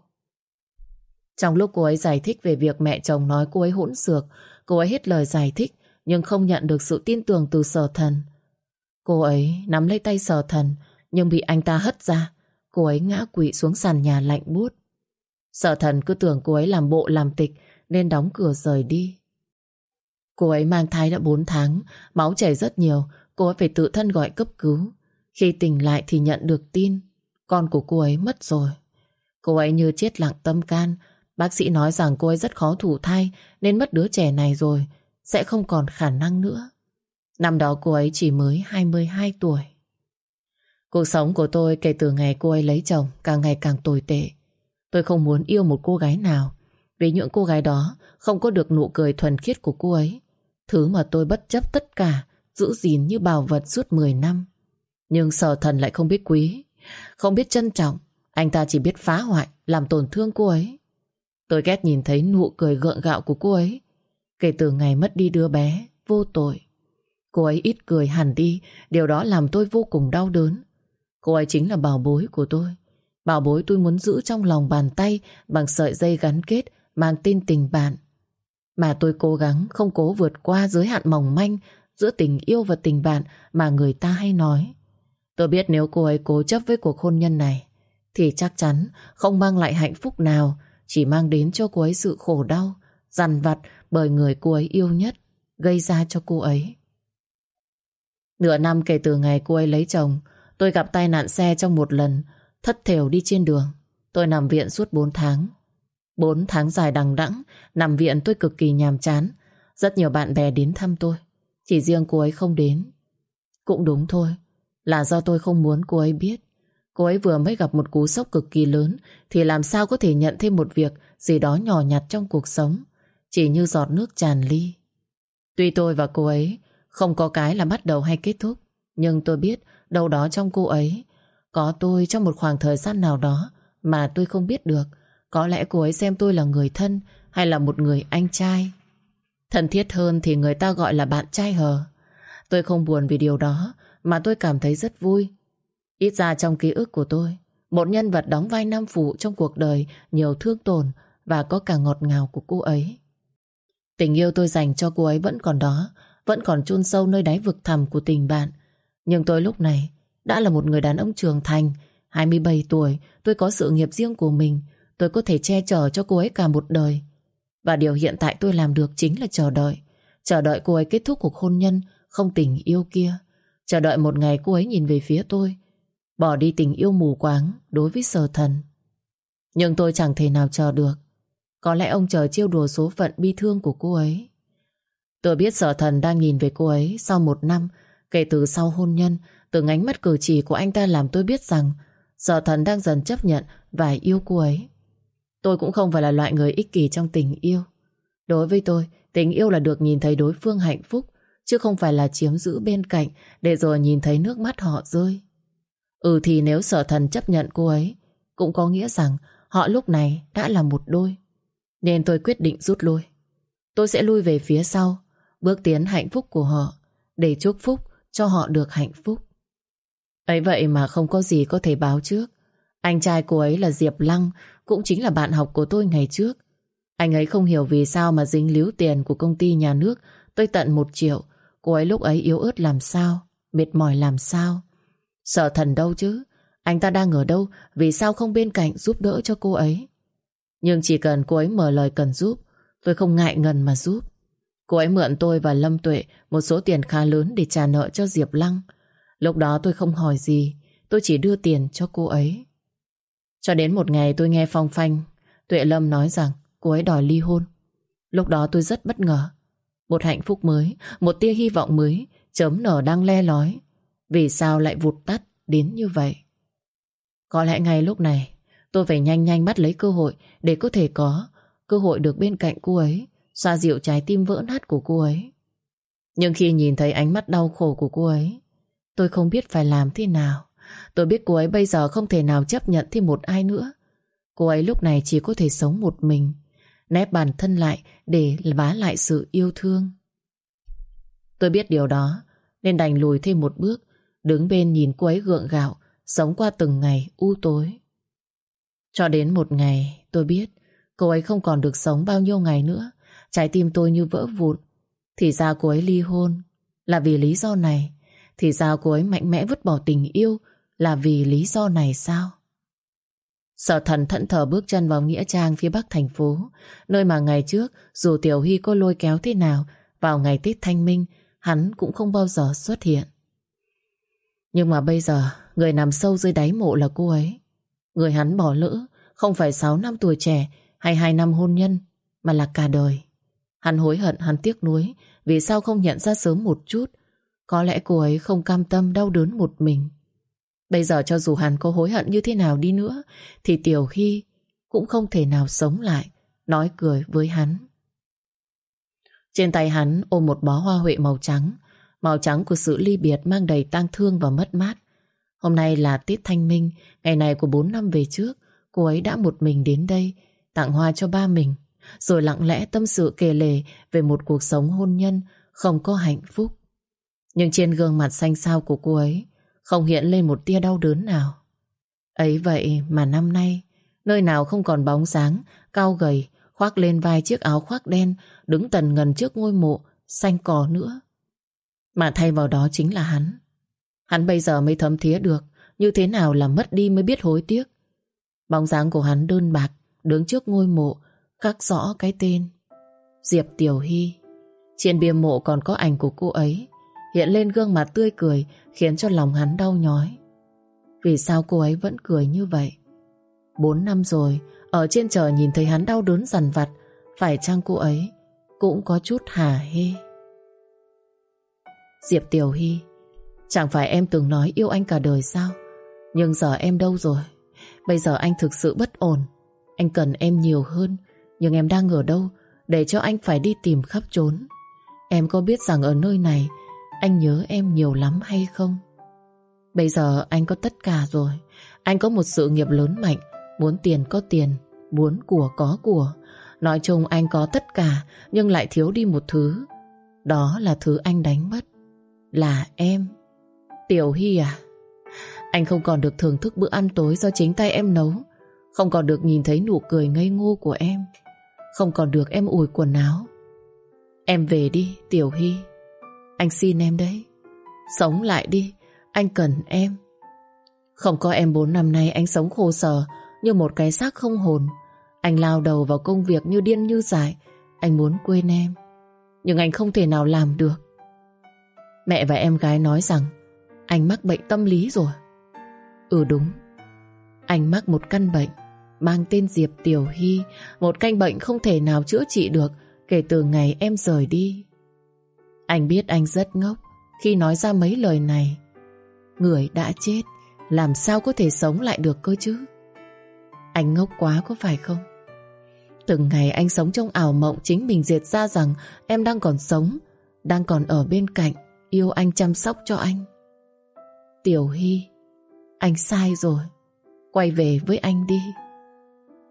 A: Trong lúc cô ấy giải thích về việc mẹ chồng nói cô ấy hỗn xược, cô ấy hết lời giải thích nhưng không nhận được sự tin tưởng từ Sở Thần. Cô ấy nắm lấy tay Sở Thần nhưng bị anh ta hất ra. Cô ấy ngã quỵ xuống sàn nhà lạnh buốt. Sở Thần cứ tưởng cô ấy làm bộ làm tịch nên đóng cửa rời đi. Cô ấy mang thai đã 4 tháng, máu chảy rất nhiều, cô ấy phải tự thân gọi cấp cứu. Khi tỉnh lại thì nhận được tin con của cô ấy mất rồi. Cô ấy như chết lặng tâm can. Bác sĩ nói rằng cô ấy rất khó thụ thai nên mất đứa trẻ này rồi, sẽ không còn khả năng nữa. Năm đó cô ấy chỉ mới 22 tuổi. Cuộc sống của tôi kể từ ngày cô ấy lấy chồng càng ngày càng tồi tệ. Tôi không muốn yêu một cô gái nào, vì những cô gái đó không có được nụ cười thuần khiết của cô ấy, thứ mà tôi bất chấp tất cả giữ gìn như bảo vật suốt 10 năm. Nhưng Sở Thần lại không biết quý, không biết trân trọng. Anh ta chỉ biết phá hoại, làm tổn thương cô ấy. Tôi ghét nhìn thấy nụ cười gượng gạo của cô ấy. Kể từ ngày mất đi đứa bé vô tội, cô ấy ít cười hẳn đi. Điều đó làm tôi vô cùng đau đớn. Cô ấy chính là bảo bối của tôi. Bảo bối tôi muốn giữ trong lòng bàn tay bằng sợi dây gắn kết mang tên tình bạn. Mà tôi cố gắng không cố vượt qua giới hạn mỏng manh giữa tình yêu và tình bạn mà người ta hay nói. Tôi biết nếu cô ấy cố chấp với cuộc hôn nhân này thì chắc chắn không mang lại hạnh phúc nào, chỉ mang đến cho cô ấy sự khổ đau, dằn vặt bởi người cô ấy yêu nhất gây ra cho cô ấy. Nửa năm kể từ ngày cô ấy lấy chồng, tôi gặp tai nạn xe trong một lần, thất thểu đi trên đường. Tôi nằm viện suốt 4 tháng. 4 tháng dài đằng đẵng, nằm viện tôi cực kỳ nhàm chán. Rất nhiều bạn bè đến thăm tôi, chỉ riêng cô ấy không đến. Cũng đúng thôi, là do tôi không muốn cô ấy biết. Cô ấy vừa mới gặp một cú sốc cực kỳ lớn thì làm sao có thể nhận thêm một việc gì đó nhỏ nhặt trong cuộc sống, chỉ như giọt nước tràn ly. Tuy tôi và cô ấy không có cái là bắt đầu hay kết thúc, nhưng tôi biết đâu đó trong cô ấy có tôi trong một khoảng thời gian nào đó mà tôi không biết được. Có lẽ cô ấy xem tôi là người thân hay là một người anh trai. Thân thiết hơn thì người ta gọi là bạn trai hờ. Tôi không buồn vì điều đó, mà tôi cảm thấy rất vui. Ít ra trong ký ức của tôi, một nhân vật đóng vai nam phụ trong cuộc đời nhiều thương tổn và có cả ngọt ngào của cô ấy. Tình yêu tôi dành cho cô ấy vẫn còn đó, vẫn còn chôn sâu nơi đáy vực thẳm của tình bạn. Nhưng tôi lúc này đã là một người đàn ông trưởng thành, 27 tuổi, tôi có sự nghiệp riêng của mình. Tôi có thể che chở cho cô ấy cả một đời. Và điều hiện tại tôi làm được chính là chờ đợi. Chờ đợi cô ấy kết thúc cuộc hôn nhân không tình yêu kia. Chờ đợi một ngày cô ấy nhìn về phía tôi, bỏ đi tình yêu mù quáng đối với Sở Thần. Nhưng tôi chẳng thể nào chờ được. Có lẽ ông trời trêu đùa số phận bi thương của cô ấy. Tôi biết Sở Thần đang nhìn về cô ấy sau 1 năm kể từ sau hôn nhân. Từ ánh mắt cử chỉ của anh ta làm tôi biết rằng Sở Thần đang dần chấp nhận và yêu cô ấy. Tôi cũng không phải là loại người ích kỷ trong tình yêu. Đối với tôi, tình yêu là được nhìn thấy đối phương hạnh phúc, chứ không phải là chiếm giữ bên cạnh để rồi nhìn thấy nước mắt họ rơi. Thì nếu Sở Thần chấp nhận cô ấy, cũng có nghĩa rằng họ lúc này đã là một đôi. Nên tôi quyết định rút lui. Tôi sẽ lui về phía sau, bước tiến hạnh phúc của họ, để chúc phúc cho họ được hạnh phúc. Ấy vậy mà không có gì có thể báo trước. Anh trai cô ấy là Diệp Lăng, cũng chính là bạn học của tôi ngày trước. Anh ấy không hiểu vì sao mà dính líu tiền của công ty nhà nước tới tận 1 triệu. Cô ấy lúc ấy yếu ớt làm sao, mệt mỏi làm sao. Sở Thần đâu chứ, anh ta đang ở đâu, vì sao không bên cạnh giúp đỡ cho cô ấy. Nhưng chỉ cần cô ấy mở lời cần giúp, tôi không ngại ngần mà giúp. Cô ấy mượn tôi và Lâm Tuệ một số tiền khá lớn để trả nợ cho Diệp Lăng. Lúc đó tôi không hỏi gì, tôi chỉ đưa tiền cho cô ấy. Cho đến một ngày tôi nghe phong phanh Tuệ Lâm nói rằng cô ấy đòi ly hôn. Lúc đó tôi rất bất ngờ. Một hạnh phúc mới, một tia hy vọng mới chớm nở đang le lói, vì sao lại vụt tắt đến như vậy? Có lẽ ngay lúc này tôi phải nhanh nhanh bắt lấy cơ hội để có thể có cơ hội được bên cạnh cô ấy, xoa dịu trái tim vỡ nát của cô ấy. Nhưng khi nhìn thấy ánh mắt đau khổ của cô ấy, tôi không biết phải làm thế nào. Tôi biết cô ấy bây giờ không thể nào chấp nhận thêm một ai nữa. Cô ấy lúc này chỉ có thể sống một mình, nép bản thân lại để vá lại sự yêu thương. Tôi biết điều đó nên đành lùi thêm một bước, đứng bên nhìn cô ấy gượng gạo, sống qua từng ngày u tối. Cho đến một ngày tôi biết cô ấy không còn được sống bao nhiêu ngày nữa. Trái tim tôi như vỡ vụn. Thì ra cô ấy ly hôn là vì lý do này. Thì ra cô ấy mạnh mẽ vứt bỏ tình yêu là vì lý do này sao? Sở Thần thẫn thờ bước chân vào nghĩa trang phía bắc thành phố, nơi mà ngày trước dù Tiểu Hy có lôi kéo thế nào, vào ngày Tết Thanh Minh hắn cũng không bao giờ xuất hiện. Nhưng mà bây giờ người nằm sâu dưới đáy mộ là cô ấy. Người hắn bỏ lỡ không phải 6 năm tuổi trẻ hay 2 năm hôn nhân, mà là cả đời. Hắn hối hận, hắn tiếc nuối vì sao không nhận ra sớm một chút. Có lẽ cô ấy không cam tâm đau đớn một mình. Bây giờ cho dù hắn có hối hận như thế nào đi nữa thì Tiểu Hy cũng không thể nào sống lại nói cười với hắn. Trên tay hắn ôm một bó hoa huệ màu trắng của sự ly biệt mang đầy tang thương và mất mát. Hôm nay là Tết Thanh Minh, ngày này của 4 năm về trước, cô ấy đã một mình đến đây tặng hoa cho ba mình, rồi lặng lẽ tâm sự kể lể về một cuộc sống hôn nhân không có hạnh phúc. Nhưng trên gương mặt xanh xao của cô ấy không hiện lên một tia đau đớn nào. Ấy vậy mà năm nay, nơi nào không còn bóng dáng, cao gầy, khoác lên vai chiếc áo khoác đen, đứng tần ngần trước ngôi mộ xanh cỏ nữa. Mà thay vào đó chính là hắn. Hắn bây giờ mới thấm thía được như thế nào là mất đi mới biết hối tiếc. Bóng dáng của hắn đơn bạc, đứng trước ngôi mộ, khắc rõ cái tên Diệp Tiểu Hy. Trên bia mộ còn có ảnh của cô ấy, hiện lên gương mặt tươi cười khiến cho lòng hắn đau nhói. Vì sao cô ấy vẫn cười như vậy? 4 năm rồi, ở trên trời nhìn thấy hắn đau đớn dằn vặt, phải chăng cô ấy cũng có chút hả hê? Diệp Tiểu Hy, chẳng phải em từng nói yêu anh cả đời sao? Nhưng giờ em đâu rồi? Bây giờ anh thực sự bất ổn. Anh cần em nhiều hơn. Nhưng em đang ở đâu để cho anh phải đi tìm khắp trốn? Em có biết rằng ở nơi này anh nhớ em nhiều lắm hay không? Bây giờ anh có tất cả rồi. Anh có một sự nghiệp lớn mạnh, muốn tiền có tiền, muốn của có của. Nói chung anh có tất cả, nhưng lại thiếu đi một thứ. Đó là thứ anh đánh mất. Là em. Tiểu Hy à? Anh không còn được thưởng thức bữa ăn tối do chính tay em nấu, không còn được nhìn thấy nụ cười ngây ngô của em, không còn được em ủi quần áo. Em về đi Tiểu Hy, anh xin em đấy. Sống lại đi, anh cần em. Không có em 4 năm nay anh sống khổ sở như một cái xác không hồn. Anh lao đầu vào công việc như điên như dại. Anh muốn quên em, nhưng anh không thể nào làm được. Mẹ và em gái nói rằng anh mắc bệnh tâm lý rồi. Ừ đúng, anh mắc một căn bệnh mang tên Diệp Tiểu Hy, một căn bệnh không thể nào chữa trị được kể từ ngày em rời đi. Anh biết anh rất ngốc khi nói ra mấy lời này. Người đã chết làm sao có thể sống lại được cơ chứ? Anh ngốc quá có phải không? Từng ngày anh sống trong ảo mộng chính mình dệt ra rằng em đang còn sống, đang còn ở bên cạnh, yêu anh, chăm sóc cho anh. Tiểu Hy, anh sai rồi. Quay về với anh đi.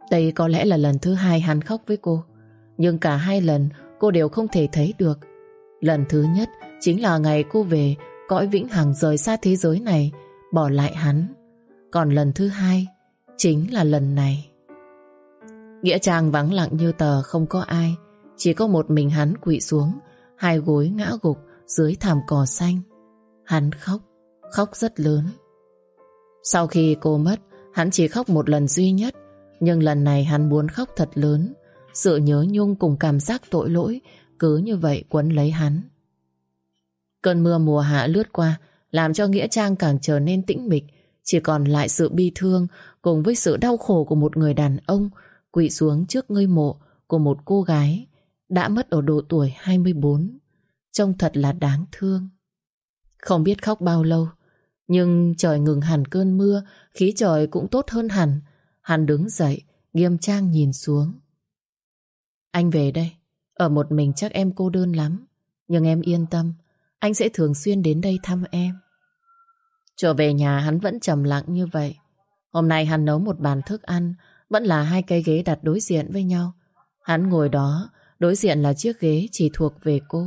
A: Đây có lẽ là lần thứ hai hắn khóc với cô, nhưng cả hai lần cô đều không thể thấy được. Lần thứ nhất chính là ngày cô về cõi vĩnh hằng, rời xa thế giới này, bỏ lại hắn. Còn lần thứ hai chính là lần này. Nghĩa trang vắng lặng như tờ, không có ai. Chỉ có một mình hắn quỵ xuống, hai gối ngã gục dưới thảm cỏ xanh. Hắn khóc, khóc rất lớn. Sau khi cô mất, hắn chỉ khóc một lần duy nhất. Nhưng lần này hắn muốn khóc thật lớn. Sự nhớ nhung cùng cảm giác tội lỗi cứ như vậy quấn lấy hắn. Cơn mưa mùa hạ lướt qua, làm cho nghĩa trang càng trở nên tĩnh mịch. Chỉ còn lại sự bi thương cùng với sự đau khổ của một người đàn ông quỵ xuống trước ngôi mộ của một cô gái đã mất ở độ tuổi 24. Trông thật là đáng thương. Không biết khóc bao lâu, nhưng trời ngừng hẳn cơn mưa, khí trời cũng tốt hơn hẳn. Hắn đứng dậy, nghiêm trang nhìn xuống. Anh về đây, ở một mình chắc em cô đơn lắm. Nhưng em yên tâm, anh sẽ thường xuyên đến đây thăm em. Trở về nhà hắn vẫn trầm lặng như vậy. Hôm nay hắn nấu một bàn thức ăn, vẫn là hai cái ghế đặt đối diện với nhau. Hắn ngồi đó, đối diện là chiếc ghế chỉ thuộc về cô.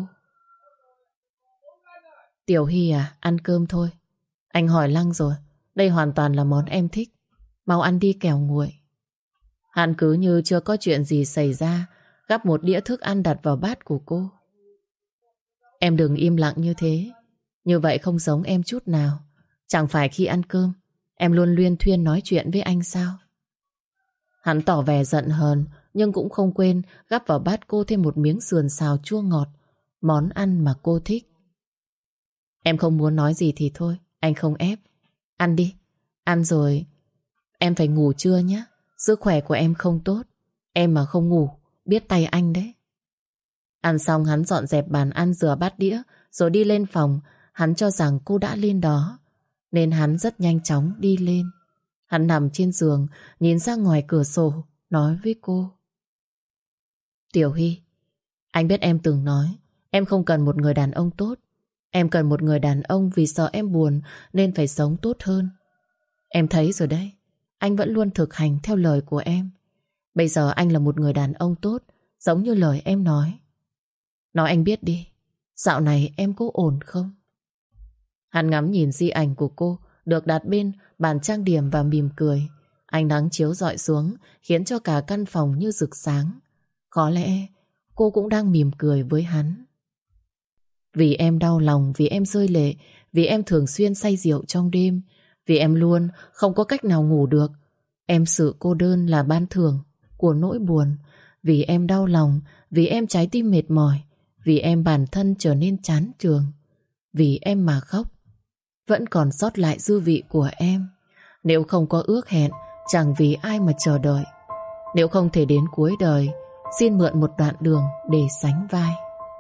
A: Tiểu Hy à, ăn cơm thôi. Anh hỏi Lăng rồi, đây hoàn toàn là món em thích. Mau ăn đi kẻo nguội. Hắn cứ như chưa có chuyện gì xảy ra, gắp một đĩa thức ăn đặt vào bát của cô. Em đừng im lặng như thế, như vậy không giống em chút nào. Chẳng phải khi ăn cơm em luôn luyên thuyên nói chuyện với anh sao? Hắn tỏ vẻ giận hờn, nhưng cũng không quên gắp vào bát cô thêm một miếng sườn xào chua ngọt, món ăn mà cô thích. Em không muốn nói gì thì thôi, anh không ép. Ăn đi, ăn rồi em phải ngủ trưa nhé. Sức khỏe của em không tốt, em mà không ngủ biết tay anh đấy. Ăn xong hắn dọn dẹp bàn ăn, rửa bát đĩa rồi đi lên phòng. Hắn cho rằng cô đã lên đó nên hắn rất nhanh chóng đi lên. Hắn nằm trên giường, nhìn ra ngoài cửa sổ, nói với cô. Tiểu Hy, anh biết em từng nói em không cần một người đàn ông tốt. Em cần một người đàn ông vì sợ em buồn nên phải sống tốt hơn. Em thấy rồi đấy, anh vẫn luôn thực hành theo lời của em. Bây giờ anh là một người đàn ông tốt, giống như lời em nói. Nói anh biết đi, dạo này em có ổn không? Hắn ngắm nhìn di ảnh của cô được đặt bên bàn trang điểm và mỉm cười. Ánh nắng chiếu rọi xuống khiến cho cả căn phòng như rực sáng. Có lẽ cô cũng đang mỉm cười với hắn. Vì em đau lòng, vì em rơi lệ, vì em thường xuyên say rượu trong đêm, vì em luôn không có cách nào ngủ được. Em sự cô đơn là ban thưởng của nỗi buồn. Vì em đau lòng, vì em trái tim mệt mỏi, vì em bản thân trở nên chán chường. Vì em mà khóc, vẫn còn sót lại dư vị của em. Nếu không có ước hẹn, chẳng vì ai mà chờ đợi. Nếu không thể đến cuối đời, xin mượn một đoạn đường để sánh vai.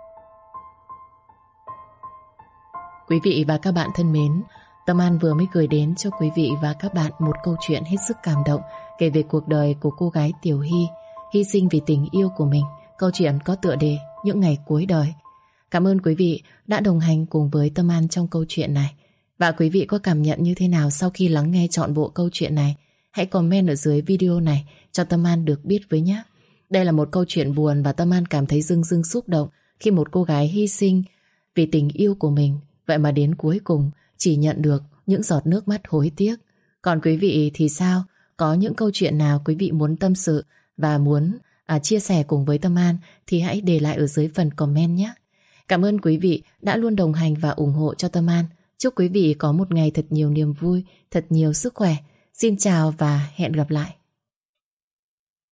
A: Quý vị và các bạn thân mến, Tâm An vừa mới gửi đến cho quý vị và các bạn một câu chuyện hết sức cảm động kể về cuộc đời của cô gái Tiểu Hy, hy sinh vì tình yêu của mình. Câu chuyện có tựa đề Những ngày cuối đời. Cảm ơn quý vị đã đồng hành cùng với Tâm An trong câu chuyện này. Và quý vị có cảm nhận như thế nào sau khi lắng nghe trọn bộ câu chuyện này? Hãy comment ở dưới video này cho Tâm An được biết với nhé. Đây là một câu chuyện buồn và Tâm An cảm thấy rưng rưng xúc động khi một cô gái hy sinh vì tình yêu của mình. Vậy mà đến cuối cùng chỉ nhận được những giọt nước mắt hối tiếc. Còn quý vị thì sao? Có những câu chuyện nào quý vị muốn tâm sự và muốn chia sẻ cùng với Tâm An thì hãy để lại ở dưới phần comment nhé. Cảm ơn quý vị đã luôn đồng hành và ủng hộ cho Tâm An. Chúc quý vị có một ngày thật nhiều niềm vui, thật nhiều sức khỏe. Xin chào và hẹn gặp lại.